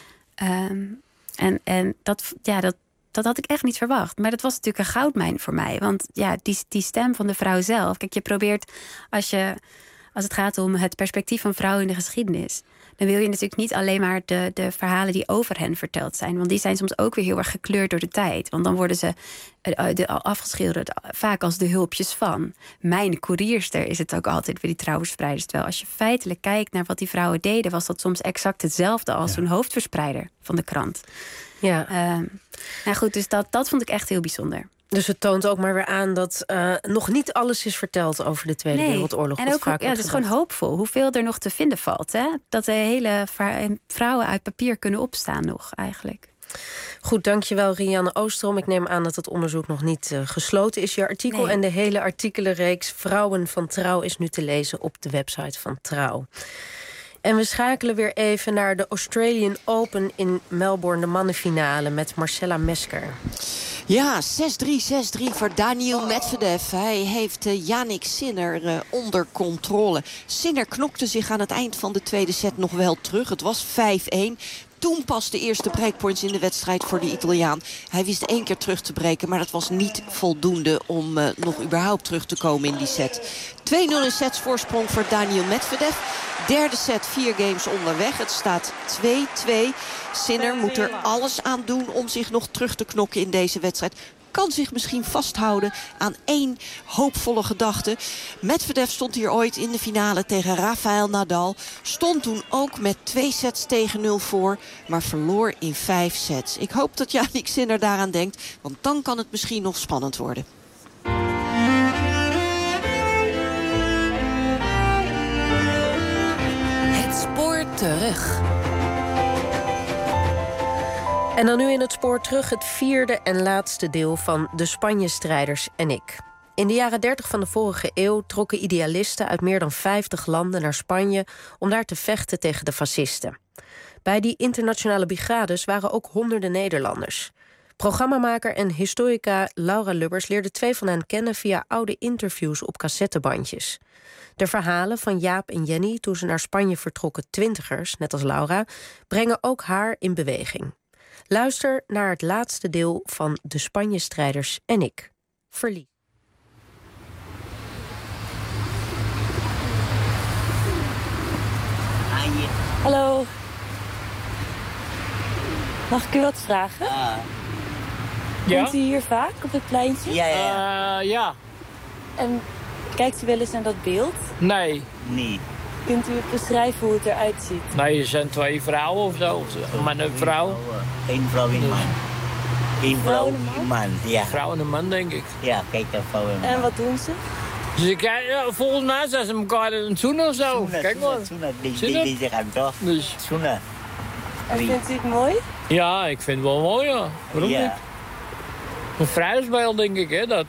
Speaker 15: En dat had ik echt niet verwacht. Maar dat was natuurlijk een goudmijn voor mij. Want ja, die stem van de vrouw zelf. Kijk, je probeert, als het gaat om het perspectief van vrouwen in de geschiedenis, dan wil je natuurlijk niet alleen maar de verhalen die over hen verteld zijn. Want die zijn soms ook weer heel erg gekleurd door de tijd. Want dan worden ze afgeschilderd vaak als de hulpjes van. Mijn koerierster is het ook altijd bij die trouwverspreiders. Terwijl als je feitelijk kijkt naar wat die vrouwen deden, was dat soms exact hetzelfde als zo'n hoofdverspreider van de krant.
Speaker 12: Ja.
Speaker 15: Nou goed, dus dat vond ik echt heel bijzonder.
Speaker 12: Dus het toont ook maar weer aan dat nog niet alles is verteld over de Tweede Wereldoorlog.
Speaker 15: En ook, het is gewoon hoopvol hoeveel er nog te vinden valt. Hè? Dat de hele vrouwen uit papier kunnen opstaan nog eigenlijk.
Speaker 12: Goed, dankjewel Rianne Oosterom. Ik neem aan dat het onderzoek nog niet gesloten is. Je artikel en de hele artikelenreeks Vrouwen van Trouw is nu te lezen op de website van Trouw. En we schakelen weer even naar de Australian Open in Melbourne, de mannenfinale met Marcella Mesker.
Speaker 13: Ja, 6-3, 6-3 voor Daniil Medvedev. Hij heeft Jannik Sinner onder controle. Sinner knokte zich aan het eind van de tweede set nog wel terug. Het was 5-1. Toen pas de eerste breakpoints in de wedstrijd voor de Italiaan. Hij wist 1 keer terug te breken, maar dat was niet voldoende om nog überhaupt terug te komen in die set. 2-0 in sets voorsprong voor Daniil Medvedev. Derde set, 4 games onderweg. Het staat 2-2. Sinner moet er alles aan doen om zich nog terug te knokken in deze wedstrijd. Kan zich misschien vasthouden aan 1 hoopvolle gedachte. Medvedev stond hier ooit in de finale tegen Rafael Nadal. Stond toen ook met 2 sets tegen 0 voor, maar verloor in 5 sets. Ik hoop dat Jannik Sinner daaraan denkt, want dan kan het misschien nog spannend worden.
Speaker 23: Het spoor terug.
Speaker 12: En dan nu in het spoor terug het 4e en laatste deel van De Spanje-strijders en ik. In de jaren 30 van de vorige eeuw trokken idealisten uit meer dan 50 landen naar Spanje om daar te vechten tegen de fascisten. Bij die internationale brigades waren ook honderden Nederlanders. Programmamaker en historica Laura Lubbers leerde 2 van hen kennen via oude interviews op cassettebandjes. De verhalen van Jaap en Jenny toen ze naar Spanje vertrokken 20ers, net als Laura, brengen ook haar in beweging. Luister naar het laatste deel van De Spanje-strijders en ik. Verlies.
Speaker 1: Hallo. Mag ik u wat vragen? Komt u hier vaak op het pleintje?
Speaker 16: Ja.
Speaker 1: En kijkt u wel eens naar dat beeld?
Speaker 16: Nee. Nee.
Speaker 1: Kunt u beschrijven hoe het eruit ziet?
Speaker 16: Nee, er zijn 2 vrouwen of zo. Een man en een vrouw.
Speaker 17: 1 vrouw en een man. 1 vrouw en een man, ja.
Speaker 16: Vrouw en een man, denk ik.
Speaker 17: Ja, kijk dan vrouw en een man.
Speaker 1: En wat doen ze?
Speaker 16: Dus volgens mij zijn ze elkaar aan het zoenen of zo. Kijk maar.
Speaker 17: Die gaan toch?
Speaker 16: Dus.
Speaker 17: Zoenen.
Speaker 1: En vindt u het mooi?
Speaker 16: Ja, ik vind het wel mooi, ja. Waarom niet? Een vrijheidsbeeld, denk ik, hè, dat.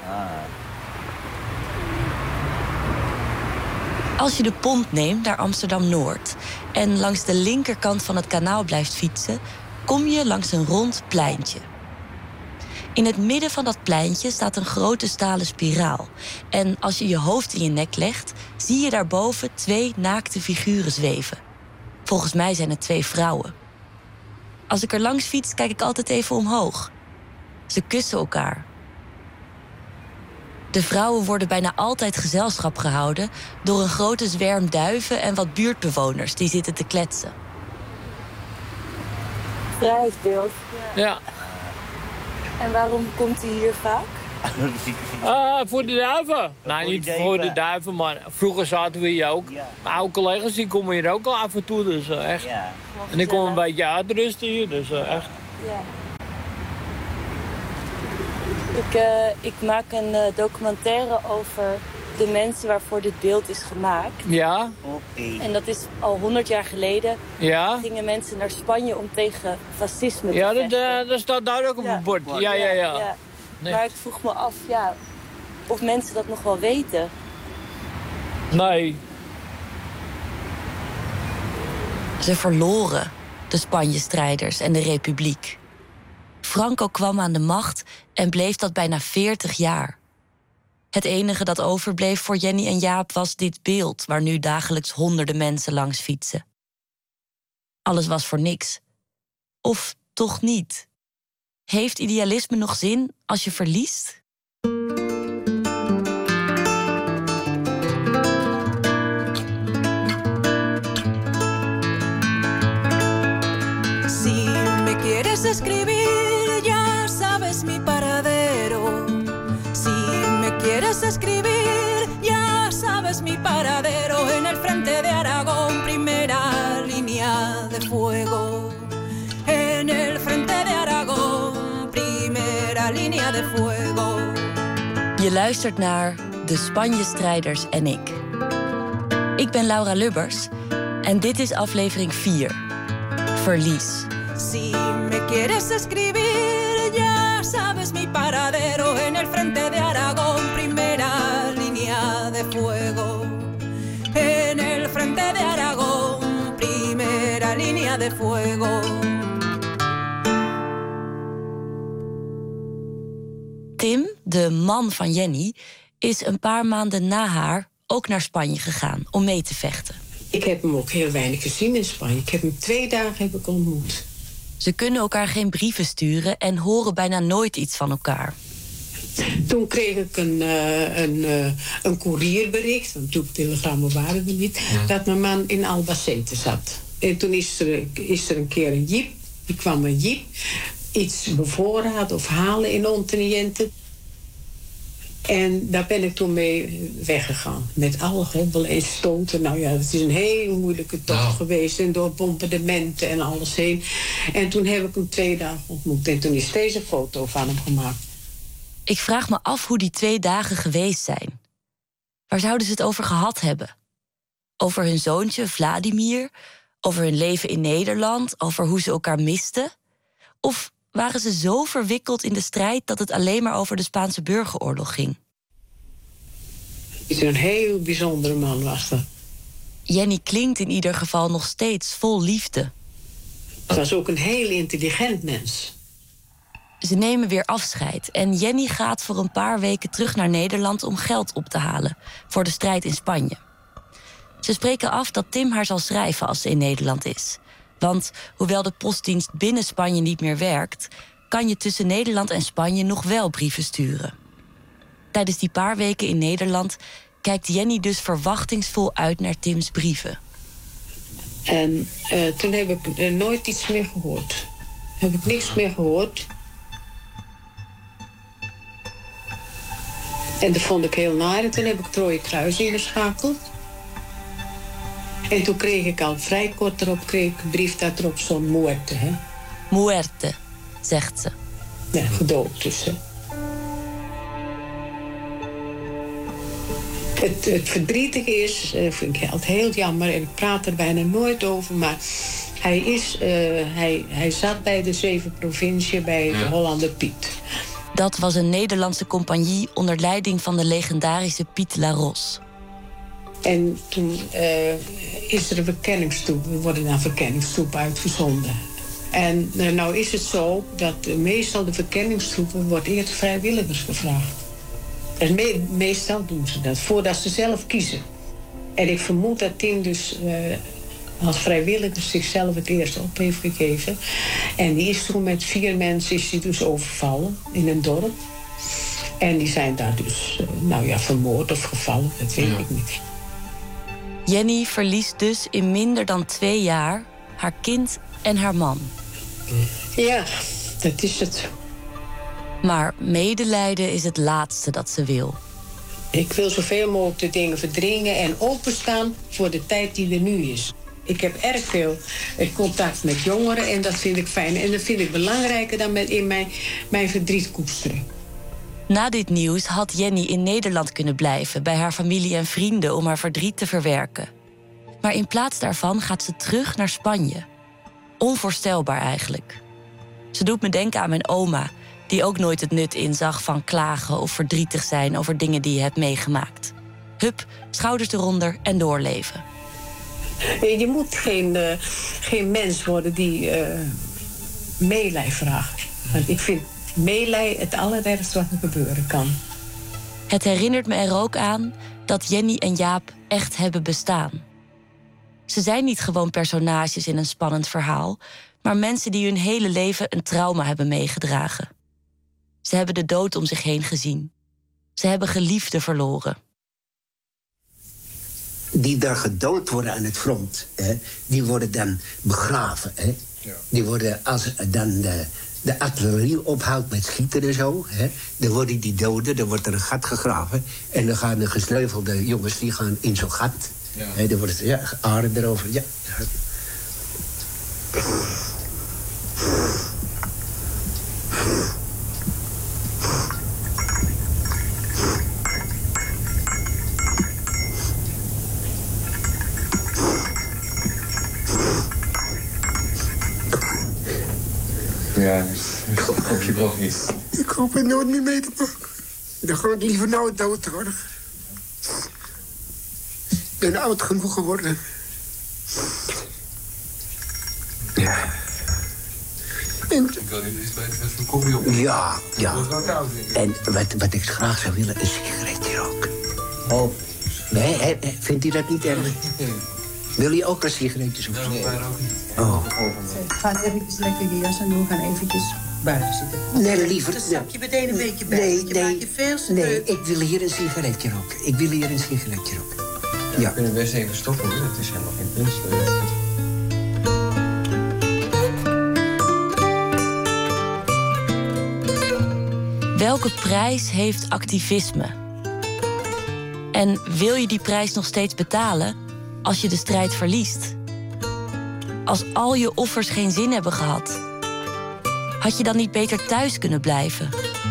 Speaker 25: Als je de pont neemt naar Amsterdam-Noord en langs de linkerkant van het kanaal blijft fietsen, kom je langs een rond pleintje. In het midden van dat pleintje staat een grote stalen spiraal. En als je je hoofd in je nek legt, zie je daarboven 2 naakte figuren zweven. Volgens mij zijn het 2 vrouwen. Als ik er langs fiets, kijk ik altijd even omhoog. Ze kussen elkaar. De vrouwen worden bijna altijd gezelschap gehouden door een grote zwerm duiven en wat buurtbewoners die zitten te kletsen.
Speaker 1: Vrijheidsbeeld.
Speaker 16: Ja.
Speaker 1: En waarom komt u hier vaak?
Speaker 16: Voor de duiven. Nou, niet voor de duiven, maar vroeger zaten we hier ook. Mijn oude collega's die komen hier ook al af en toe, dus echt. Ja. En ik kom een beetje uitrusten hier, dus echt.
Speaker 1: Ja. Ik maak een documentaire over de mensen waarvoor dit beeld is gemaakt.
Speaker 16: Ja.
Speaker 1: En dat is al 100 jaar geleden.
Speaker 16: Ja.
Speaker 1: Gingen mensen naar Spanje om tegen fascisme te vechten.
Speaker 16: Ja, dat staat duidelijk op het bord. Ja.
Speaker 1: Nee. Maar ik vroeg me af, of mensen dat nog wel weten.
Speaker 16: Nee.
Speaker 25: Ze verloren.
Speaker 1: de Spanje-strijders en de Republiek. Franco kwam aan de macht en bleef dat bijna 40 jaar. Het enige dat overbleef voor Jenny en Jaap was dit beeld, waar nu dagelijks honderden mensen langs fietsen. Alles was voor niks. Of toch niet? Heeft idealisme nog zin als je verliest?
Speaker 3: Si me quieres escribir, ya sabes mi paradero. Si me quieres escribir, ya sabes mi paradero. En el frente de Aragón, primera línea de fuego. En el frente de Aragón, primera línea de fuego.
Speaker 1: Je luistert naar De Spanje-strijders en ik. Ik ben Laura Lubbers en dit is aflevering 4. Verlies.
Speaker 3: Si me quieres escribir, ya sabes mi paradero. En el frente de Aragón, primera línea de fuego. En el frente de Aragón, primera línea de fuego.
Speaker 1: Tim, de man van Jenny, is een paar maanden na haar ook naar Spanje gegaan om mee te vechten.
Speaker 6: Ik heb hem ook heel weinig gezien in Spanje. Ik heb hem 2 dagen ontmoet.
Speaker 1: Ze kunnen elkaar geen brieven sturen en horen bijna nooit iets van elkaar.
Speaker 6: Toen kreeg ik een courierbericht, want toen telegrammen waren er niet, dat mijn man in Albacete zat. En toen is er een keer een jeep. Die kwam een jeep iets bevoorraden of halen in Onteniente. En daar ben ik toen mee weggegaan. Met alle hobbelen en stoten. Nou ja, het is een hele moeilijke tocht geweest. En door bombardementen en alles heen. En toen heb ik hem 2 dagen ontmoet. En toen is deze foto van hem gemaakt.
Speaker 1: Ik vraag me af hoe die 2 dagen geweest zijn. Waar zouden ze het over gehad hebben? Over hun zoontje Vladimir? Over hun leven in Nederland? Over hoe ze elkaar misten? Of waren ze zo verwikkeld in de strijd dat het alleen maar over de Spaanse burgeroorlog ging?
Speaker 6: Het is een heel bijzondere man, was dat.
Speaker 1: Jenny klinkt in ieder geval nog steeds vol liefde.
Speaker 6: Het was ook een heel intelligent mens.
Speaker 1: Ze nemen weer afscheid en Jenny gaat voor een paar weken terug naar Nederland om geld op te halen voor de strijd in Spanje. Ze spreken af dat Tim haar zal schrijven als ze in Nederland is. Want hoewel de postdienst binnen Spanje niet meer werkt, kan je tussen Nederland en Spanje nog wel brieven sturen. Tijdens die paar weken in Nederland kijkt Jenny dus verwachtingsvol uit naar Tims brieven.
Speaker 6: En toen heb ik nooit iets meer gehoord. Heb ik niks meer gehoord. En dat vond ik heel naar. En toen heb ik het Rode Kruis ingeschakeld. En toen kreeg ik al vrij kort erop een brief dat erop stond muerte. Hè?
Speaker 1: Muerte, zegt ze.
Speaker 6: Ja, gedood dus. Hè? Het verdrietige is, vind ik altijd heel jammer, en ik praat er bijna nooit over, maar hij zat bij de 7 provincie bij de Hollander Piet.
Speaker 1: Dat was een Nederlandse compagnie onder leiding van de legendarische Piet Laros.
Speaker 6: En toen is er een verkenningstroep. We worden naar verkenningstroep uitgezonden. En nou is het zo dat meestal de verkenningstroepen wordt eerst vrijwilligers gevraagd. En meestal doen ze dat, voordat ze zelf kiezen. En ik vermoed dat Tim dus als vrijwilliger zichzelf het eerst op heeft gegeven. En die is toen met 4 mensen is die dus overvallen in een dorp. En die zijn daar dus vermoord of gevallen, dat weet ik niet.
Speaker 1: Jenny verliest dus in minder dan 2 jaar haar kind en haar man.
Speaker 6: Ja, dat is het.
Speaker 1: Maar medelijden is het laatste dat ze wil.
Speaker 6: Ik wil zoveel mogelijk de dingen verdringen en openstaan voor de tijd die er nu is. Ik heb erg veel contact met jongeren en dat vind ik fijn. En dat vind ik belangrijker dan in mijn verdriet koesteren.
Speaker 1: Na dit nieuws had Jenny in Nederland kunnen blijven bij haar familie en vrienden om haar verdriet te verwerken. Maar in plaats daarvan gaat ze terug naar Spanje. Onvoorstelbaar eigenlijk. Ze doet me denken aan mijn oma, die ook nooit het nut inzag van klagen of verdrietig zijn over dingen die je hebt meegemaakt. Hup, schouders eronder en doorleven.
Speaker 6: Je moet geen mens worden die meelij vraagt. Want ik vind meelij het allerergste wat er gebeuren kan.
Speaker 1: Het herinnert me er ook aan dat Jenny en Jaap echt hebben bestaan. Ze zijn niet gewoon personages in een spannend verhaal, maar mensen die hun hele leven een trauma hebben meegedragen. Ze hebben de dood om zich heen gezien. Ze hebben geliefden verloren.
Speaker 4: Die daar gedood worden aan het front, die worden dan begraven. Ja. Die worden, als dan de artillerie ophoudt met schieten en zo, dan worden die doden, dan wordt er een gat gegraven. En dan gaan de gesneuvelde jongens, die gaan in zo'n gat. Ja. Dan wordt het aarde erover. Ja.
Speaker 18: Ja, ik hoop je nog niet.
Speaker 4: Ik hoop het nooit meer mee te pakken. Dan ga ik liever nou dood worden. Ik ben oud genoeg geworden. Ja. En...
Speaker 18: Ik wil niet eens weten wat voor koffie op.
Speaker 4: Ja. En wat ik graag zou willen, een sigaretje roken. Oh. Nee, vindt u dat niet erg? Wil je ook een sigaretje zoeken?
Speaker 18: Nee, wij roken niet.
Speaker 4: Oh.
Speaker 19: Ga eventjes lekker je jas en we gaan eventjes buiten zitten.
Speaker 4: Nee, liever.
Speaker 19: Dan stap je meteen een beetje bij. Je maakt je veel te
Speaker 4: Nee, ik wil hier een sigaretje roken. Ja.
Speaker 18: We kunnen best even stoppen, hoor. Het is helemaal geen punt.
Speaker 1: Welke prijs heeft activisme? En wil je die prijs nog steeds betalen als je de strijd verliest? Als al je offers geen zin hebben gehad, had je dan niet beter thuis kunnen blijven?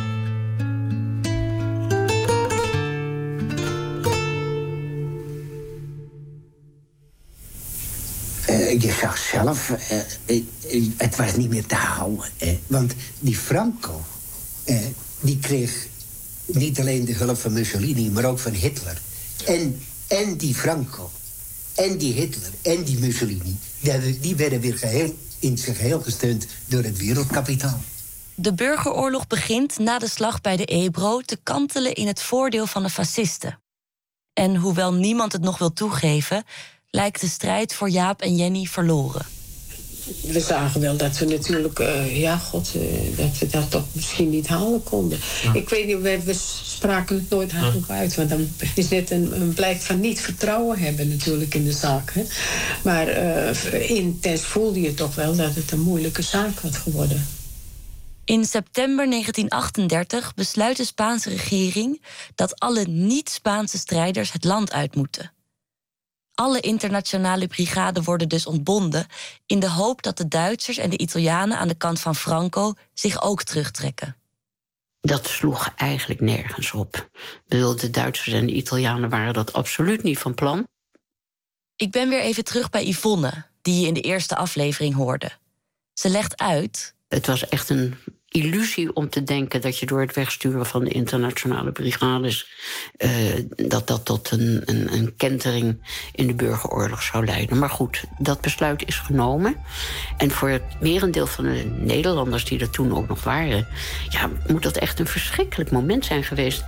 Speaker 4: Je zag zelf, het was niet meer te houden. Want die Franco, die kreeg niet alleen de hulp van Mussolini, maar ook van Hitler. En die Franco, en die Hitler, en die Mussolini, die werden weer in zijn geheel gesteund door het wereldkapitaal.
Speaker 1: De burgeroorlog begint na de slag bij de Ebro te kantelen in het voordeel van de fascisten. En hoewel niemand het nog wil toegeven, lijkt de strijd voor Jaap en Jenny verloren.
Speaker 6: We zagen wel dat we natuurlijk, dat we dat toch misschien niet halen konden. Ja. Ik weet niet, we spraken het nooit hardop uit. Want dan is net een blijk van niet vertrouwen hebben natuurlijk in de zaak. Hè. Maar intens voelde je toch wel dat het een moeilijke zaak was geworden.
Speaker 1: In september 1938 besluit de Spaanse regering dat alle niet-Spaanse strijders het land uit moeten. Alle internationale brigaden worden dus ontbonden in de hoop dat de Duitsers en de Italianen aan de kant van Franco zich ook terugtrekken.
Speaker 20: Dat sloeg eigenlijk nergens op. De Duitsers en de Italianen waren dat absoluut niet van plan.
Speaker 1: Ik ben weer even terug bij Yvonne, die je in de eerste aflevering hoorde. Ze legt uit.
Speaker 20: Het was echt een illusie om te denken dat je door het wegsturen van de internationale brigades dat tot een kentering in de burgeroorlog zou leiden. Maar goed, dat besluit is genomen. En voor het merendeel van de Nederlanders die er toen ook nog waren, moet dat echt een verschrikkelijk moment zijn geweest.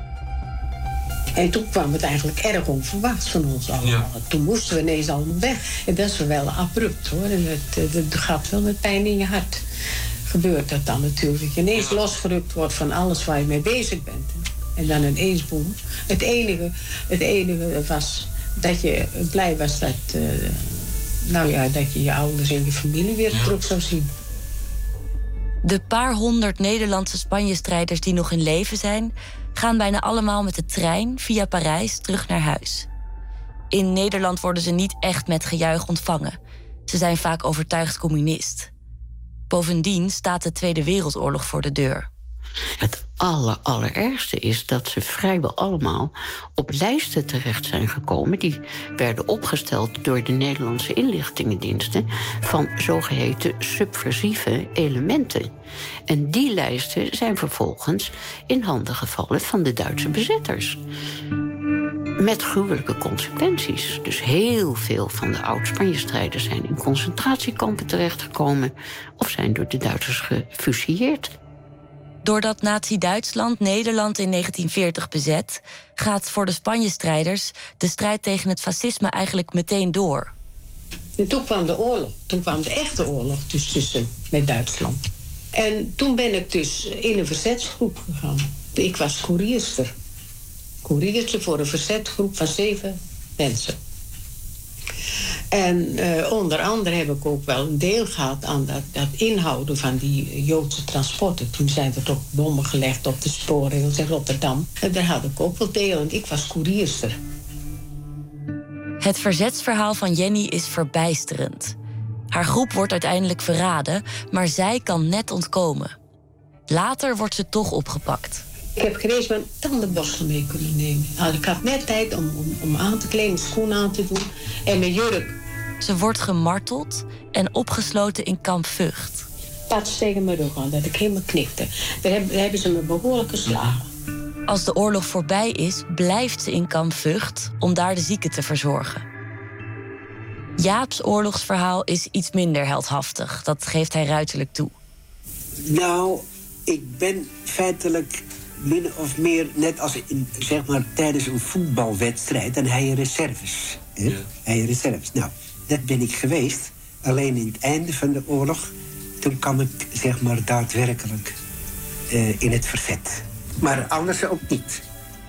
Speaker 6: En toen kwam het eigenlijk erg onverwachts van ons allemaal. Ja. Toen moesten we ineens allemaal weg. En dat is wel abrupt, hoor. En het gaat wel met pijn in je hart. Gebeurt dat dan natuurlijk. Dat je ineens losgerukt wordt van alles waar je mee bezig bent. En dan ineens boem. Het enige was dat je blij was dat je je ouders en je familie weer terug zou zien.
Speaker 1: De paar honderd Nederlandse Spanje-strijders die nog in leven zijn, gaan bijna allemaal met de trein via Parijs terug naar huis. In Nederland worden ze niet echt met gejuich ontvangen. Ze zijn vaak overtuigd communist. Bovendien staat de Tweede Wereldoorlog voor de deur.
Speaker 20: Het allerergste is dat ze vrijwel allemaal op lijsten terecht zijn gekomen. Die werden opgesteld door de Nederlandse inlichtingendiensten van zogeheten subversieve elementen. En die lijsten zijn vervolgens in handen gevallen van de Duitse bezetters. Met gruwelijke consequenties. Dus heel veel van de oud-Spanje-strijders zijn in concentratiekampen terechtgekomen of zijn door de Duitsers gefusilleerd.
Speaker 1: Doordat Nazi-Duitsland Nederland in 1940 bezet, gaat voor de Spanje-strijders de strijd tegen het fascisme eigenlijk meteen door.
Speaker 6: En toen kwam de oorlog. Toen kwam de echte oorlog met Duitsland. En toen ben ik dus in een verzetsgroep gegaan. Ik was koerierster. Koerierster voor een verzetgroep van 7 mensen. En onder andere heb ik ook wel een deel gehad aan dat inhouden van die Joodse transporten. Toen zijn er toch bommen gelegd op de spoorrails in Rotterdam. En daar had ik ook wel deel, want ik was koerierster.
Speaker 1: Het verzetsverhaal van Jenny is verbijsterend. Haar groep wordt uiteindelijk verraden, maar zij kan net ontkomen. Later wordt ze toch opgepakt.
Speaker 6: Ik heb geen eens mijn tandenborstel mee kunnen nemen. Nou, ik had net tijd om aan te kleden, schoenen aan te doen en mijn jurk.
Speaker 1: Ze wordt gemarteld en opgesloten in kamp Vught.
Speaker 6: Pats tegen mijn rug aan, dat ik helemaal knikte. Daar hebben ze me behoorlijk geslagen.
Speaker 1: Als de oorlog voorbij is, blijft ze in kamp Vught om daar de zieken te verzorgen. Jaap's oorlogsverhaal is iets minder heldhaftig. Dat geeft hij ruiterlijk toe.
Speaker 4: Nou, ik ben feitelijk min of meer net als zeg maar, tijdens een voetbalwedstrijd en hij reserves. Ja. Hij reserves. Nou, dat ben ik geweest. Alleen in het einde van de oorlog, toen kwam ik zeg maar daadwerkelijk in het verzet. Maar anders ook niet.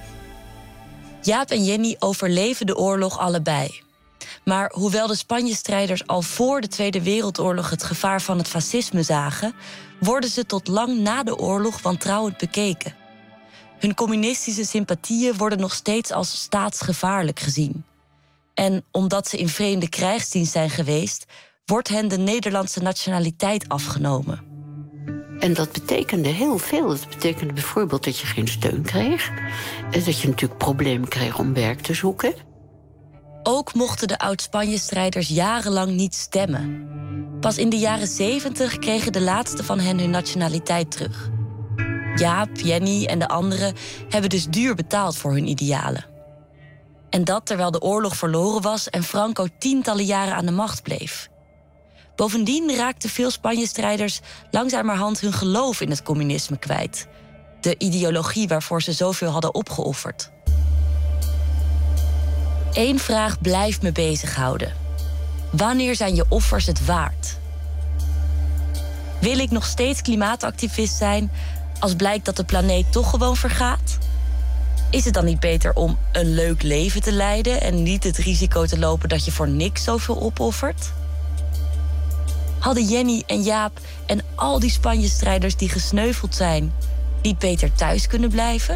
Speaker 1: Jaap en Jenny overleven de oorlog allebei. Maar hoewel de Spanje-strijders al voor de Tweede Wereldoorlog het gevaar van het fascisme zagen, worden ze tot lang na de oorlog wantrouwend bekeken. Hun communistische sympathieën worden nog steeds als staatsgevaarlijk gezien. En omdat ze in vreemde krijgsdienst zijn geweest, wordt hen de Nederlandse nationaliteit afgenomen.
Speaker 20: En dat betekende heel veel. Dat betekende bijvoorbeeld dat je geen steun kreeg. En dat je natuurlijk problemen kreeg om werk te zoeken.
Speaker 1: Ook mochten de oud-Spanje-strijders jarenlang niet stemmen. Pas in de jaren 70 kregen de laatste van hen hun nationaliteit terug. Jaap, Jenny en de anderen hebben dus duur betaald voor hun idealen. En dat terwijl de oorlog verloren was en Franco tientallen jaren aan de macht bleef. Bovendien raakten veel Spanje-strijders langzamerhand hun geloof in het communisme kwijt. De ideologie waarvoor ze zoveel hadden opgeofferd. Eén vraag blijft me bezighouden. Wanneer zijn je offers het waard? Wil ik nog steeds klimaatactivist zijn als blijkt dat de planeet toch gewoon vergaat? Is het dan niet beter om een leuk leven te leiden en niet het risico te lopen dat je voor niks zoveel opoffert? Hadden Jenny en Jaap en al die Spanje-strijders die gesneuveld zijn niet beter thuis kunnen blijven?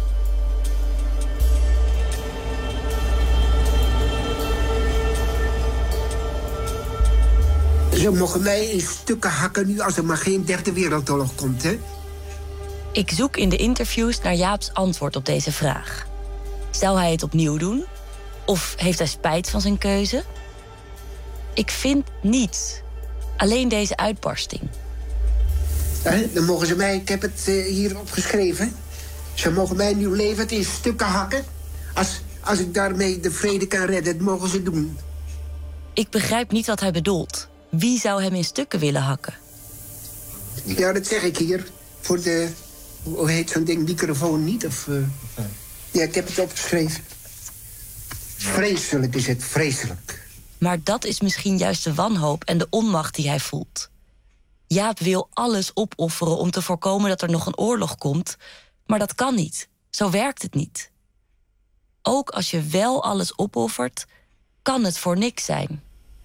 Speaker 4: Ze mogen mij in stukken hakken nu als er maar geen derde wereldoorlog komt, hè?
Speaker 1: Ik zoek in de interviews naar Jaap's antwoord op deze vraag. Zou hij het opnieuw doen? Of heeft hij spijt van zijn keuze? Ik vind niets. Alleen deze uitbarsting.
Speaker 4: Dan mogen ze mij, ik heb het hier opgeschreven. Ze mogen mij nu levend in stukken hakken. Als ik daarmee de vrede kan redden, dat mogen ze doen.
Speaker 1: Ik begrijp niet wat hij bedoelt. Wie zou hem in stukken willen hakken?
Speaker 4: Ja, dat zeg ik hier. Voor de, hoe heet zo'n ding, microfoon niet? Of, ja, ik heb het opgeschreven. Vreselijk is het, vreselijk.
Speaker 1: Maar dat is misschien juist de wanhoop en de onmacht die hij voelt. Jaap wil alles opofferen om te voorkomen dat er nog een oorlog komt. Maar dat kan niet. Zo werkt het niet. Ook als je wel alles opoffert, kan het voor niks zijn.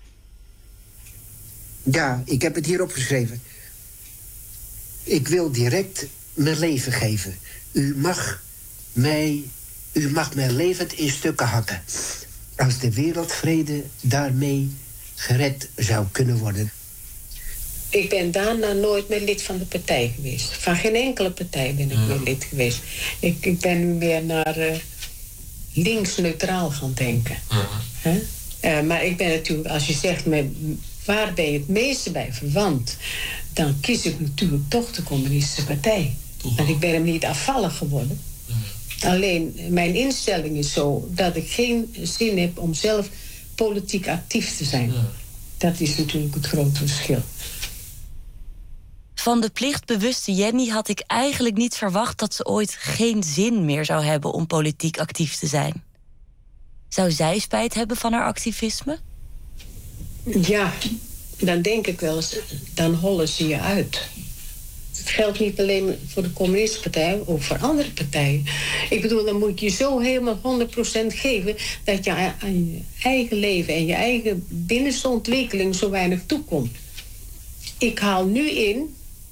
Speaker 4: Ja, ik heb het hier opgeschreven. Ik wil direct mijn leven geven. U mag mij levend in stukken hakken. Als de wereldvrede daarmee gered zou kunnen worden.
Speaker 6: Ik ben daarna nooit meer lid van de partij geweest. Van geen enkele partij ben ik meer lid geweest. Ik ben nu meer naar links-neutraal gaan denken. Maar ik ben natuurlijk, als je zegt, waar ben je het meeste bij verwant? Dan kies ik natuurlijk toch de communistische partij. Want ik ben hem niet afvallig geworden. Alleen, mijn instelling is zo dat ik geen zin heb om zelf politiek actief te zijn. Ja. Dat is natuurlijk het grote verschil.
Speaker 1: Van de plichtbewuste Jenny had ik eigenlijk niet verwacht dat ze ooit geen zin meer zou hebben om politiek actief te zijn. Zou zij spijt hebben van haar activisme?
Speaker 6: Ja, dan denk ik wel eens, dan hollen ze je uit. Het geldt niet alleen voor de Communistische Partij, ook voor andere partijen. Ik bedoel, dan moet je zo helemaal 100% geven dat je aan je eigen leven en je eigen binnenste ontwikkeling zo weinig toekomt. Ik haal nu in,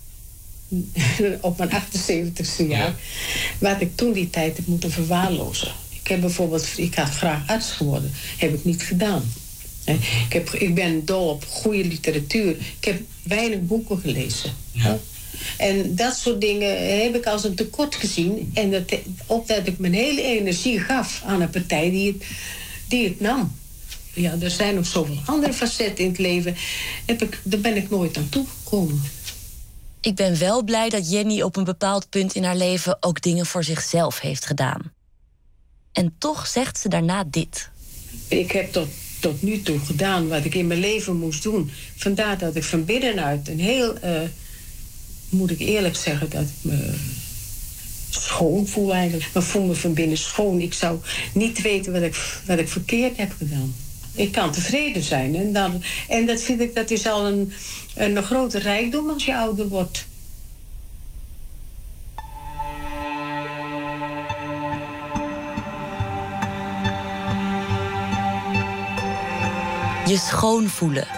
Speaker 6: op mijn 78ste jaar, wat ik toen die tijd heb moeten verwaarlozen. Ik had graag arts geworden, heb ik niet gedaan. Ik ben dol op goede literatuur. Ik heb weinig boeken gelezen. Ja. En dat soort dingen heb ik als een tekort gezien. En dat ik mijn hele energie gaf aan een partij die het nam. Ja, er zijn nog zoveel andere facetten in het leven. Daar ben ik nooit aan toegekomen.
Speaker 1: Ik ben wel blij dat Jenny op een bepaald punt in haar leven ook dingen voor zichzelf heeft gedaan. En toch zegt ze daarna dit.
Speaker 6: Ik heb tot nu toe gedaan wat ik in mijn leven moest doen. Vandaar dat ik van binnenuit een heel... moet ik eerlijk zeggen dat ik me schoon voel eigenlijk. Ik voel me van binnen schoon. Ik zou niet weten wat ik verkeerd heb gedaan. Ik kan tevreden zijn. En dat vind ik, dat is al een grote rijkdom als je ouder wordt.
Speaker 1: Je schoon voelen.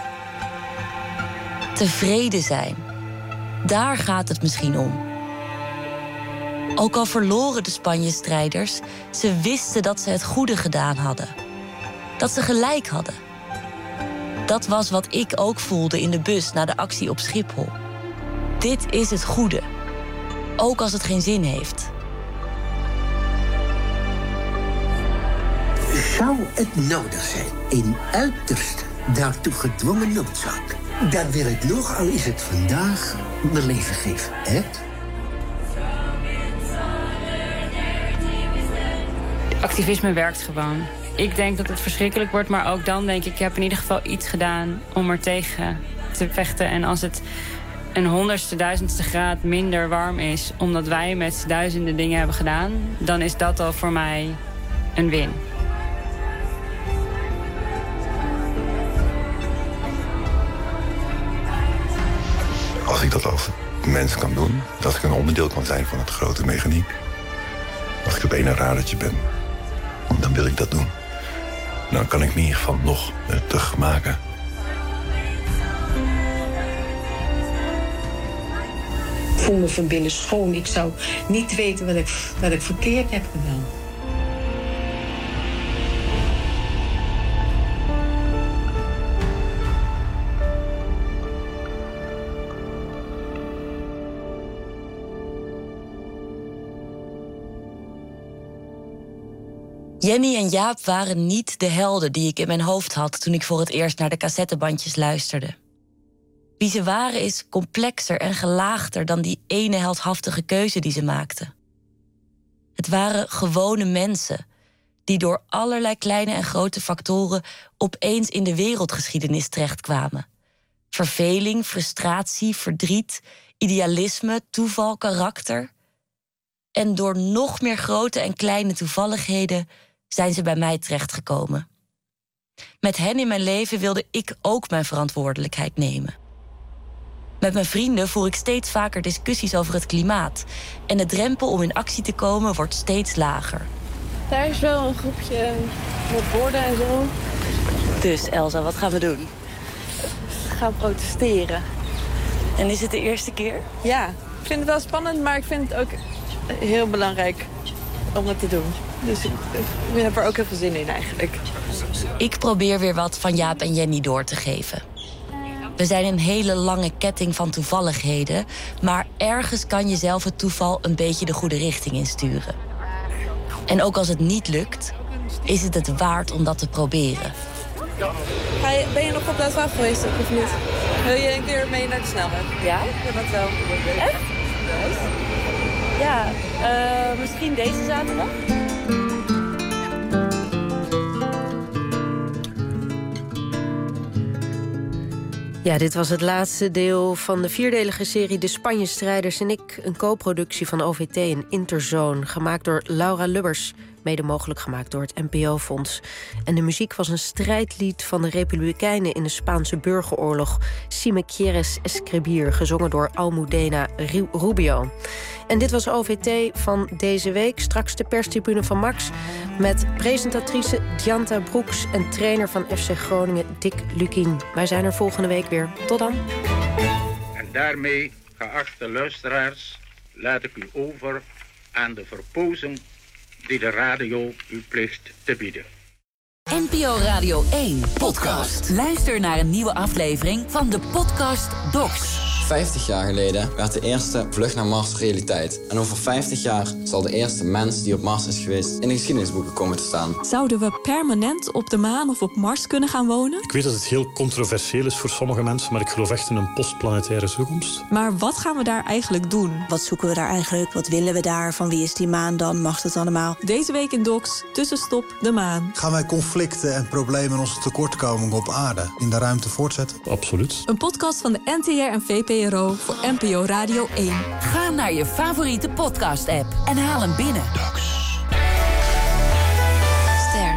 Speaker 1: Tevreden zijn. Daar gaat het misschien om. Ook al verloren de Spanje-strijders, ze wisten dat ze het goede gedaan hadden. Dat ze gelijk hadden. Dat was wat ik ook voelde in de bus na de actie op Schiphol. Dit is het goede. Ook als het geen zin heeft.
Speaker 4: Zou het nodig zijn, in uiterste daartoe gedwongen noodzaak, dan wil ik nog, al is het vandaag, mijn leven geven, hè?
Speaker 5: Activisme werkt gewoon. Ik denk dat het verschrikkelijk wordt, maar ook dan denk ik heb in ieder geval iets gedaan om er tegen te vechten. En als het een 100ste graad minder warm is, omdat wij met duizenden dingen hebben gedaan, dan is dat al voor mij een win.
Speaker 7: Als ik dat als mens kan doen, dat ik een onderdeel kan zijn van het grote mechaniek. Als ik op één radertje ben, dan wil ik dat doen. Dan kan ik me in ieder geval nog terugmaken.
Speaker 6: Ik voel me van binnen schoon. Ik zou niet weten wat ik verkeerd heb gedaan.
Speaker 1: Jenny en Jaap waren niet de helden die ik in mijn hoofd had toen ik voor het eerst naar de cassettebandjes luisterde. Wie ze waren is complexer en gelaagder dan die ene heldhaftige keuze die ze maakten. Het waren gewone mensen die door allerlei kleine en grote factoren opeens in de wereldgeschiedenis terechtkwamen. Verveling, frustratie, verdriet, idealisme, toeval, karakter. En door nog meer grote en kleine toevalligheden zijn ze bij mij terechtgekomen. Met hen in mijn leven wilde ik ook mijn verantwoordelijkheid nemen. Met mijn vrienden voer ik steeds vaker discussies over het klimaat. En de drempel om in actie te komen wordt steeds lager.
Speaker 21: Daar is wel een groepje met borden en zo.
Speaker 1: Dus Elsa, wat gaan we doen?
Speaker 21: We gaan protesteren.
Speaker 1: En is het de eerste keer?
Speaker 21: Ja, ik vind het wel spannend, maar ik vind het ook heel belangrijk om het te doen. Dus ik heb er ook heel veel zin in eigenlijk.
Speaker 1: Ik probeer weer wat van Jaap en Jenny door te geven. We zijn een hele lange ketting van toevalligheden, maar ergens kan je zelf het toeval een beetje de goede richting insturen. En ook als het niet lukt, is het het waard om dat te proberen.
Speaker 21: Ben je nog op de A12 geweest of niet? Wil je een keer mee naar de snelweg?
Speaker 1: Ja?
Speaker 21: Ja, dat wel.
Speaker 1: Echt?
Speaker 21: Ja,
Speaker 1: Ja, misschien deze zaterdag.
Speaker 12: Ja, dit was het laatste deel van de 4-delige serie De Spanje-strijders en ik. Een co-productie van OVT en Interzone, gemaakt door Laura Lubbers. Mede mogelijk gemaakt door het NPO-fonds. En de muziek was een strijdlied van de Republikeinen in de Spaanse burgeroorlog. Si me quieres escribir, gezongen door Almudena Rubio. En dit was OVT van deze week. Straks de perstribune van Max met presentatrice Dianta Broeks en trainer van FC Groningen Dick Lukien. Wij zijn er volgende week weer. Tot dan.
Speaker 8: En daarmee, geachte luisteraars, laat ik u over aan de verpozing die de radio u plicht te bieden.
Speaker 9: NPO Radio 1 podcast. Luister naar een nieuwe aflevering van de podcast Docs.
Speaker 10: 50 jaar geleden werd de eerste vlucht naar Mars realiteit. En over 50 jaar zal de eerste mens die op Mars is geweest in de geschiedenisboeken komen te staan.
Speaker 22: Zouden we permanent op de maan of op Mars kunnen gaan wonen?
Speaker 24: Ik weet dat het heel controversieel is voor sommige mensen, maar ik geloof echt in een postplanetaire toekomst.
Speaker 22: Maar wat gaan we daar eigenlijk doen?
Speaker 26: Wat zoeken we daar eigenlijk? Wat willen we daar? Van wie is die maan dan? Mag het allemaal?
Speaker 22: Deze week in Docs, tussenstop de maan.
Speaker 27: Gaan wij conflicten en problemen en onze tekortkomingen op aarde in de ruimte voortzetten?
Speaker 24: Absoluut.
Speaker 22: Een podcast van de NTR en VPRO voor NPO Radio 1.
Speaker 9: Ga naar je favoriete podcast-app en haal hem binnen.
Speaker 28: Ster.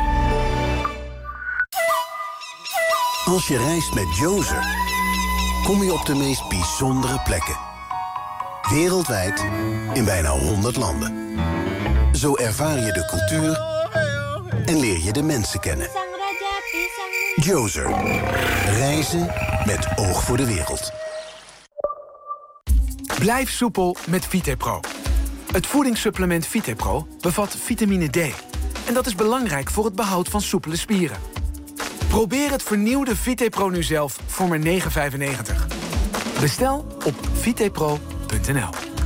Speaker 28: Als je reist met Jozer, kom je op de meest bijzondere plekken. Wereldwijd in bijna 100 landen. Zo ervaar je de cultuur en leer je de mensen kennen. Jozer. Reizen met oog voor de wereld.
Speaker 29: Blijf soepel met VitePro. Het voedingssupplement VitePro bevat vitamine D. En dat is belangrijk voor het behoud van soepele spieren. Probeer het vernieuwde VitePro nu zelf voor maar €9,95. Bestel op vitepro.nl.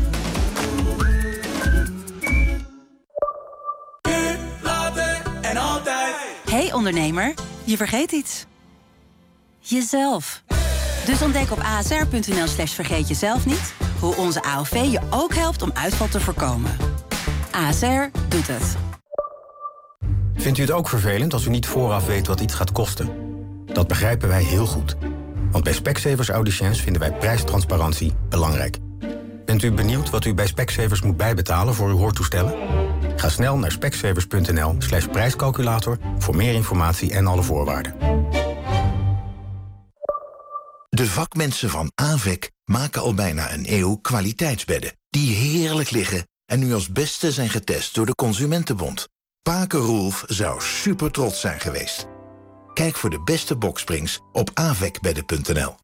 Speaker 30: Hey ondernemer, je vergeet iets. Jezelf. Dus ontdek op asr.nl/vergeetjezelf niet hoe onze AOV je ook helpt om uitval te voorkomen. ASR doet het.
Speaker 31: Vindt u het ook vervelend als u niet vooraf weet wat iets gaat kosten? Dat begrijpen wij heel goed. Want bij Specsavers Audiciëns vinden wij prijstransparantie belangrijk. Bent u benieuwd wat u bij Specsavers moet bijbetalen voor uw hoortoestellen? Ga snel naar specsavers.nl/prijscalculator voor meer informatie en alle voorwaarden.
Speaker 28: De vakmensen van AVEC maken al bijna een eeuw kwaliteitsbedden die heerlijk liggen en nu als beste zijn getest door de Consumentenbond. Paken Roelf zou super trots zijn geweest. Kijk voor de beste boksprings op avecbedden.nl.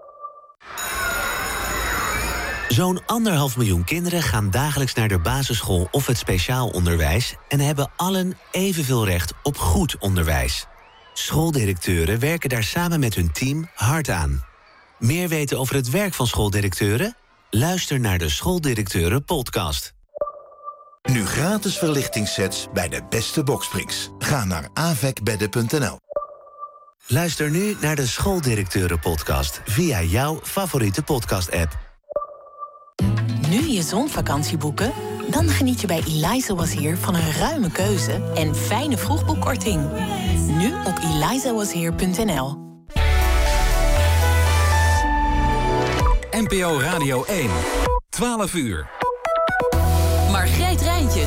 Speaker 32: Zo'n 1,5 miljoen kinderen gaan dagelijks naar de basisschool of het speciaal onderwijs en hebben allen evenveel recht op goed onderwijs. Schooldirecteuren werken daar samen met hun team hard aan. Meer weten over het werk van schooldirecteuren? Luister naar de Schooldirecteuren podcast.
Speaker 28: Nu gratis verlichtingssets bij de beste boksprings. Ga naar avecbedden.nl.
Speaker 32: Luister nu naar de Schooldirecteuren podcast via jouw favoriete podcast-app.
Speaker 23: Nu je zonvakantie boeken? Dan geniet je bij Eliza Was Here van een ruime keuze en fijne vroegboekkorting. Nu op elizawashere.nl.
Speaker 11: NPO Radio 1. 12 uur.
Speaker 9: Margreet Rijntjes